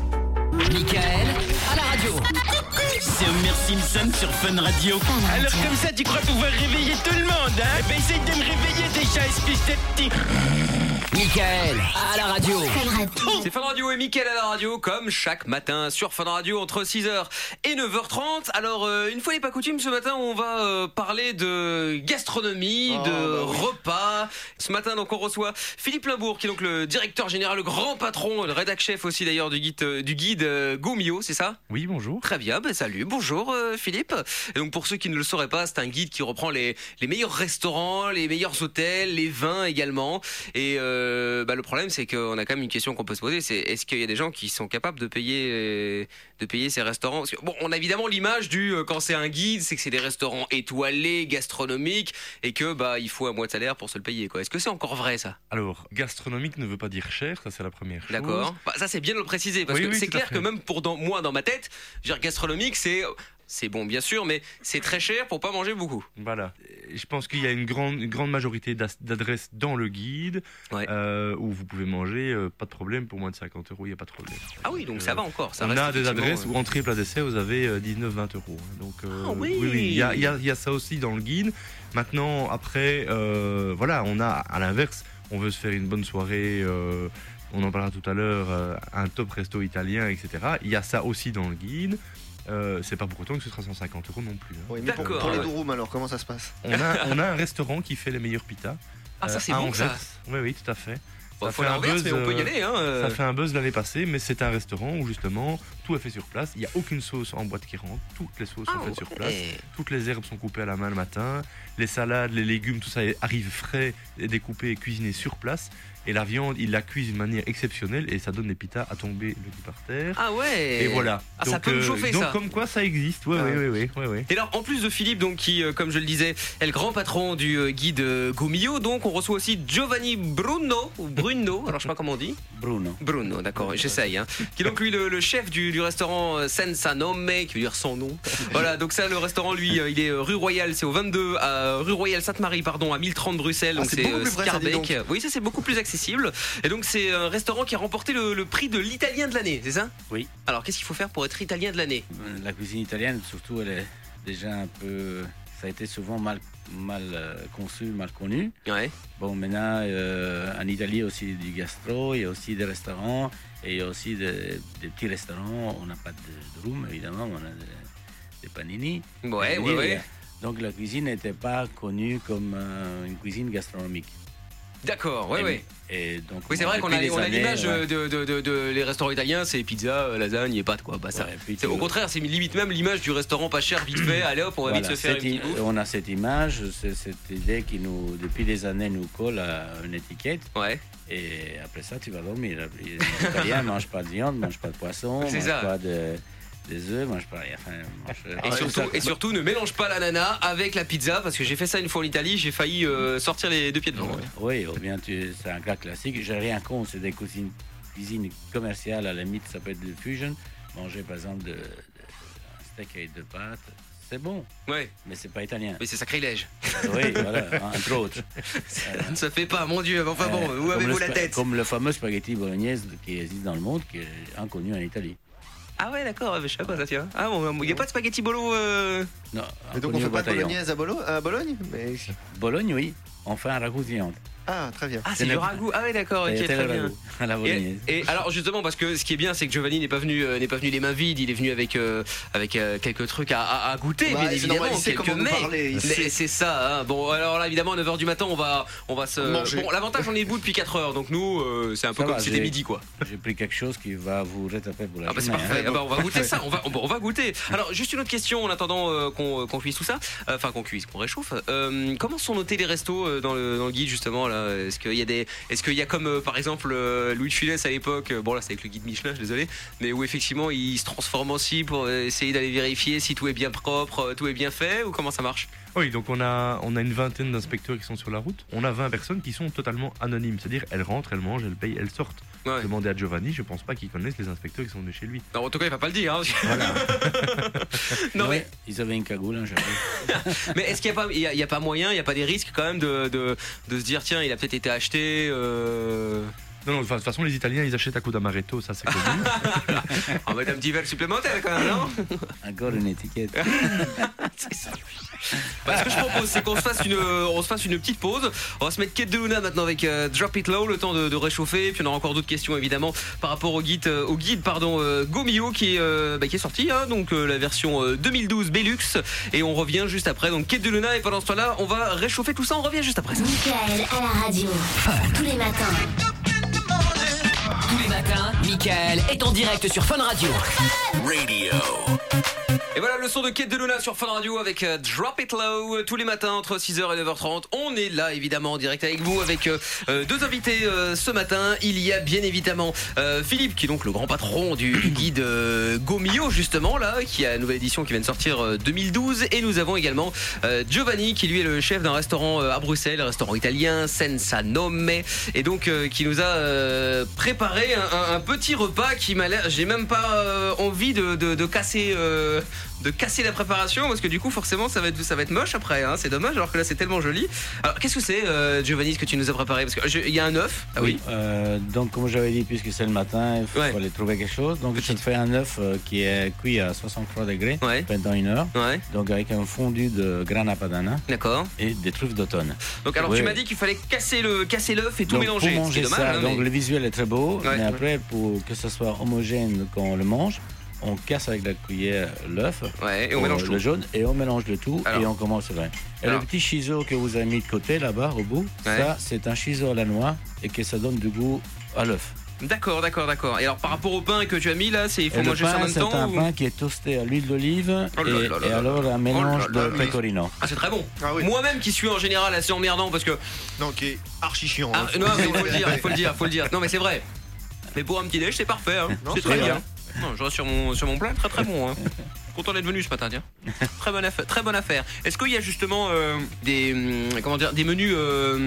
Michael à la radio. C'est Homer Simpson sur Fun Radio. Alors comme ça, tu crois pouvoir réveiller tout le monde, hein? Eh ben essaye de me réveiller déjà, espèce de petit... Michael à la radio. C'est Fun Radio et Mickaël à la radio comme chaque matin sur Fun Radio entre 6h et 9h30. Alors une fois n'est pas coutume, ce matin on va parler de gastronomie, repas. Ce matin donc on reçoit Philippe Limbourg qui est donc le directeur général, le grand patron, le rédac chef aussi d'ailleurs du guide Gumio, c'est ça? Oui, bonjour. Très bien, salut, bonjour Philippe. Et donc pour ceux qui ne le sauraient pas, c'est un guide qui reprend les meilleurs restaurants, les meilleurs hôtels, les vins également. Et le problème c'est qu'on a quand même une question qu'on peut se poser, c'est est-ce qu'il y a des gens qui sont capables de payer ces restaurants? Parce que, bon, on a évidemment l'image du quand c'est un guide, c'est que c'est des restaurants étoilés, gastronomiques, et que il faut un mois de salaire pour se le payer, quoi. Est-ce que c'est encore vrai ça? Alors, gastronomique ne veut pas dire cher, ça c'est la première chose. D'accord. Ça c'est bien de le préciser parce que c'est clair que même pour moi dans ma tête, je veux dire gastronomique c'est bon bien sûr, mais c'est très cher pour pas manger beaucoup. Voilà. Je pense qu'il y a une grande majorité d'adresses dans le guide où vous pouvez manger, pas de problème, pour moins de 50 €, il n'y a pas de problème. Ah oui, donc ça va encore. Ça on reste a des adresses où entrée plat dessert, vous avez 19-20 €. Donc oui, il y a ça aussi dans le guide. Maintenant, après, on a à l'inverse, on veut se faire une bonne soirée. On en parlera tout à l'heure, un top resto italien, etc. Il y a ça aussi dans le guide. C'est pas pour autant que ce sera 150 € non plus. Hein. Oui, mais pour les Douroum, alors comment ça se passe? On a un restaurant qui fait les meilleures pitas. Ah, ça c'est bon ça. Oui, tout à fait. Ça fait un buzz, mais on peut y aller. Ça fait un buzz l'année passée, mais c'est un restaurant où justement tout est fait sur place. Il n'y a aucune sauce en boîte qui rentre. Toutes les sauces sont faites sur place. Toutes les herbes sont coupées à la main le matin. Les salades, les légumes, tout ça arrive frais, découpé et cuisiné sur place. Et la viande, il la cuise d'une manière exceptionnelle et ça donne des pitas à tomber le cul par terre. Ah ouais. Et voilà. Ah, ça peut me chauffer donc ça. Comme quoi ça existe. Oui. Et alors en plus de Philippe, donc qui, comme je le disais, est le grand patron du guide Gumio, donc on reçoit aussi Giovanni Bruno. Alors je sais pas comment on dit. Bruno, d'accord. J'essaye. Qui est donc lui le chef du restaurant Senza Nome, qui veut dire sans nom. Voilà. Donc ça, le restaurant, lui, il est rue Royale, c'est au 22 rue Royale Sainte-Marie, pardon, à 1030 Bruxelles. Donc c'est Scarbeck. Oui, ça c'est beaucoup plus accessible. Et donc c'est un restaurant qui a remporté le prix de l'italien de l'année, c'est ça? Oui. Alors qu'est-ce qu'il faut faire pour être italien de l'année? La cuisine italienne, surtout, elle est déjà un peu... Ça a été souvent mal conçu, mal connu. Ouais. Bon, maintenant, en Italie, il y a aussi du gastro, il y a aussi des restaurants, et il y a aussi des petits restaurants. On n'a pas de room, évidemment, on a des panini. Ouais. Donc la cuisine n'était pas connue comme une cuisine gastronomique. D'accord, oui. Et donc, oui, c'est vrai qu'on a l'image de les restaurants italiens, c'est pizza, lasagne et pâtes, quoi. Au contraire, c'est limite même l'image du restaurant pas cher, vite fait. Allez hop, on va vite se faire une bouffe. On a cette image, cette idée qui depuis des années, nous colle à une étiquette. Ouais. Et après ça, tu vas dormir. Les Italiens ne mangent pas de viande, ne mangent pas de poisson, ne mangent pas des œufs, mange pas rien. Et surtout, ne mélange pas l'ananas avec la pizza, parce que j'ai fait ça une fois en Italie, j'ai failli sortir les deux pieds devant. Oui, ou bien c'est un plat classique. J'ai rien contre, c'est des cuisines commerciales, à la limite, ça peut être de fusion. Manger par exemple un steak avec deux pâtes, c'est bon. Ouais. Mais c'est pas italien. Mais c'est sacrilège. Oui, voilà, entre autres. Ça ne se fait pas, mon Dieu. Enfin bon, où avez-vous la tête? Comme le fameux spaghetti bolognaise qui existe dans le monde, qui est inconnu en Italie. Ah ouais, d'accord, je sais pas ça, tiens. Ah bon, il n'y a pas de spaghetti bolo Non. Et donc on fait pas de bolognaise à Bologne mais... Bologne, oui. On fait un ragoût de viande. Ah, très bien. Ah, c'est du ragoût. Ah ouais, d'accord, ok, très bien. À la bolognaise. Et alors justement, parce que ce qui est bien, c'est que Giovanni n'est pas venu les mains vides. Il est venu avec quelques trucs à goûter, bien évidemment, quelques mets. C'est ça. Hein. Bon, alors là, évidemment, à 9h du matin, on va se manger. Bon, l'avantage, on est debout depuis 4h, donc nous, c'est un peu comme si c'était midi, quoi. J'ai pris quelque chose qui va vous retaper pour la journée. C'est parfait. On va goûter ça. On va goûter. Alors, juste une autre question en attendant qu'on cuise tout ça. Enfin, qu'on réchauffe. Comment sont notés les restos dans le guide, justement là? Est-ce qu'il y a comme par exemple Louis de Funès à l'époque, bon là c'est avec le guide Michelin, je suis désolé, mais où effectivement il se transforme aussi pour essayer d'aller vérifier si tout est bien propre, tout est bien fait, ou comment ça marche? Oui, donc on a une vingtaine d'inspecteurs qui sont sur la route. On a 20 personnes qui sont totalement anonymes, c'est-à-dire elles rentrent, elles mangent, elles payent, elles sortent. Ouais. Demandez à Giovanni, je pense pas qu'ils connaissent les inspecteurs qui sont venus chez lui. Non, en tout cas il va pas le dire. Hein. Voilà. Non, mais... Ils avaient une cagoule, hein, mais est-ce qu'il y a pas moyen, il y a pas des risques quand même de se dire tiens il a peut-être été acheté Non, de toute façon, les Italiens, ils achètent à coup d'amaretto, ça c'est connu. On va mettre un petit verre supplémentaire quand même, non? Encore une étiquette. C'est ça. Bah, ce que je propose, c'est qu'on se fasse une petite pause. On va se mettre Kate de Luna maintenant avec Drop It Low, le temps de réchauffer. Puis on aura encore d'autres questions évidemment par rapport au guide Gomio qui est sorti, hein, donc la version 2012 Belux. Et on revient juste après. Donc Kate de Luna, et pendant ce temps-là, on va réchauffer tout ça. On revient juste après ça. Michael à la radio, tous les matins. Tous les matins, Michael est en direct sur Fun Radio. Et voilà le son de Kate de Luna sur Fun Radio avec Drop It Low tous les matins entre 6h et 9h30. On est là évidemment en direct avec vous avec deux invités ce matin. Il y a bien évidemment Philippe qui est donc le grand patron du guide Gomio justement là, qui a une nouvelle édition qui vient de sortir 2012, et nous avons également Giovanni qui lui est le chef d'un restaurant à Bruxelles, un restaurant italien Senza Nome, et donc qui nous a préparé un petit repas qui m'a l'air, j'ai même pas envie de casser la préparation, parce que du coup forcément ça va être moche après, hein. C'est dommage alors que là c'est tellement joli. Alors qu'est-ce que c'est Giovanni, ce que tu nous as préparé? Parce que il y a un œuf. Ah oui. Donc comme j'avais dit, puisque c'est le matin, il faut aller trouver quelque chose. Donc je te fais un œuf qui est cuit à 63 degrés pendant 1 heure. Donc avec un fondu de grana padana. D'accord. Et des truffes d'automne. Donc alors tu m'as dit qu'il fallait casser l'œuf et tout donc, mélanger. Pour manger dommage, ça, hein, donc mais... le visuel est très beau, mais après pour que ça soit homogène quand on le mange, on casse avec la cuillère l'œuf, et on mélange le jaune, et on mélange le tout. Alors, et on commence là. Et le petit chiseau que vous avez mis de côté là-bas au bout, ça c'est un chiseau à la noix, et que ça donne du goût à l'œuf. D'accord. Et alors par rapport au pain que tu as mis là, il faut manger ça en même temps? C'est un pain qui est toasté à l'huile d'olive et alors un mélange de pecorino. Ah, c'est très bon. Moi-même qui suis en général assez emmerdant parce que... Non, qui est archi chiant. Non mais il faut le dire. Non mais c'est vrai. Mais pour un petit déj c'est parfait, hein. C'est très bien. Non, je reste sur mon plat, très bon, hein. Content d'être venu ce matin, tiens. Très bonne affaire. Est-ce qu'il y a justement des menus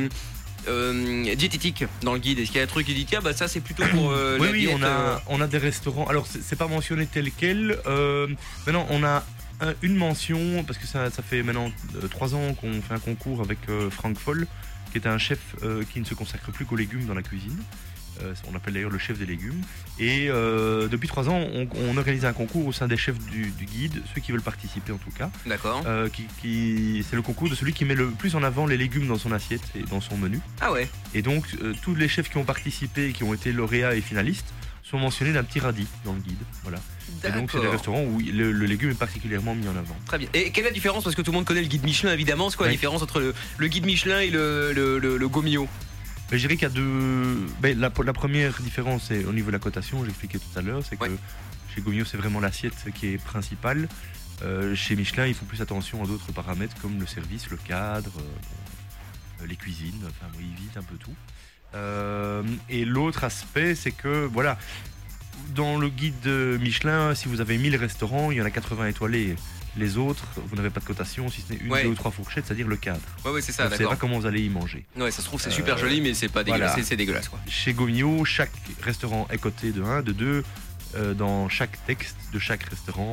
diététiques dans le guide? Est-ce qu'il y a un truc qui dit tiens ça c'est plutôt pour la diète, on a des restaurants. Alors c'est pas mentionné tel quel. Maintenant on a une mention parce que ça fait maintenant 3 ans qu'on fait un concours avec Franck Foll, qui est un chef qui ne se consacre plus qu'aux légumes dans la cuisine. On appelle d'ailleurs le chef des légumes. Et depuis 3 ans, on organise un concours au sein des chefs du guide, ceux qui veulent participer en tout cas. D'accord. C'est le concours de celui qui met le plus en avant les légumes dans son assiette et dans son menu. Ah ouais. Et donc, tous les chefs qui ont participé, qui ont été lauréats et finalistes, sont mentionnés d'un petit radis dans le guide. Voilà. Et donc, c'est des restaurants où le légume est particulièrement mis en avant. Très bien. Et quelle est la différence? Parce que tout le monde connaît le guide Michelin évidemment. C'est quoi la différence entre le guide Michelin et le Gomio? Je dirais qu'il y a deux. La première différence, c'est au niveau de la cotation, j'expliquais tout à l'heure, c'est que chez Gomio, c'est vraiment l'assiette qui est principale. Chez Michelin, ils font plus attention à d'autres paramètres comme le service, le cadre, les cuisines, enfin, ils évitent un peu tout. Et l'autre aspect, c'est que, voilà, dans le guide Michelin, si vous avez 1000 restaurants, il y en a 80 étoilés. Les autres, vous n'avez pas de cotation, si ce n'est 1, 2 ou 3 fourchettes, c'est-à-dire le cadre. Ouais, c'est ça, d'accord. Vous ne savez pas comment vous allez y manger. Ouais, ça se trouve, c'est super joli, mais c'est pas dégueulasse, c'est dégueulasse, quoi. Chez Gomio, chaque restaurant est coté de 1, de 2, dans chaque texte de chaque restaurant.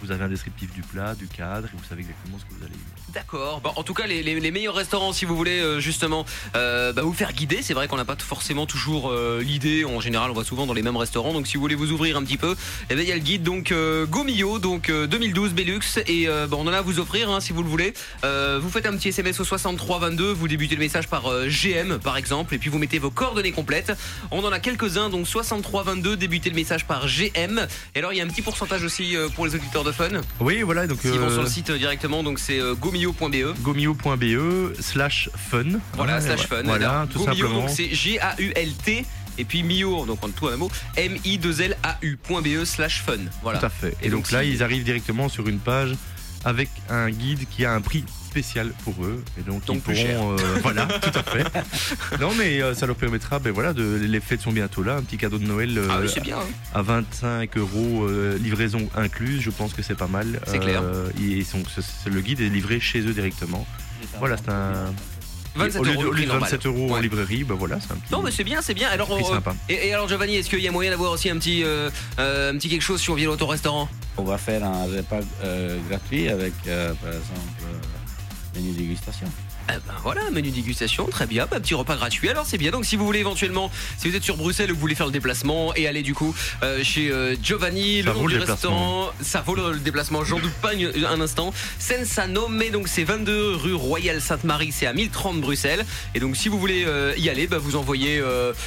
Vous avez un descriptif du plat, du cadre, et vous savez exactement ce que vous allez y mettre. D'accord. Bon, en tout cas, les meilleurs restaurants, si vous voulez justement vous faire guider. C'est vrai qu'on n'a pas forcément toujours l'idée. En général, on va souvent dans les mêmes restaurants. Donc, si vous voulez vous ouvrir un petit peu, il y a le guide donc Gomio, donc 2012 Belux, et on en a à vous offrir si vous le voulez. Vous faites un petit SMS au 6322. Vous débutez le message par GM par exemple, et puis vous mettez vos coordonnées complètes. On en a quelques-uns, donc 6322. Débutez le message par GM. Et alors, il y a un petit pourcentage aussi pour les auditeurs de Fun. Oui, voilà. Donc, s'ils vont sur le site directement, donc c'est gomio.be. Gomio.be/fun. Voilà, /fun. Voilà, tout Gomio, simplement. donc c'est GAULT. Et puis Mio, donc en tout un mot, MI2LAU.be/fun. Voilà. Tout à fait. Et donc là, ils arrivent directement sur une page avec un guide qui a un prix spécial pour eux, et donc ils plus cher. pourront voilà, tout à fait. Non mais ça leur permettra, les fêtes sont bientôt là, un petit cadeau de Noël c'est bien, à 25 €, livraison incluse, je pense que c'est pas mal. C'est clair. Le guide est livré chez eux directement. Voilà, c'est un 27 au lieu € de 27 € en librairie, voilà, c'est un petit. Non mais c'est bien. Alors prix sympa. Et alors Giovanni, est-ce qu'il y a moyen d'avoir aussi un petit quelque chose si on vient au restaurant? On va faire un repas gratuit avec par exemple menu dégustation. Voilà, menu dégustation, très bien, petit repas gratuit, alors c'est bien. Donc si vous voulez éventuellement, si vous êtes sur Bruxelles ou vous voulez faire le déplacement et aller du coup chez Giovanni, le nom du restaurant, ça vaut le déplacement, j'en doute pas un instant. Senza Nome, donc c'est 22 rue Royale Sainte-Marie, c'est à 1030 Bruxelles. Et donc si vous voulez y aller, vous envoyez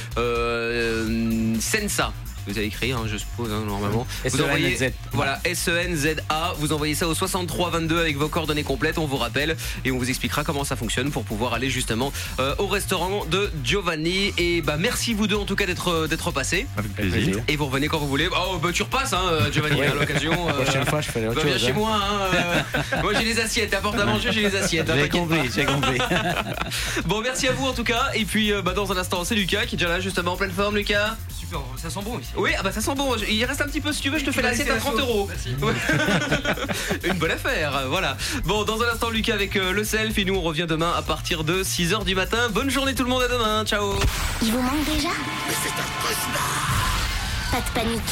Senza. Vous avez écrit, je suppose, normalement. Vous envoyez, voilà, SENZA. Vous envoyez ça au 6322 avec vos coordonnées complètes. On vous rappelle et on vous expliquera comment ça fonctionne pour pouvoir aller justement au restaurant de Giovanni. Et merci vous deux en tout cas d'être passés. Avec plaisir. Et vous revenez quand vous voulez. Tu repasses, Giovanni, à l'occasion. La prochaine fois, je ferai autre chose. Viens chez moi. Moi, j'ai les assiettes. Apporte à manger, j'ai les assiettes. J'ai compris. Bon, merci à vous en tout cas. Et puis, dans un instant, c'est Lucas qui est déjà là, justement en pleine forme, Lucas. Super, ça sent bon ici. Oui, ça sent bon. Il reste un petit peu, si tu veux, je te fais l'assiette à 30 €. Une bonne affaire, voilà. Bon, dans un instant, Lucas avec le self. Et nous, on revient demain à partir de 6h du matin. Bonne journée tout le monde, à demain. Ciao. Il vous manque déjà? Mais c'est un cauchemar. Pas de panique.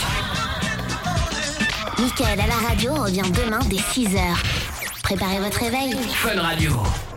Mickaël à la radio revient demain dès 6h. Préparez votre réveil. Fun Radio.